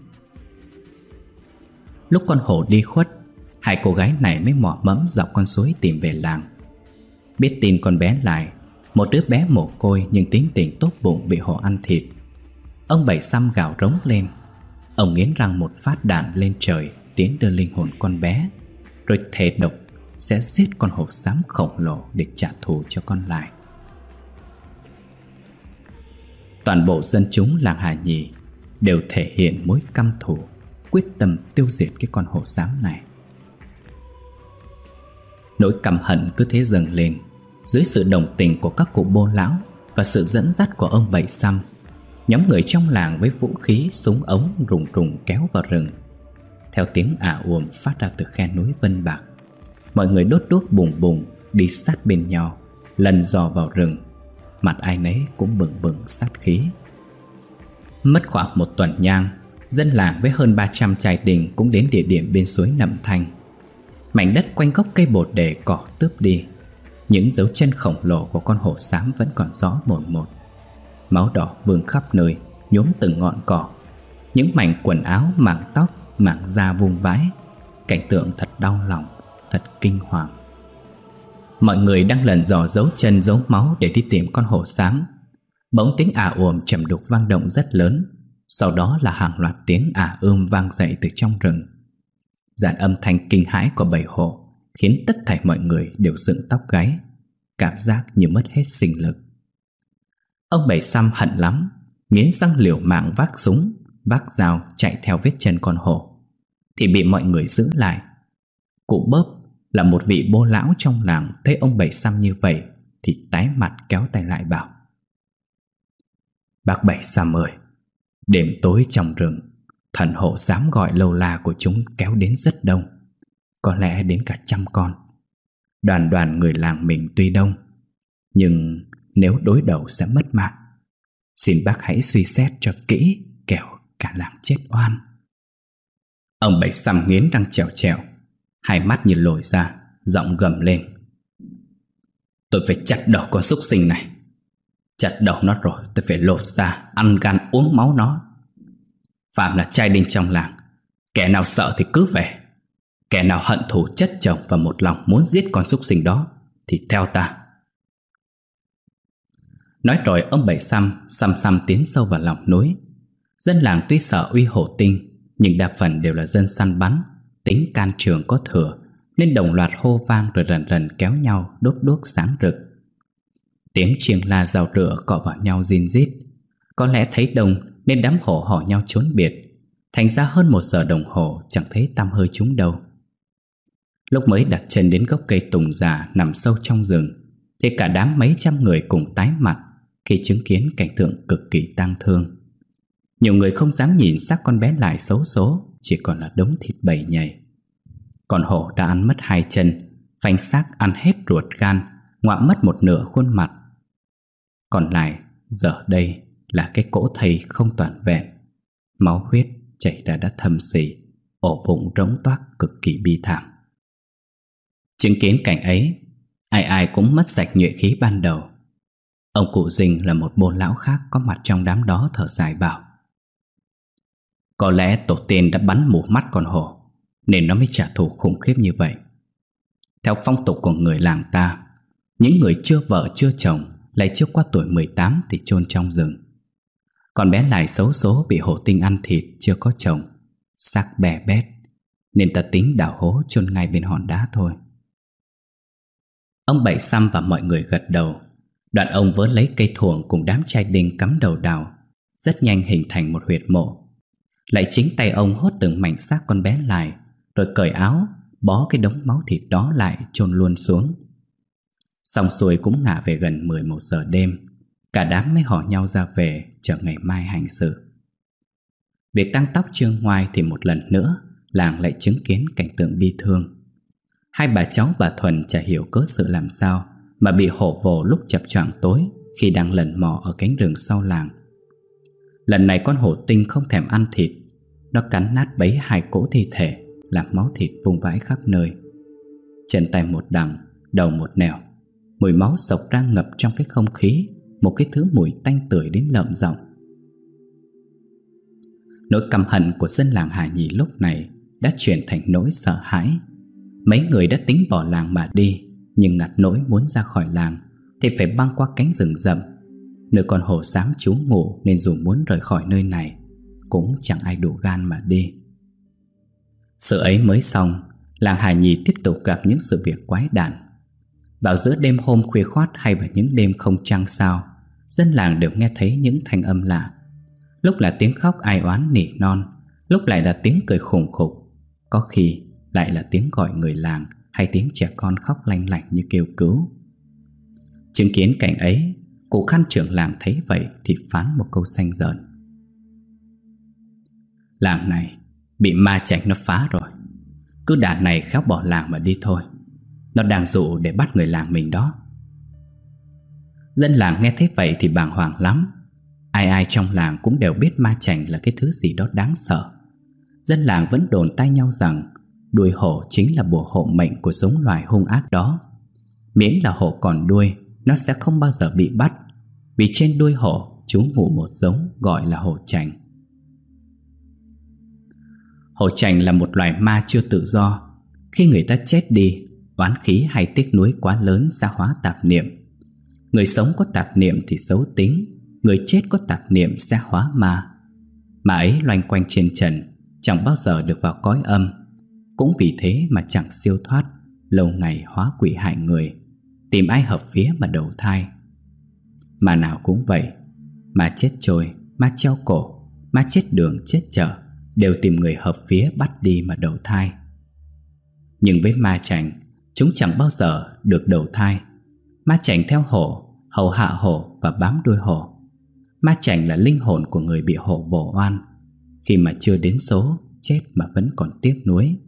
Lúc con hổ đi khuất, hai cô gái này mới mò mẫm dọc con suối tìm về làng. Biết tin con bé Lại, một đứa bé mồ côi nhưng tính tình tốt bụng, bị hổ ăn thịt, ông Bảy Xăm gào rống lên. Ông nghiến răng một phát đạn lên trời tiến đưa linh hồn con bé, rồi thề độc sẽ giết con hổ xám khổng lồ để trả thù cho con Lại. Toàn bộ dân chúng làng Hà Nhì đều thể hiện mối căm thù, quyết tâm tiêu diệt cái con hổ xám này. Nỗi căm hận cứ thế dâng lên dưới sự đồng tình của các cụ bô lão và sự dẫn dắt của ông Bảy Xăm. Nhóm người trong làng với vũ khí, súng ống rùng rùng kéo vào rừng. Theo tiếng à uồm phát ra từ khe núi Vân Bạc, mọi người đốt đuốc bùng bùng đi sát bên nhau, lần dò vào rừng, mặt ai nấy cũng bừng bừng sát khí. Mất khoảng một tuần nhang, dân làng với hơn ba trăm trai đình cũng đến địa điểm bên suối Nậm Thanh. Mảnh đất quanh gốc cây bột đề cỏ tước đi, những dấu chân khổng lồ của con hổ xám vẫn còn rõ mồn một. Máu đỏ vương khắp nơi, nhuốm từng ngọn cỏ. Những mảnh quần áo, mảng tóc, mảng da vung vãi. Cảnh tượng thật đau lòng, thật kinh hoàng. Mọi người đang lần dò dấu chân dấu máu để đi tìm con hổ xám. Bỗng tiếng à ồm trầm đục vang động rất lớn. Sau đó là hàng loạt tiếng à ưm vang dậy từ trong rừng. Dàn âm thanh kinh hãi của bầy hổ khiến tất thảy mọi người đều dựng tóc gáy, cảm giác như mất hết sinh lực. Ông Bảy Xăm hận lắm, nghiến răng liều mạng vác súng, vác dao chạy theo vết chân con hổ, thì bị mọi người giữ lại. Cụ Bóp là một vị bô lão trong làng thấy ông Bảy Xăm như vậy thì tái mặt kéo tay lại bảo: "Bác Bảy Xăm ơi, đêm tối trong rừng, thần hổ dám gọi lâu la của chúng kéo đến rất đông, có lẽ đến cả trăm con. Đoàn đoàn người làng mình tuy đông, nhưng nếu đối đầu sẽ mất mạng. Xin bác hãy suy xét cho kỹ, kẻo cả làng chết oan." Ông Bảy Xăm nghiến răng trèo trèo, hai mắt như lồi ra, giọng gầm lên: "Tôi phải chặt đầu con súc sinh này. Chặt đầu nó rồi tôi phải lột ra, ăn gan uống máu nó. Phạm là trai đinh trong làng, kẻ nào sợ thì cứ về. Kẻ nào hận thù chất chồng và một lòng muốn giết con súc sinh đó thì theo ta." Nói rồi ông Bảy Xăm xăm xăm tiến sâu vào lòng núi. Dân làng tuy sợ uy hổ tinh, nhưng đa phần đều là dân săn bắn, tính can trường có thừa, nên đồng loạt hô vang rồi rần rần kéo nhau đốt đuốc sáng rực. Tiếng chiêng la rào rựa cọ vào nhau rin rít. Có lẽ thấy đông nên đám hổ hò nhau trốn biệt, thành ra hơn một giờ đồng hồ chẳng thấy tăm hơi chúng đâu. Lúc mới đặt chân đến gốc cây tùng già nằm sâu trong rừng, thì cả đám mấy trăm người cùng tái mặt khi chứng kiến cảnh tượng cực kỳ tang thương. Nhiều người không dám nhìn xác con bé Lại xấu số, chỉ còn là đống thịt bầy nhầy. Con hổ đã ăn mất hai chân, phanh xác ăn hết ruột gan, ngoạm mất một nửa khuôn mặt. Còn Lại giờ đây là cái cỗ thây không toàn vẹn, máu huyết chảy ra đã thâm sỉ, ổ bụng rỗng toác cực kỳ bi thảm. Chứng kiến cảnh ấy, ai ai cũng mất sạch nhuệ khí ban đầu. Ông cụ Dinh là một bôn lão khác có mặt trong đám đó thở dài bảo: "Có lẽ tổ tiên đã bắn mù mắt con hổ, nên nó mới trả thù khủng khiếp như vậy. Theo phong tục của người làng ta, những người chưa vợ chưa chồng, lại chưa qua tuổi mười tám thì chôn trong rừng. Còn bé Lại xấu số bị hổ tinh ăn thịt chưa có chồng, xác bè bét, nên ta tính đào hố chôn ngay bên hòn đá thôi." Ông Bảy Xăm và mọi người gật đầu. Đoạn ông vớ lấy cây thuồng cùng đám trai đinh cắm đầu đào, rất nhanh hình thành một huyệt mộ. Lại chính tay ông hốt từng mảnh xác con bé Lại, rồi cởi áo bó cái đống máu thịt đó lại chôn luôn xuống. Xong xuôi cũng ngả về gần mười một giờ đêm, cả đám mới hò nhau ra về chờ ngày mai hành sự. Việc tang tóc Trương Hoài thì một lần nữa làng lại chứng kiến cảnh tượng bi thương. Hai bà cháu bà Thuần chả hiểu cớ sự làm sao mà bị hổ vồ lúc chập choạng tối khi đang lần mò ở cánh rừng sau làng. Lần này con hổ tinh không thèm ăn thịt, nó cắn nát bấy hai cỗ thi thể, làm máu thịt vung vãi khắp nơi. Chân tay một đằng, đầu một nẻo, mùi máu sộc ra ngập trong cái không khí, một cái thứ mùi tanh tưởi đến lợm giọng. Nỗi căm hận của dân làng Hà Nhì lúc này đã chuyển thành nỗi sợ hãi. Mấy người đã tính bỏ làng mà đi, nhưng ngặt nỗi muốn ra khỏi làng thì phải băng qua cánh rừng rậm, nơi con hổ xám trú ngụ, nên dù muốn rời khỏi nơi này cũng chẳng ai đủ gan mà đi. Sự ấy mới xong, làng Hà Nhì tiếp tục gặp những sự việc quái đản. Vào giữa đêm hôm khuya khoát hay vào những đêm không trăng sao, dân làng đều nghe thấy những thanh âm lạ. Lúc là tiếng khóc ai oán nỉ non, lúc lại là tiếng cười khủng khục, có khi lại là tiếng gọi người làng hay tiếng trẻ con khóc lanh lảnh như kêu cứu. Chứng kiến cảnh ấy, cụ khăn trưởng làng thấy vậy thì phán một câu xanh dợn: "Làng này bị ma chạch nó phá rồi. Cứ đàn này khéo bỏ làng mà đi thôi. Nó đang dụ để bắt người làng mình đó." Dân làng nghe thấy vậy thì bàng hoàng lắm. Ai ai trong làng cũng đều biết ma chạch là cái thứ gì đó đáng sợ. Dân làng vẫn đồn tai nhau rằng đuôi hổ chính là bùa hộ mệnh của giống loài hung ác đó. Miễn là hổ còn đuôi, nó sẽ không bao giờ bị bắt, vì trên đuôi hổ trú ngụ một giống gọi là hổ chành. Hổ chành là một loài ma chưa tự do. Khi người ta chết đi, oán khí hay tiếc nuối quá lớn sẽ hóa tạp niệm. Người sống có tạp niệm thì xấu tính, người chết có tạp niệm sẽ hóa ma. Ma ấy loanh quanh trên trần, chẳng bao giờ được vào cõi âm. Cũng vì thế mà chẳng siêu thoát, lâu ngày hóa quỷ hại người, tìm ai hợp vía mà đầu thai. Mà nào cũng vậy, ma chết trôi, ma treo cổ, ma chết đường chết chợ, đều tìm người hợp vía bắt đi mà đầu thai. Nhưng với ma chành, chúng chẳng bao giờ được đầu thai. Ma chành theo hổ, hầu hạ hổ và bám đuôi hổ. Ma chành là linh hồn của người bị hổ vồ oan, khi mà chưa đến số chết mà vẫn còn tiếc nuối.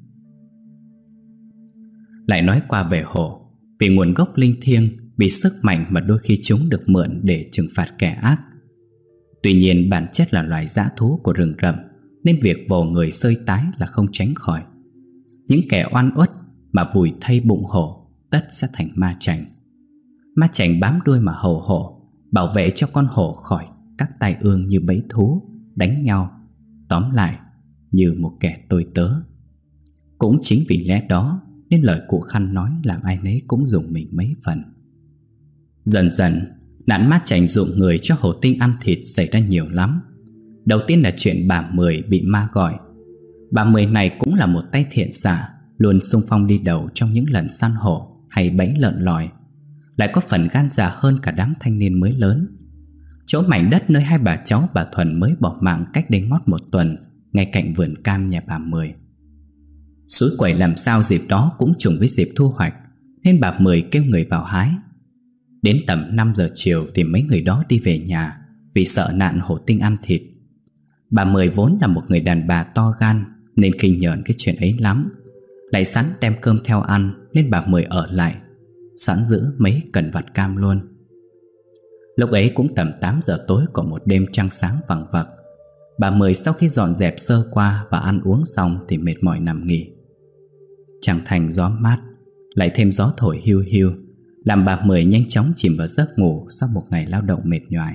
Lại nói qua về hổ, vì nguồn gốc linh thiêng, vì sức mạnh mà đôi khi chúng được mượn để trừng phạt kẻ ác. Tuy nhiên bản chất là loài dã thú của rừng rậm, nên việc vồ người sơi tái là không tránh khỏi. Những kẻ oan uất mà vùi thay bụng hổ, tất sẽ thành ma chảnh. Ma chảnh bám đuôi mà hầu hổ, bảo vệ cho con hổ khỏi các tai ương như bẫy thú, đánh nhau, tóm lại như một kẻ tôi tớ. Cũng chính vì lẽ đó nên lời cụ Khăn nói làm ai nấy cũng dùng mình mấy phần. Dần dần, nạn ma chảnh dụ người cho hổ tinh ăn thịt xảy ra nhiều lắm. Đầu tiên là chuyện bà Mười bị ma gọi. Bà Mười này cũng là một tay thiện xạ, luôn xung phong đi đầu trong những lần săn hổ hay bẫy lợn lòi, lại có phần gan dạ hơn cả đám thanh niên mới lớn. Chỗ mảnh đất nơi hai bà cháu bà Thuần mới bỏ mạng cách đây ngót một tuần, ngay cạnh vườn cam nhà bà Mười. Suối quẩy làm sao dịp đó cũng trùng với dịp thu hoạch, nên bà Mười kêu người vào hái. Đến tầm năm giờ chiều thì mấy người đó đi về nhà, vì sợ nạn hổ tinh ăn thịt. Bà Mười vốn là một người đàn bà to gan, nên khinh nhờn cái chuyện ấy lắm. Lại sẵn đem cơm theo ăn, nên bà Mười ở lại, sẵn giữ mấy cần vặt cam luôn. Lúc ấy cũng tầm tám giờ tối của một đêm trăng sáng vằng vặc. Bà Mười sau khi dọn dẹp sơ qua và ăn uống xong thì mệt mỏi nằm nghỉ. Chẳng thành gió mát, lại thêm gió thổi hiu hiu, làm bà Mười nhanh chóng chìm vào giấc ngủ sau một ngày lao động mệt nhoài.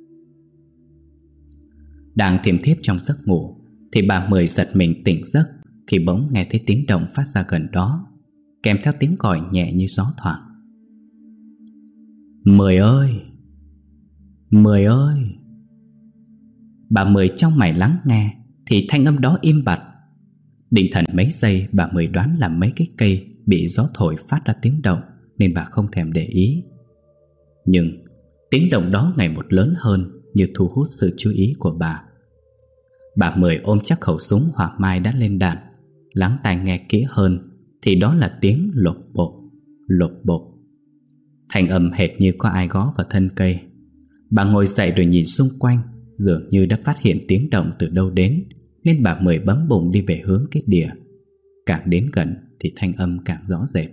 Đang thiêm thiếp trong giấc ngủ thì bà Mười giật mình tỉnh giấc khi bỗng nghe thấy tiếng động phát ra gần đó, kèm theo tiếng còi nhẹ như gió thoảng. Mười ơi! Mười ơi! Bà Mười trong mày lắng nghe thì thanh âm đó im bặt. Định thần mấy giây, bà Mười đoán là mấy cái cây bị gió thổi phát ra tiếng động, nên bà không thèm để ý. Nhưng tiếng động đó ngày một lớn hơn, như thu hút sự chú ý của bà. Bà Mười ôm chắc khẩu súng hỏa mai đã lên đạn, lắng tai nghe kỹ hơn thì đó là tiếng lộp bộp, lộp bộp. Thanh âm hệt như có ai gõ vào thân cây. Bà ngồi dậy rồi nhìn xung quanh, dường như đã phát hiện tiếng động từ đâu đến, nên bà Mười bấm bụng đi về hướng cái đìa. Càng đến gần thì thanh âm càng rõ rệt.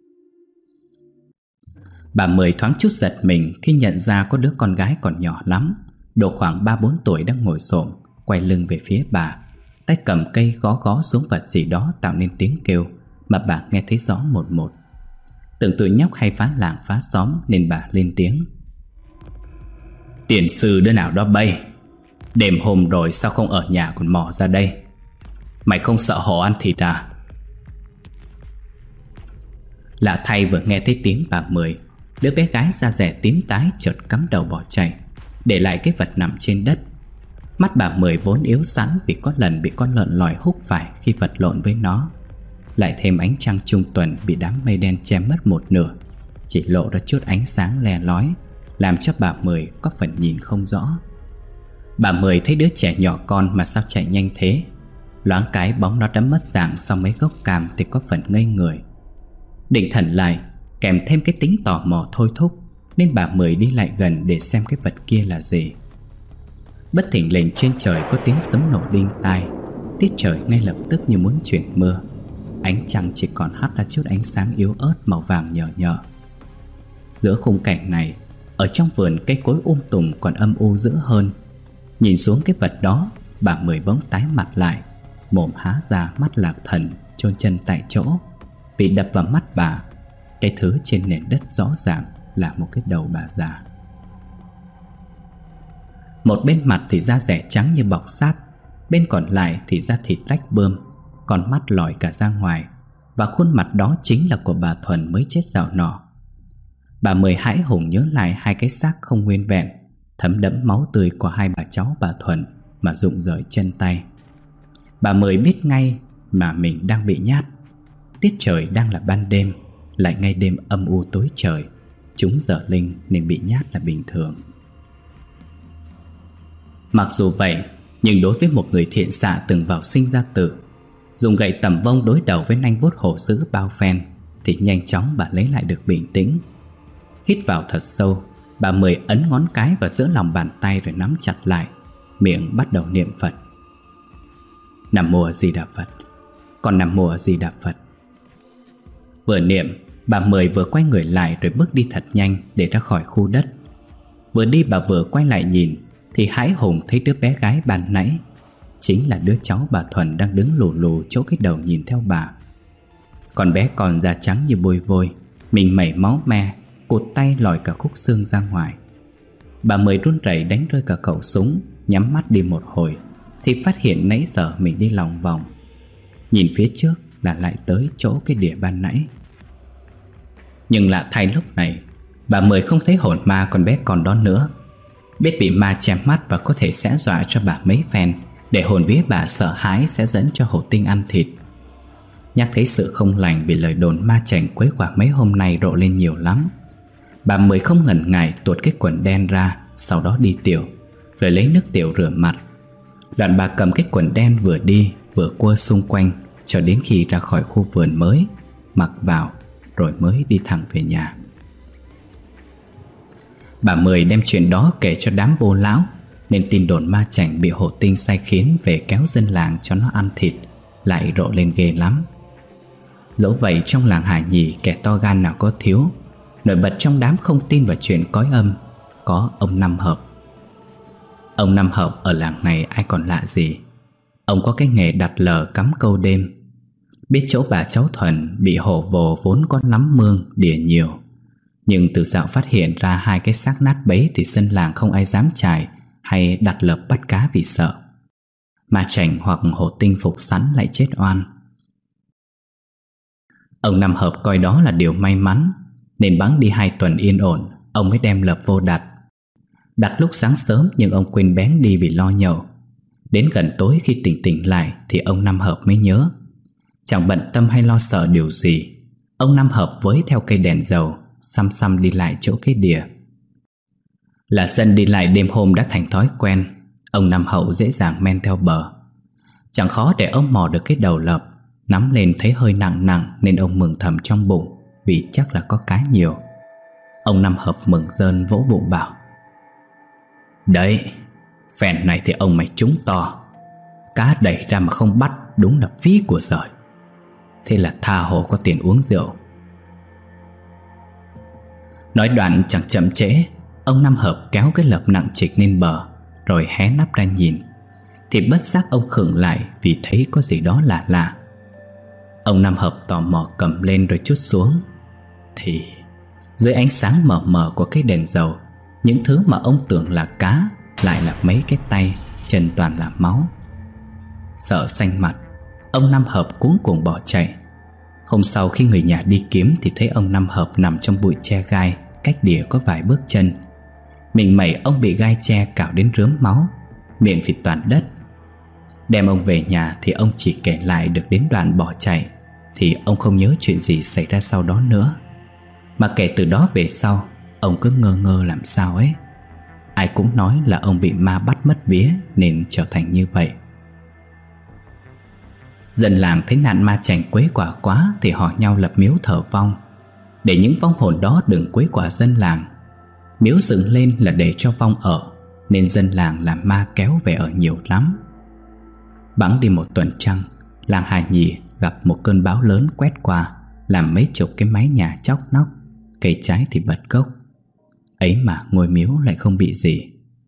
Bà Mười thoáng chút giật mình khi nhận ra có đứa con gái còn nhỏ lắm, độ khoảng ba bốn tuổi, đang ngồi xổm quay lưng về phía bà, tay cầm cây gõ gõ xuống vật gì đó tạo nên tiếng kêu mà bà nghe thấy rõ một một. Tưởng tụi nhóc hay phá làng phá xóm nên bà lên tiếng. Tiền sư đứa nào đó bay, đêm hôm rồi sao không ở nhà còn mò ra đây? Mày không sợ hổ ăn thịt à? Lạ thay, vừa nghe thấy tiếng bà Mười, đứa bé gái da dẻ tím tái chợt cắm đầu bỏ chạy, để lại cái vật nằm trên đất. Mắt bà Mười vốn yếu sẵn vì có lần bị con lợn lòi húc phải khi vật lộn với nó, lại thêm ánh trăng trung tuần bị đám mây đen che mất một nửa, chỉ lộ ra chút ánh sáng le lói, làm cho bà Mười có phần nhìn không rõ. Bà Mười thấy đứa trẻ nhỏ con mà sao chạy nhanh thế. Loáng cái bóng nó đã mất dạng sau mấy gốc cam thì có phần ngây người. Định thần lại, kèm thêm cái tính tò mò thôi thúc, nên bà Mười đi lại gần để xem cái vật kia là gì. Bất thình lình trên trời có tiếng sấm nổ đinh tai. Tiết trời ngay lập tức như muốn chuyển mưa. Ánh trăng chỉ còn hắt ra chút ánh sáng yếu ớt màu vàng nhờ nhợ. Giữa khung cảnh này, ở trong vườn cây cối um tùm còn âm u dữ hơn. Nhìn xuống cái vật đó, bà Mười bỗng tái mặt lại, mồm há ra, mắt lạc thần, chôn chân tại chỗ. Vì đập vào mắt bà, cái thứ trên nền đất rõ ràng là một cái đầu bà già. Một bên mặt thì da dẻ trắng như bọc sáp, bên còn lại thì da thịt rách bươm, con mắt lòi cả ra ngoài. Và khuôn mặt đó chính là của bà Thuần mới chết dạo nọ. Bà Mười hãi hùng nhớ lại hai cái xác không nguyên vẹn, thấm đẫm máu tươi của hai bà cháu bà Thuần mà rụng rời chân tay. Bà Mười biết ngay mà mình đang bị nhát. Tiết trời đang là ban đêm, lại ngay đêm âm u tối trời, chúng giờ linh nên bị nhát là bình thường. Mặc dù vậy, nhưng đối với một người thiện xạ từng vào sinh ra tử, dùng gậy tầm vông đối đầu với nanh vuốt hổ dữ bao phen, thì nhanh chóng bà lấy lại được bình tĩnh. Hít vào thật sâu, bà Mười ấn ngón cái vào giữa lòng bàn tay rồi nắm chặt lại, miệng bắt đầu niệm Phật. Nam Mô A Di Đà Phật, con Nam Mô A Di Đà Phật. Vừa niệm, bà Mười vừa quay người lại rồi bước đi thật nhanh để ra khỏi khu đất. Vừa đi bà vừa quay lại nhìn thì hãi hùng thấy đứa bé gái ban nãy chính là đứa cháu bà Thuần đang đứng lù lù chỗ cái đầu nhìn theo bà. Con bé còn da trắng như bôi vôi, mình mẩy máu me, cụt tay lòi cả khúc xương ra ngoài. Bà Mười run rẩy đánh rơi cả khẩu súng, nhắm mắt đi một hồi thì phát hiện nãy giờ mình đi lòng vòng. Nhìn phía trước là lại tới chỗ cái đỉa ban nãy. Nhưng lạ thay lúc này, bà Mười không thấy hồn ma con bé còn đó nữa. Biết bị ma che mắt và có thể sẽ dọa cho bà mấy phen, để hồn vía bà sợ hãi sẽ dẫn cho Hổ Tinh ăn thịt. Nhắc thấy sự không lành vì lời đồn ma chảnh quấy quả mấy hôm nay rộ lên nhiều lắm, bà Mười không ngần ngại tuột cái quần đen ra, sau đó đi tiểu, rồi lấy nước tiểu rửa mặt. Đoạn bà cầm cái quần đen vừa đi vừa quơ xung quanh cho đến khi ra khỏi khu vườn mới, mặc vào rồi mới đi thẳng về nhà. Bà Mười đem chuyện đó kể cho đám bô lão, nên tin đồn ma chảnh bị Hổ Tinh sai khiến về kéo dân làng cho nó ăn thịt lại rộ lên ghê lắm. Dẫu vậy trong làng Hà Nhì kẻ to gan nào có thiếu. Nổi bật trong đám không tin vào chuyện cõi âm có ông Năm Hợp. Ông Năm Hợp ở làng này ai còn lạ gì. Ông có cái nghề đặt lờ cắm câu đêm. Biết chỗ bà cháu Thuần bị hổ vồ vốn có lắm mương đỉa nhiều, nhưng từ dạo phát hiện ra hai cái xác nát bấy thì dân làng không ai dám chài hay đặt lợp bắt cá vì sợ. Ma chảnh hoặc Hổ Tinh phục sẵn lại chết oan. Ông Năm Hợp coi đó là điều may mắn, nên bẵng đi hai tuần yên ổn, ông mới đem lợp vô đặt. Đặt lúc sáng sớm nhưng ông quên bén đi vì lo nhậu. Đến gần tối khi tỉnh tỉnh lại thì ông Năm Hợp mới nhớ. Chẳng bận tâm hay lo sợ điều gì, ông Năm Hợp với theo cây đèn dầu, xăm xăm đi lại chỗ cái đỉa. Là dân đi lại đêm hôm đã thành thói quen, ông Năm Hậu dễ dàng men theo bờ. Chẳng khó để ông mò được cái đầu lợp, nắm lên thấy hơi nặng nặng nên ông mừng thầm trong bụng, vì chắc là có cá nhiều. Ông Năm Hợp mừng rơn vỗ bụng bảo: đấy, phen này thì ông mày trúng to. Cá đẩy ra mà không bắt, đúng là phí của giời. Thế là tha hồ có tiền uống rượu. Nói đoạn chẳng chậm trễ, ông Năm Hợp kéo cái lợp nặng trịch lên bờ, rồi hé nắp ra nhìn. Thì bất giác ông khựng lại vì thấy có gì đó lạ lạ. Ông Năm Hợp tò mò cầm lên rồi trút xuống. Thì dưới ánh sáng mờ mờ của cái đèn dầu, những thứ mà ông tưởng là cá lại là mấy cái tay, chân toàn là máu. Sợ xanh mặt, ông Năm Hợp cuống cuồng bỏ chạy. Hôm sau khi người nhà đi kiếm thì thấy ông Năm Hợp nằm trong bụi tre gai, cách đỉa có vài bước chân. Mình mẩy ông bị gai tre cào đến rớm máu, miệng thì toàn đất. Đem ông về nhà thì ông chỉ kể lại được đến đoạn bỏ chạy, thì ông không nhớ chuyện gì xảy ra sau đó nữa. Mà kể từ đó về sau, ông cứ ngơ ngơ làm sao ấy. Ai cũng nói là ông bị ma bắt mất vía nên trở thành như vậy. Dân làng thấy nạn ma chảnh quấy quả quá thì họ nhau lập miếu thờ vong, để những vong hồn đó đừng quấy quả dân làng. Miếu dựng lên là để cho vong ở, nên dân làng làm ma kéo về ở nhiều lắm. Bẵng đi một tuần trăng, làng Hà Nhì gặp một cơn bão lớn quét qua, làm mấy chục cái mái nhà chóc nóc, cây trái thì bật gốc. Ấy mà ngôi miếu lại không bị gì.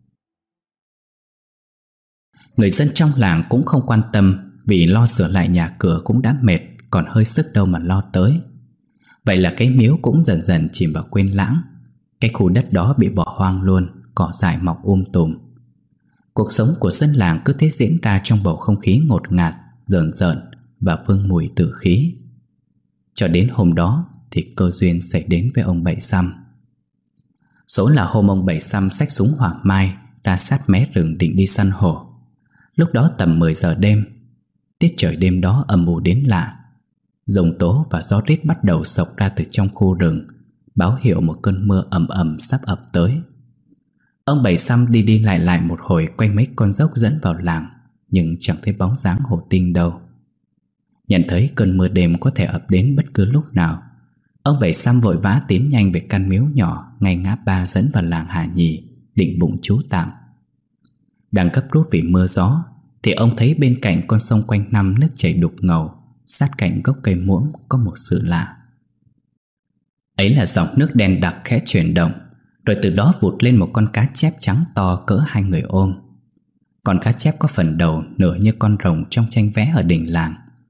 Người dân trong làng cũng không quan tâm, vì lo sửa lại nhà cửa cũng đã mệt, còn hơi sức đâu mà lo tới. Vậy là cái miếu cũng dần dần chìm vào quên lãng. Cái khu đất đó bị bỏ hoang luôn, cỏ dại mọc um tùm. Cuộc sống của dân làng cứ thế diễn ra trong bầu không khí ngột ngạt, rợn rợn và vương mùi tử khí. Cho đến hôm đó thì cơ duyên xảy đến với ông Bảy Xăm. Số là hôm ông Bảy Xăm xách súng hỏa mai ra sát mé rừng định đi săn hổ. Lúc đó tầm mười giờ đêm. Tiết trời đêm đó âm u đến lạ. Giông tố và gió rít bắt đầu xộc ra từ trong khu rừng, báo hiệu một cơn mưa ầm ầm sắp ập tới. Ông Bảy Xăm đi đi lại lại một hồi quanh mấy con dốc dẫn vào làng, nhưng chẳng thấy bóng dáng Hổ Tinh đâu. Nhận thấy cơn mưa đêm có thể ập đến bất cứ lúc nào, ông Bảy Xăm vội vã tiến nhanh về căn miếu nhỏ ngay ngã ba dẫn vào làng Hà Nhì, định bụng trú tạm. Đang gấp rút vì mưa gió thì ông thấy bên cạnh con sông quanh năm nước chảy đục ngầu, sát cạnh gốc cây muỗng có một sự lạ. Ấy là dòng nước đen đặc khẽ chuyển động, rồi từ đó vụt lên một con cá chép trắng to cỡ hai người ôm. Con cá chép có phần đầu nửa như con rồng trong tranh vẽ ở đình làng.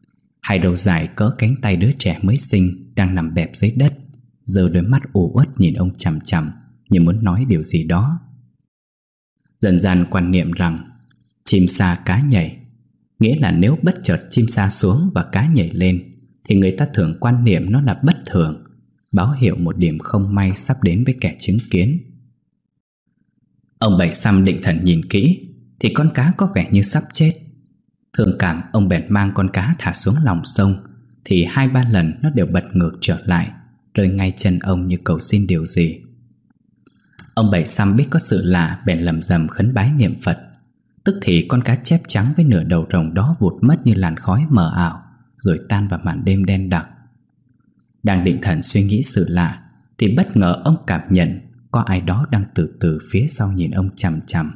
Hai đầu dài cỡ cánh tay đứa trẻ mới sinh đang nằm bẹp dưới đất, giơ đôi mắt u uất nhìn ông chằm chằm như muốn nói điều gì đó. Dần dần quan niệm rằng chim sa cá nhảy, nghĩa là nếu bất chợt chim sa xuống và cá nhảy lên thì người ta thường quan niệm nó là bất thường, báo hiệu một điểm không may sắp đến với kẻ chứng kiến. Ông Bảy Xăm định thần nhìn kỹ thì con cá có vẻ như sắp chết. Thương cảm, ông bèn mang con cá thả xuống lòng sông, thì hai ba lần nó đều bật ngược trở lại, rơi ngay chân ông như cầu xin điều gì. Ông Bảy Xăm biết có sự lạ, bèn lầm rầm khấn bái niệm Phật. Tức thì con cá chép trắng với nửa đầu rồng đó vụt mất như làn khói mờ ảo, rồi tan vào màn đêm đen đặc. Đang định thần suy nghĩ sự lạ thì bất ngờ ông cảm nhận có ai đó đang từ từ phía sau nhìn ông chằm chằm.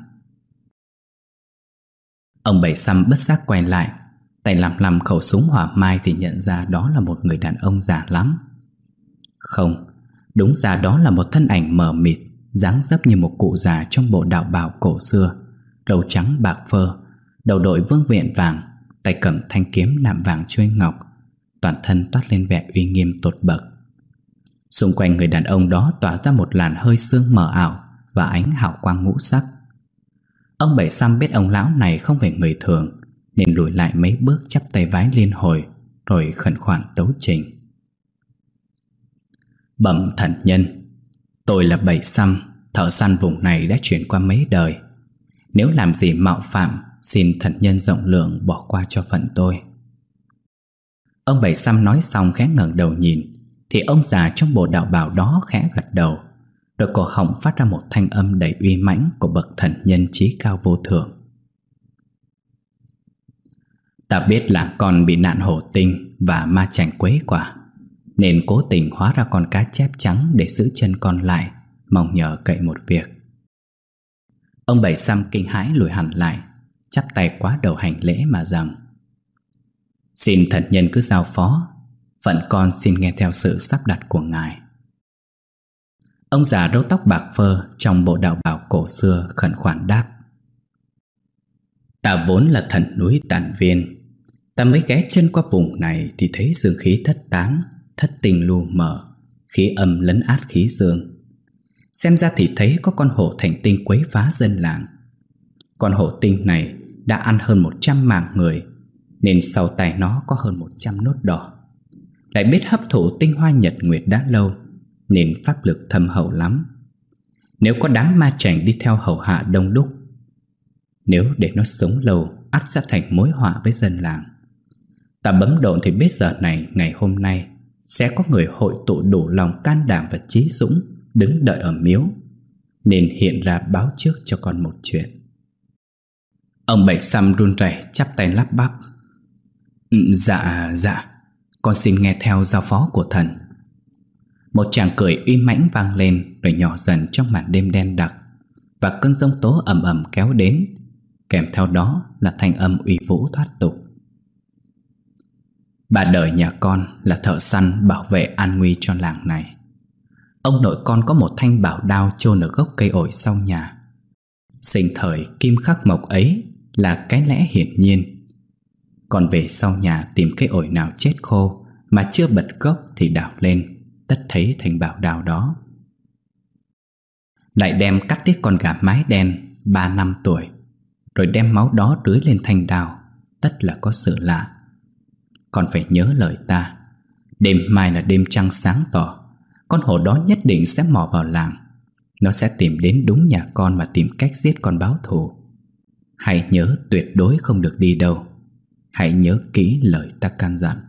Ông Bảy Xăm bất giác quay lại, tay lăm lăm khẩu súng hỏa mai thì nhận ra đó là một người đàn ông già lắm. Không, đúng ra đó là một thân ảnh mờ mịt, dáng dấp như một cụ già trong bộ đạo bào cổ xưa, đầu trắng bạc phơ, đầu đội vương miện vàng, tay cầm thanh kiếm nạm vàng chuôi ngọc, toàn thân toát lên vẻ uy nghiêm tột bậc. Xung quanh người đàn ông đó tỏa ra một làn hơi sương mờ ảo và ánh hào quang ngũ sắc. Ông Bảy Xăm biết ông lão này không phải người thường, nên lùi lại mấy bước chắp tay vái liên hồi, rồi khẩn khoản tấu trình. Bẩm thần nhân, tôi là Bảy Xăm, thợ săn vùng này đã chuyển qua mấy đời. Nếu làm gì mạo phạm, xin thần nhân rộng lượng bỏ qua cho phận tôi. Ông Bảy Xăm nói xong khẽ ngẩng đầu nhìn, thì ông già trong bộ đạo bào đó khẽ gật đầu, rồi cổ họng phát ra một thanh âm đầy uy mãnh của bậc thần nhân chí cao vô thượng. Ta biết là con bị nạn hổ tinh và ma chành quấy quả, nên cố tình hóa ra con cá chép trắng để giữ chân con lại, mong nhờ cậy một việc. Ông Bảy Xăm kinh hãi lùi hẳn lại, chắp tay quá đầu hành lễ mà rằng: Xin thần nhân cứ giao phó, phận con xin nghe theo sự sắp đặt của ngài. Ông già râu tóc bạc phơ trong bộ đạo bào cổ xưa khẩn khoản đáp: Ta vốn là thần núi Tản Viên. Ta mới ghé chân qua vùng này thì thấy dương khí thất tán, thất tình lu mờ, khí âm lấn át khí dương. Xem ra thì thấy có con hổ thành tinh quấy phá dân làng. Con hổ tinh này đã ăn hơn một trăm mạng người, nên sau tay nó có hơn một trăm nốt đỏ. Lại biết hấp thụ tinh hoa nhật nguyệt đã lâu, nên pháp lực thâm hậu lắm. Nếu có đám ma chành đi theo hầu hạ đông đúc, nếu để nó sống lâu, ắt sẽ thành mối họa với dân làng. Ta bấm độn thì biết giờ này ngày hôm nay sẽ có người hội tụ đủ lòng can đảm và trí dũng đứng đợi ở miếu, nên hiện ra báo trước cho con một chuyện. Ông Bảy Xăm run rẩy chắp tay lắp bắp: Dạ dạ, con xin nghe theo giao phó của thần. Một tràng cười uy mãnh vang lên, rồi nhỏ dần trong màn đêm đen đặc, và cơn giông tố ầm ầm kéo đến, kèm theo đó là thanh âm uy vũ thoát tục. Ba đời nhà con là thợ săn bảo vệ an nguy cho làng này. Ông nội con có một thanh bảo đao chôn ở gốc cây ổi sau nhà. Sinh thời kim khắc mộc ấy là cái lẽ hiển nhiên. Còn về sau nhà tìm cây ổi nào chết khô mà chưa bật gốc thì đào lên, tất thấy thanh bảo đao đó. Lại đem cắt tiết con gà mái đen ba năm tuổi, rồi đem máu đó rưới lên thanh đao, tất là có sự lạ. Con phải nhớ lời ta, đêm mai là đêm trăng sáng tỏ, con hổ đó nhất định sẽ mò vào làng. Nó sẽ tìm đến đúng nhà con mà tìm cách giết con báo thù. Hãy nhớ tuyệt đối không được đi đâu. Hãy nhớ kỹ lời ta căn dặn.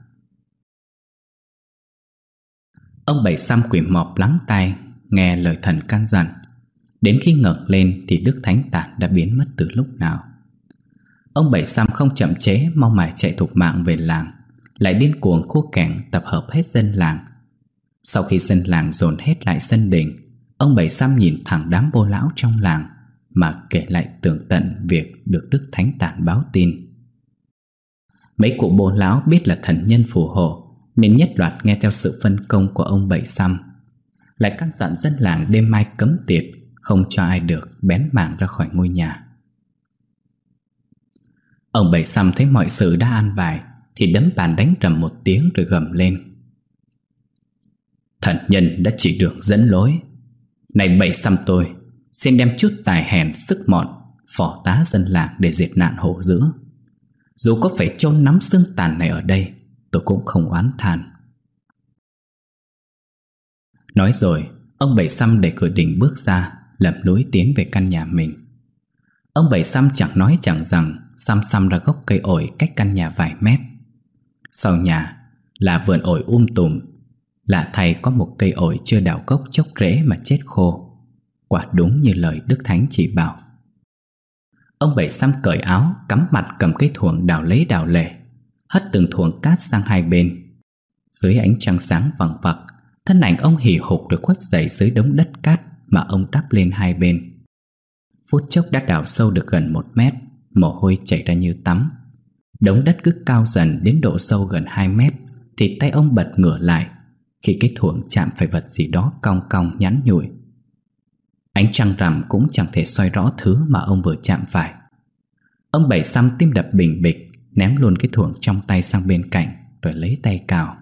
Ông Bảy Xăm quỳ mọp lắng tai nghe lời thần căn dặn. Đến khi ngẩng lên thì Đức Thánh Tản đã biến mất từ lúc nào. Ông Bảy Xăm không chậm chế, mau mải chạy thục mạng về làng, lại điên cuồng khua kẻng tập hợp hết dân làng. Sau khi dân làng dồn hết lại sân đình, ông Bảy Xăm nhìn thẳng đám bô lão trong làng mà kể lại tường tận việc được Đức Thánh Tản báo tin. Mấy cụ bô lão biết là thần nhân phù hộ, nên nhất loạt nghe theo sự phân công của ông Bảy Xăm, lại căn dặn dân làng đêm mai cấm tiệt, không cho ai được bén mảng ra khỏi ngôi nhà. Ông Bảy Xăm thấy mọi sự đã an bài thì đấm bàn đánh rầm một tiếng rồi gầm lên: Thần nhân đã chỉ đường dẫn lối, này bậy xăm tôi, xin đem chút tài hèn sức mọn phò tá dân làng để diệt nạn hổ dữ. Dù có phải chôn nắm xương tàn này ở đây, tôi cũng không oán than. Nói rồi, ông Bảy Xăm đẩy cửa đình bước ra, lầm lũi tiến về căn nhà mình. Ông Bảy Xăm chẳng nói chẳng rằng, xăm xăm ra gốc cây ổi cách căn nhà vài mét. Sau nhà là vườn ổi um tùm. Lạ thay có một cây ổi chưa đào gốc chốc rễ mà chết khô. Quả đúng như lời Đức Thánh chỉ bảo. Ông Bảy Xăm cởi áo, cắm mặt cầm cây thuồng đào lấy đào lể, hất từng thuồng cát sang hai bên. Dưới ánh trăng sáng vằng vặc, thân ảnh ông hì hục được khuất dậy dưới đống đất cát mà ông đắp lên hai bên. Phút chốc đã đào sâu được gần một mét, mồ hôi chảy ra như tắm. Đống đất cứ cao dần đến độ sâu gần hai mét thì tay ông bật ngửa lại khi cái thuồng chạm phải vật gì đó cong cong nhắn nhủi. Ánh trăng rằm cũng chẳng thể soi rõ thứ mà ông vừa chạm phải. Ông Bảy Xăm tim đập bình bịch, ném luôn cái thuồng trong tay sang bên cạnh rồi lấy tay cào.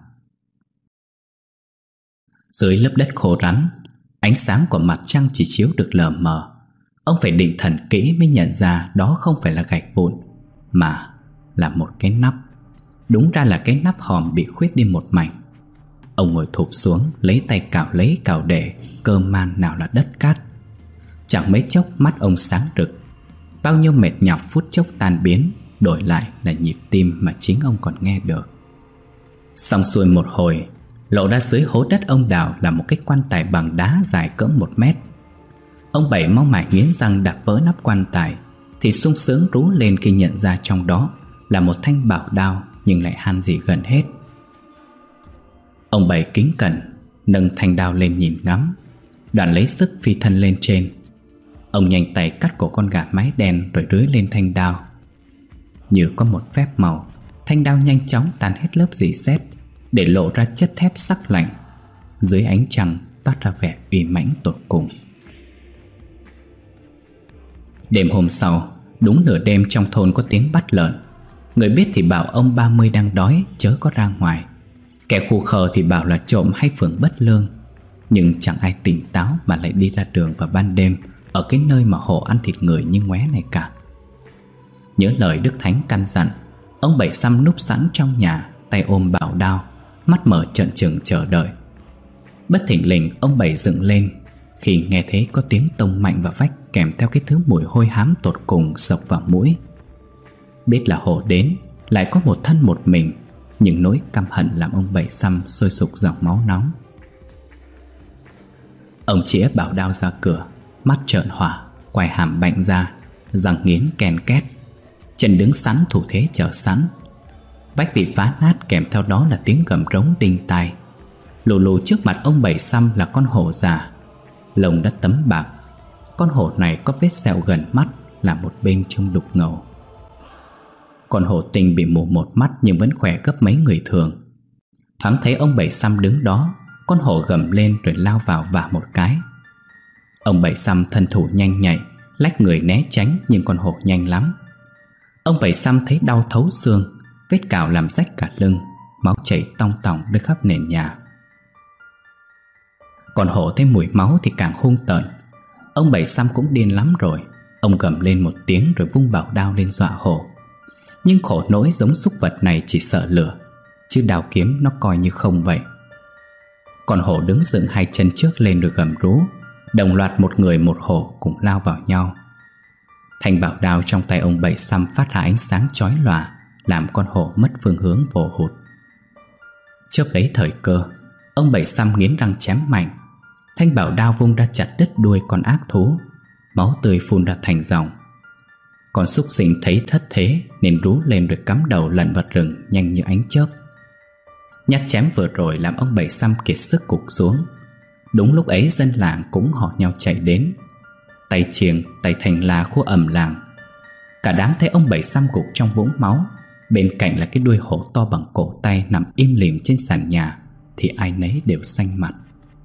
Dưới lớp đất khô rắn, ánh sáng của mặt trăng chỉ chiếu được lờ mờ. Ông phải định thần kỹ mới nhận ra đó không phải là gạch vụn, mà là một cái nắp. Đúng ra là cái nắp hòm bị khuyết đi một mảnh. Ông ngồi thụp xuống, lấy tay cào lấy cào để, cơ man nào là đất cát. Chẳng mấy chốc mắt ông sáng rực. Bao nhiêu mệt nhọc phút chốc tan biến, đổi lại là nhịp tim mà chính ông còn nghe được. Xong xuôi một hồi, lộ ra dưới hố đất ông đào là một cái quan tài bằng đá dài cỡ một mét. Ông Bảy mau mải nghiến răng đạp vỡ nắp quan tài, thì sung sướng rú lên khi nhận ra trong đó là một thanh bảo đao, nhưng lại han gì gần hết. Ông Bảy kính cẩn nâng thanh đao lên nhìn ngắm, đoạn lấy sức phi thân lên trên. Ông nhanh tay cắt cổ con gà mái đen rồi rưới lên thanh đao. Như có một phép màu, thanh đao nhanh chóng tan hết lớp rỉ sét để lộ ra chất thép sắc lạnh. Dưới ánh trăng toát ra vẻ uy mãnh tột cùng. Đêm hôm sau, đúng nửa đêm trong thôn có tiếng bắt lợn. Người biết thì bảo ông ba mươi đang đói, chớ có ra ngoài. Kẻ khù khờ thì bảo là trộm hay phường bất lương. Nhưng chẳng ai tỉnh táo mà lại đi ra đường vào ban đêm ở cái nơi mà hổ ăn thịt người như ngoé này cả. Nhớ lời Đức Thánh căn dặn, ông Bảy Xăm núp sẵn trong nhà, tay ôm bảo đao, mắt mở trợn trừng chờ đợi. Bất thình lình ông Bảy dựng lên khi nghe thấy có tiếng tông mạnh vào vách, kèm theo cái thứ mùi hôi hám tột cùng sộc vào mũi. Biết là hổ đến, lại có một thân một mình, nhưng nỗi căm hận làm ông Bảy Xăm sôi sục dòng máu nóng. Ông chĩa bảo đao ra cửa, mắt trợn hỏa, quay hàm bạnh ra, răng nghiến ken két, chân đứng sẵn thủ thế chờ sẵn. Vách bị phá nát, kèm theo đó là tiếng gầm rống đinh tai. Lù lù trước mặt ông Bảy Xăm là con hổ già, lông đã tấm bạc. Con hổ này có vết sẹo gần mắt, là một bên trông đục ngầu. Con hổ tinh bị mù một mắt nhưng vẫn khỏe gấp mấy người thường. Thoáng thấy ông Bảy Xăm đứng đó, con hổ gầm lên rồi lao vào vả một cái. Ông Bảy Xăm thân thủ nhanh nhạy, lách người né tránh, nhưng con hổ nhanh lắm. Ông Bảy Xăm thấy đau thấu xương, vết cào làm rách cả lưng, máu chảy tong tòng nơi khắp nền nhà. Con hổ thấy mùi máu thì càng hung tợn. Ông Bảy Xăm cũng điên lắm rồi. Ông gầm lên một tiếng rồi vung bảo đao lên dọa hổ. Nhưng khổ nỗi giống súc vật này chỉ sợ lửa, chứ đao kiếm nó coi như không vậy. Con hổ đứng dựng hai chân trước lên rồi gầm rú. Đồng loạt một người một hổ cùng lao vào nhau. Thanh bảo đao trong tay ông Bảy Xăm phát ra ánh sáng chói lòa, làm con hổ mất phương hướng vồ hụt. Chớp lấy thời cơ, ông Bảy Xăm nghiến răng chém mạnh. Thanh bảo đao vung ra chặt đứt đuôi con ác thú, máu tươi phun ra thành dòng. Con súc sinh thấy thất thế nên rú lên rồi cắm đầu lẩn vào rừng nhanh như ánh chớp. Nhát chém vừa rồi làm ông Bảy Xăm kiệt sức gục xuống. Đúng lúc ấy dân làng cũng hò nhau chạy đến, tay chiêng tay thành la khua ầm làng. Cả đám thấy ông Bảy Xăm gục trong vũng máu, bên cạnh là cái đuôi hổ to bằng cổ tay nằm im lìm trên sàn nhà, thì ai nấy đều xanh mặt.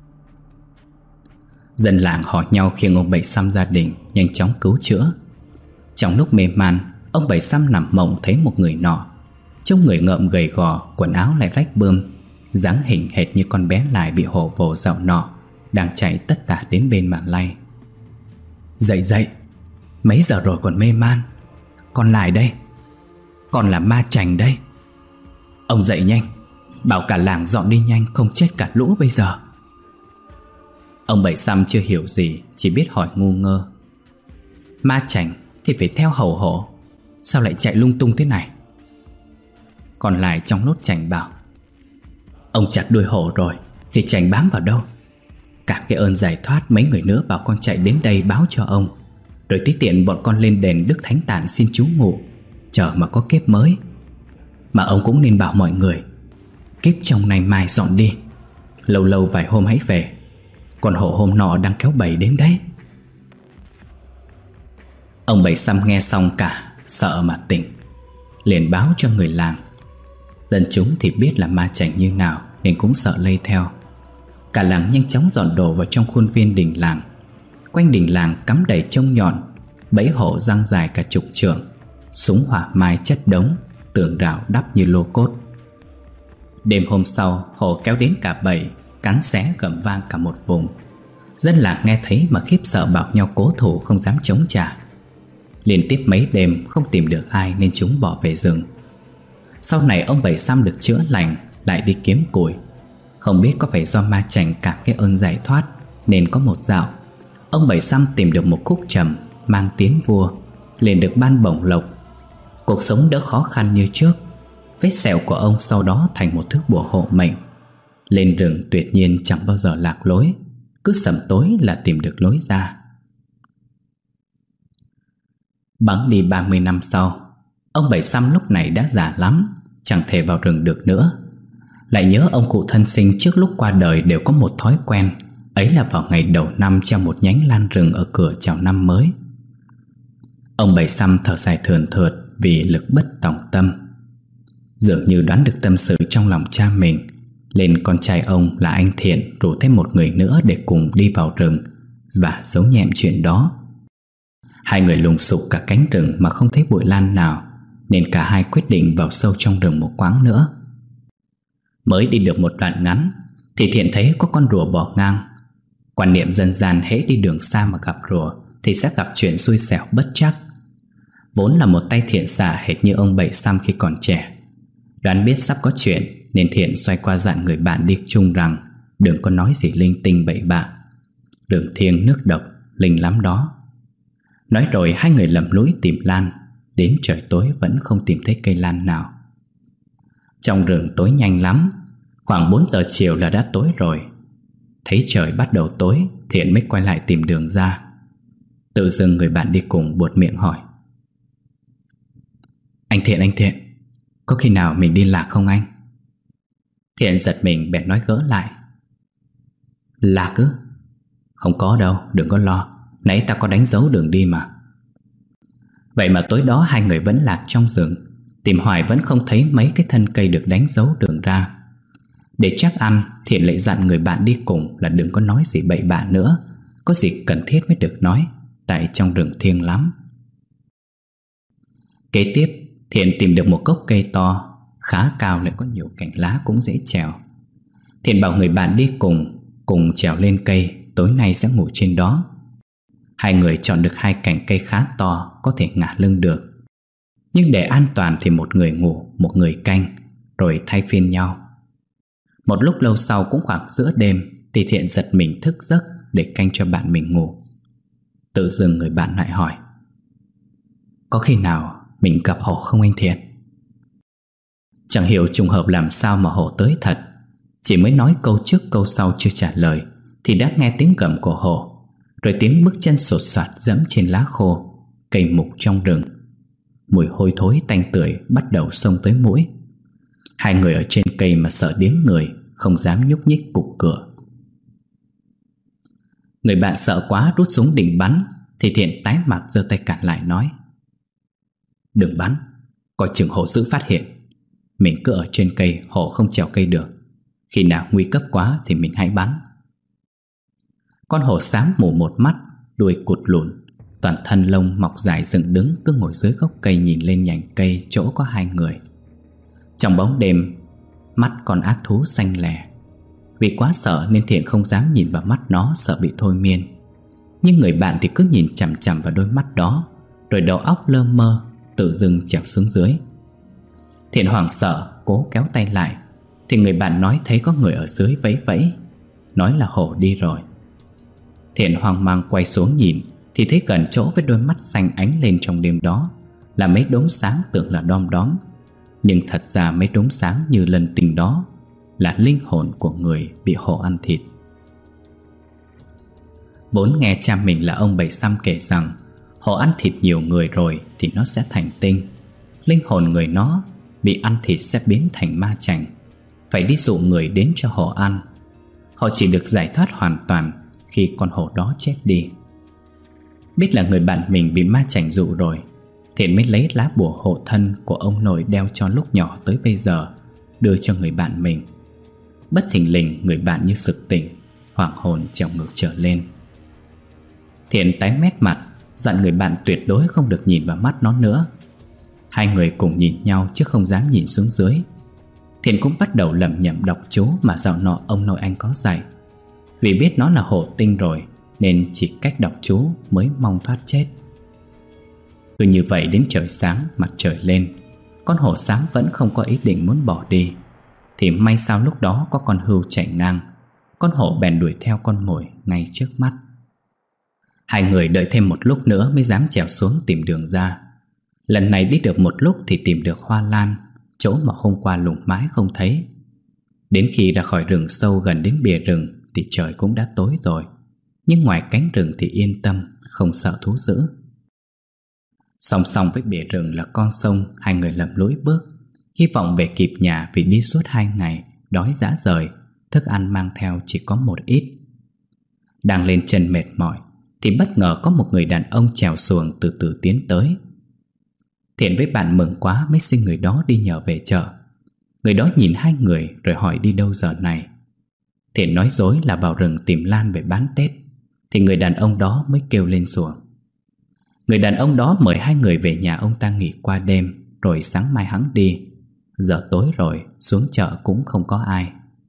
Dân làng hò nhau khiêng ông Bảy Xăm gia đình nhanh chóng cứu chữa. Trong lúc mê man, ông Bảy Xăm nằm mộng thấy một người nọ. Trông người ngợm gầy gò, quần áo lại rách bươm, dáng hình hệt như con bé Lại bị hổ vồ dạo nọ, đang chạy tất tả đến bên mà lay. Dậy dậy, mấy giờ rồi còn mê man. Con Lại đây, con là ma Chành đây. Ông dậy nhanh, bảo cả làng dọn đi nhanh, không chết cả lũ bây giờ. Ông Bảy Xăm chưa hiểu gì, chỉ biết hỏi ngu ngơ. Ma Chành thì phải theo hầu hộ, sao lại chạy lung tung thế này? Còn Lại trong nốt Chành bảo: Ông chặt đuôi hổ rồi thì Chành bám vào đâu? Cảm cái ơn giải thoát, mấy người nữa bảo con chạy đến đây báo cho ông, rồi tí tiện bọn con lên đền Đức Thánh Tản xin chú ngụ, chờ mà có kiếp mới. Mà ông cũng nên bảo mọi người kiếp trong nay mai dọn đi, lâu lâu vài hôm hãy về. Còn hổ hôm nọ đang kéo bầy đến đấy. Ông Bảy Xăm nghe xong cả sợ mà tỉnh, liền báo cho người làng. Dân chúng thì biết là ma Chành như nào nên cũng sợ lây theo. Cả làng nhanh chóng dọn đồ vào trong khuôn viên đình làng. Quanh đình làng cắm đầy trông nhọn, bẫy hổ giăng dài cả chục trượng, súng hỏa mai chất đống, tường rào đắp như lô cốt. Đêm hôm sau, hổ kéo đến cả bầy, cắn xé gầm vang cả một vùng. Dân làng nghe thấy mà khiếp sợ bảo nhau cố thủ, không dám chống trả. Liên tiếp mấy đêm không tìm được ai nên chúng bỏ về rừng. Sau này ông Bảy Xăm được chữa lành, lại đi kiếm củi. Không biết có phải do ma Chành cảm cái ơn giải thoát nên có một dạo ông Bảy Xăm tìm được một khúc trầm mang tiến vua, liền được ban bổng lộc. Cuộc sống đỡ khó khăn như trước. Vết sẹo của ông sau đó thành một thứ bùa hộ mệnh. Lên rừng tuyệt nhiên chẳng bao giờ lạc lối, cứ sẩm tối là tìm được lối ra. Bẵng đi ba mươi năm sau, ông Bảy Xăm lúc này đã già lắm, chẳng thể vào rừng được nữa. Lại nhớ ông cụ thân sinh trước lúc qua đời đều có một thói quen, ấy là vào ngày đầu năm treo một nhánh lan rừng ở cửa chào năm mới. Ông Bảy Xăm thở dài thườn thượt vì lực bất tòng tâm. Dường như đoán được tâm sự trong lòng cha mình, nên con trai ông là anh Thiện rủ thêm một người nữa để cùng đi vào rừng và giấu nhẹm chuyện đó. Hai người lùng sục cả cánh rừng mà không thấy bụi lan nào, nên cả hai quyết định vào sâu trong rừng một quãng nữa. Mới đi được một đoạn ngắn thì Thiện thấy có con rùa bò ngang. Quan niệm dân gian hễ đi đường xa mà gặp rùa thì sẽ gặp chuyện xui xẻo bất trắc. Vốn là một tay Thiện xả hệt như ông Bảy Xăm khi còn trẻ. Đoán biết sắp có chuyện nên Thiện xoay qua dặn người bạn đi chung rằng đừng có nói gì linh tinh bậy bạ. Đường thiêng nước độc, linh lắm đó. Nói rồi hai người lầm lũi tìm lan. Đến trời tối vẫn không tìm thấy cây lan nào. Trong rừng tối nhanh lắm, khoảng bốn giờ chiều là đã tối rồi. Thấy trời bắt đầu tối, Thiện mới quay lại tìm đường ra. Tự dưng người bạn đi cùng buột miệng hỏi: Anh Thiện, anh Thiện, có khi nào mình đi lạc không anh? Thiện giật mình bèn nói gỡ lại: Lạc ư? Không có đâu, đừng có lo. Nãy ta có đánh dấu đường đi mà. Vậy mà tối đó hai người vẫn lạc trong rừng, tìm hoài vẫn không thấy mấy cái thân cây được đánh dấu đường ra. Để chắc ăn, Thiện lại dặn người bạn đi cùng là đừng có nói gì bậy bạ nữa, có gì cần thiết mới được nói, tại trong rừng thiêng lắm. Kế tiếp, Thiện tìm được một gốc cây to, khá cao lại có nhiều cành lá cũng dễ trèo. Thiện bảo người bạn đi cùng, cùng trèo lên cây, tối nay sẽ ngủ trên đó. Hai người chọn được hai cành cây khá to, có thể ngả lưng được. Nhưng để an toàn thì một người ngủ, một người canh, rồi thay phiên nhau. Một lúc lâu sau, cũng khoảng giữa đêm, thì Thiện giật mình thức giấc để canh cho bạn mình ngủ. Tự dưng người bạn lại hỏi: Có khi nào mình gặp hổ không anh Thiện? Chẳng hiểu trùng hợp làm sao mà hổ tới thật. Chỉ mới nói câu trước câu sau chưa trả lời thì đã nghe tiếng gầm của hổ, rồi tiếng bước chân sột soạt dẫm trên lá khô, cây mục trong rừng. Mùi hôi thối tanh tưởi bắt đầu xông tới mũi. Hai người ở trên cây mà sợ điếng người, không dám nhúc nhích cục cửa. Người bạn sợ quá rút súng định bắn, thì Thiện tái mặt giơ tay cản lại nói: Đừng bắn, coi chừng hổ dữ phát hiện. Mình cứ ở trên cây, hổ không trèo cây được. Khi nào nguy cấp quá thì mình hãy bắn. Con hổ xám mù một mắt, đuôi cụt lùn, toàn thân lông mọc dài dựng đứng, cứ ngồi dưới gốc cây nhìn lên nhành cây chỗ có hai người. Trong bóng đêm, mắt con ác thú xanh lè. Vì quá sợ nên Thiện không dám nhìn vào mắt nó, sợ bị thôi miên. Nhưng người bạn thì cứ nhìn chằm chằm vào đôi mắt đó, rồi đầu óc lơ mơ, tự dưng trèo xuống dưới. Thiện hoảng sợ cố kéo tay lại, thì người bạn nói thấy có người ở dưới vẫy vẫy, nói là hổ đi rồi. Thiện hoang mang quay xuống nhìn, thì thấy gần chỗ với đôi mắt xanh ánh lên trong đêm đó là mấy đốm sáng tưởng là đom đóm. Nhưng thật ra mấy đốm sáng như lần tình đó là linh hồn của người bị hổ ăn thịt. Vốn nghe cha mình là ông Bảy Xăm kể rằng hổ ăn thịt nhiều người rồi thì nó sẽ thành tinh. Linh hồn người nó bị ăn thịt sẽ biến thành ma chành, phải đi dụ người đến cho hổ ăn. Họ chỉ được giải thoát hoàn toàn khi con hổ đó chết đi. Biết là người bạn mình bị ma chành dụ rồi, Thiện mới lấy lá bùa hộ thân của ông nội đeo cho lúc nhỏ tới bây giờ, đưa cho người bạn mình. Bất thình lình người bạn như sực tỉnh, hoảng hồn trèo ngược trở lên. Thiện tái mét mặt, dặn người bạn tuyệt đối không được nhìn vào mắt nó nữa. Hai người cùng nhìn nhau chứ không dám nhìn xuống dưới. Thiện cũng bắt đầu lẩm nhẩm đọc chú mà dạo nọ ông nội anh có dạy. Vì biết nó là hổ tinh rồi nên chỉ cách đọc chú mới mong thoát chết. Cứ như vậy đến trời sáng, mặt trời lên, con hổ xám vẫn không có ý định muốn bỏ đi. Thì may sao lúc đó có con hươu chạy ngang, con hổ bèn đuổi theo con mồi ngay trước mắt. Hai người đợi thêm một lúc nữa mới dám trèo xuống tìm đường ra. Lần này đi được một lúc thì tìm được hoa lan, chỗ mà hôm qua lùng mãi không thấy. Đến khi ra khỏi rừng sâu gần đến bìa rừng thì trời cũng đã tối rồi. Nhưng ngoài cánh rừng thì yên tâm, không sợ thú dữ. Song song với bìa rừng là con sông. Hai người lầm lũi bước, hy vọng về kịp nhà, vì đi suốt hai ngày đói rã rời, thức ăn mang theo chỉ có một ít. Đang lên chân mệt mỏi thì bất ngờ có một người đàn ông chèo xuồng từ từ tiến tới. Thiện với bạn mừng quá mới xin người đó đi nhờ về chợ. Người đó nhìn hai người rồi hỏi đi đâu giờ này. Thiện nói dối là vào rừng tìm lan về bán Tết, thì người đàn ông đó mới kêu lên xuồng. Người đàn ông đó mời hai người về nhà ông ta nghỉ qua đêm, rồi sáng mai hắn đi. Giờ tối rồi, xuống chợ cũng không có ai.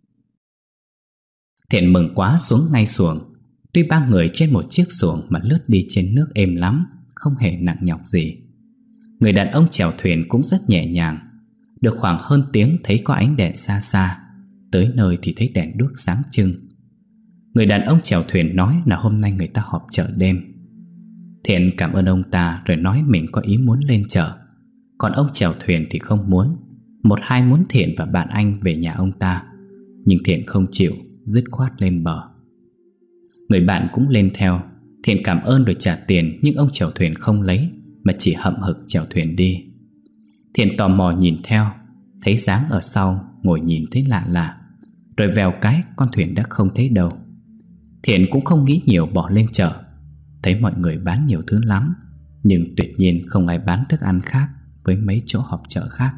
Thiện mừng quá xuống ngay xuồng. Tuy ba người trên một chiếc xuồng mà lướt đi trên nước êm lắm, không hề nặng nhọc gì. Người đàn ông chèo thuyền cũng rất nhẹ nhàng. Được khoảng hơn tiếng thấy có ánh đèn xa xa. Tới nơi thì thấy đèn đuốc sáng trưng. Người đàn ông chèo thuyền nói là hôm nay người ta họp chợ đêm. Thiện cảm ơn ông ta rồi nói mình có ý muốn lên chợ. Còn ông chèo thuyền thì không muốn. Một hai muốn Thiện và bạn anh về nhà ông ta, nhưng Thiện không chịu, dứt khoát lên bờ. Người bạn cũng lên theo. Thiện cảm ơn rồi trả tiền, nhưng ông chèo thuyền không lấy, mà chỉ hậm hực chèo thuyền đi. Thiện tò mò nhìn theo, thấy dáng ở sau ngồi nhìn thấy lạ lạ, rồi vèo cái con thuyền đã không thấy đâu. Thiện cũng không nghĩ nhiều, bỏ lên chợ. Thấy mọi người bán nhiều thứ lắm, nhưng tuyệt nhiên không ai bán thức ăn khác với mấy chỗ họp chợ khác.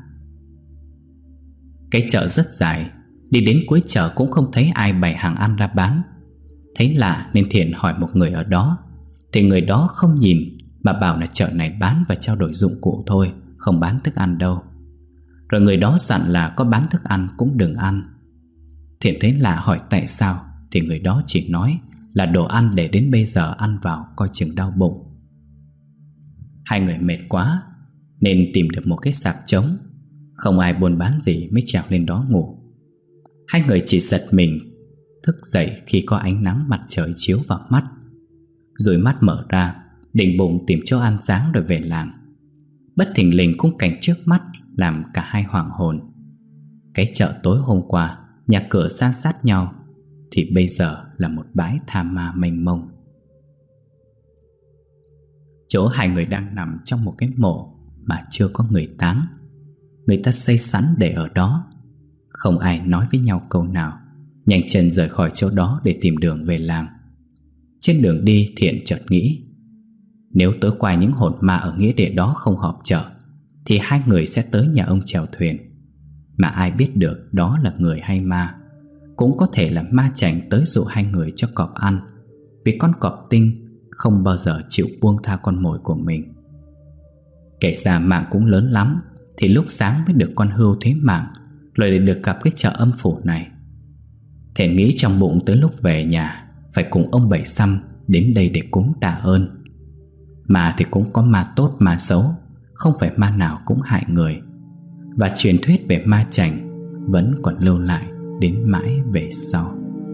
Cái chợ rất dài, đi đến cuối chợ cũng không thấy ai bày hàng ăn ra bán. Thấy lạ nên Thiện hỏi một người ở đó, thì người đó không nhìn mà bảo là chợ này bán và trao đổi dụng cụ thôi, không bán thức ăn đâu. Rồi người đó dặn là có bán thức ăn cũng đừng ăn. Thiện thấy lạ hỏi tại sao, thì người đó chỉ nói là đồ ăn để đến bây giờ ăn vào coi chừng đau bụng. Hai người mệt quá nên tìm được một cái sạp trống, không ai buôn bán gì mới trèo lên đó ngủ. Hai người chỉ giật mình thức dậy khi có ánh nắng mặt trời chiếu vào mắt. Rồi mắt mở ra, định bụng tìm chỗ ăn sáng rồi về làng. Bất thình lình khung cảnh trước mắt làm cả hai hoảng hồn. Cái chợ tối hôm qua, nhà cửa san sát nhau, thì bây giờ là một bãi tha ma mênh mông. Chỗ hai người đang nằm trong một cái mộ mà chưa có người táng. Người ta xây sẵn để ở đó. Không ai nói với nhau câu nào, nhanh chân rời khỏi chỗ đó để tìm đường về làng. Trên đường đi, Thiện chợt nghĩ, nếu tối qua những hồn ma ở nghĩa địa đó không họp chợ, thì hai người sẽ tới nhà ông chèo thuyền. Mà ai biết được đó là người hay ma. Cũng có thể là ma chảnh tới dụ hai người cho cọp ăn, vì con cọp tinh không bao giờ chịu buông tha con mồi của mình. Kể ra mạng cũng lớn lắm, thì lúc sáng mới được con hươu thế mạng, rồi lại được gặp cái chợ âm phủ này. Thiện nghĩ trong bụng tới lúc về nhà phải cùng ông Bảy Xăm đến đây để cúng tạ ơn. Mà thì cũng có ma tốt ma xấu, không phải ma nào cũng hại người. Và truyền thuyết về ma chảnh vẫn còn lưu lại đến mãi về sau.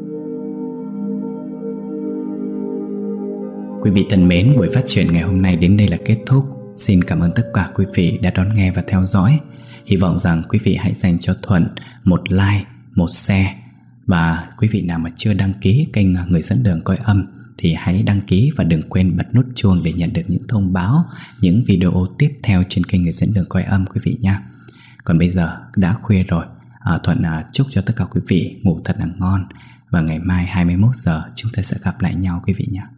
Quý vị thân mến, buổi phát truyện ngày hôm nay đến đây là kết thúc. Xin cảm ơn tất cả quý vị đã đón nghe và theo dõi. Hy vọng rằng quý vị hãy dành cho Thuận một like, một share. Và quý vị nào mà chưa đăng ký kênh Người Dẫn Đường Coi Âm thì hãy đăng ký và đừng quên bật nút chuông để nhận được những thông báo, những video tiếp theo trên kênh Người Dẫn Đường Coi Âm quý vị nha. Còn bây giờ đã khuya rồi, à, Thuận à, chúc cho tất cả quý vị ngủ thật là ngon. Và ngày mai hai mươi mốt giờ chúng ta sẽ gặp lại nhau quý vị nhé.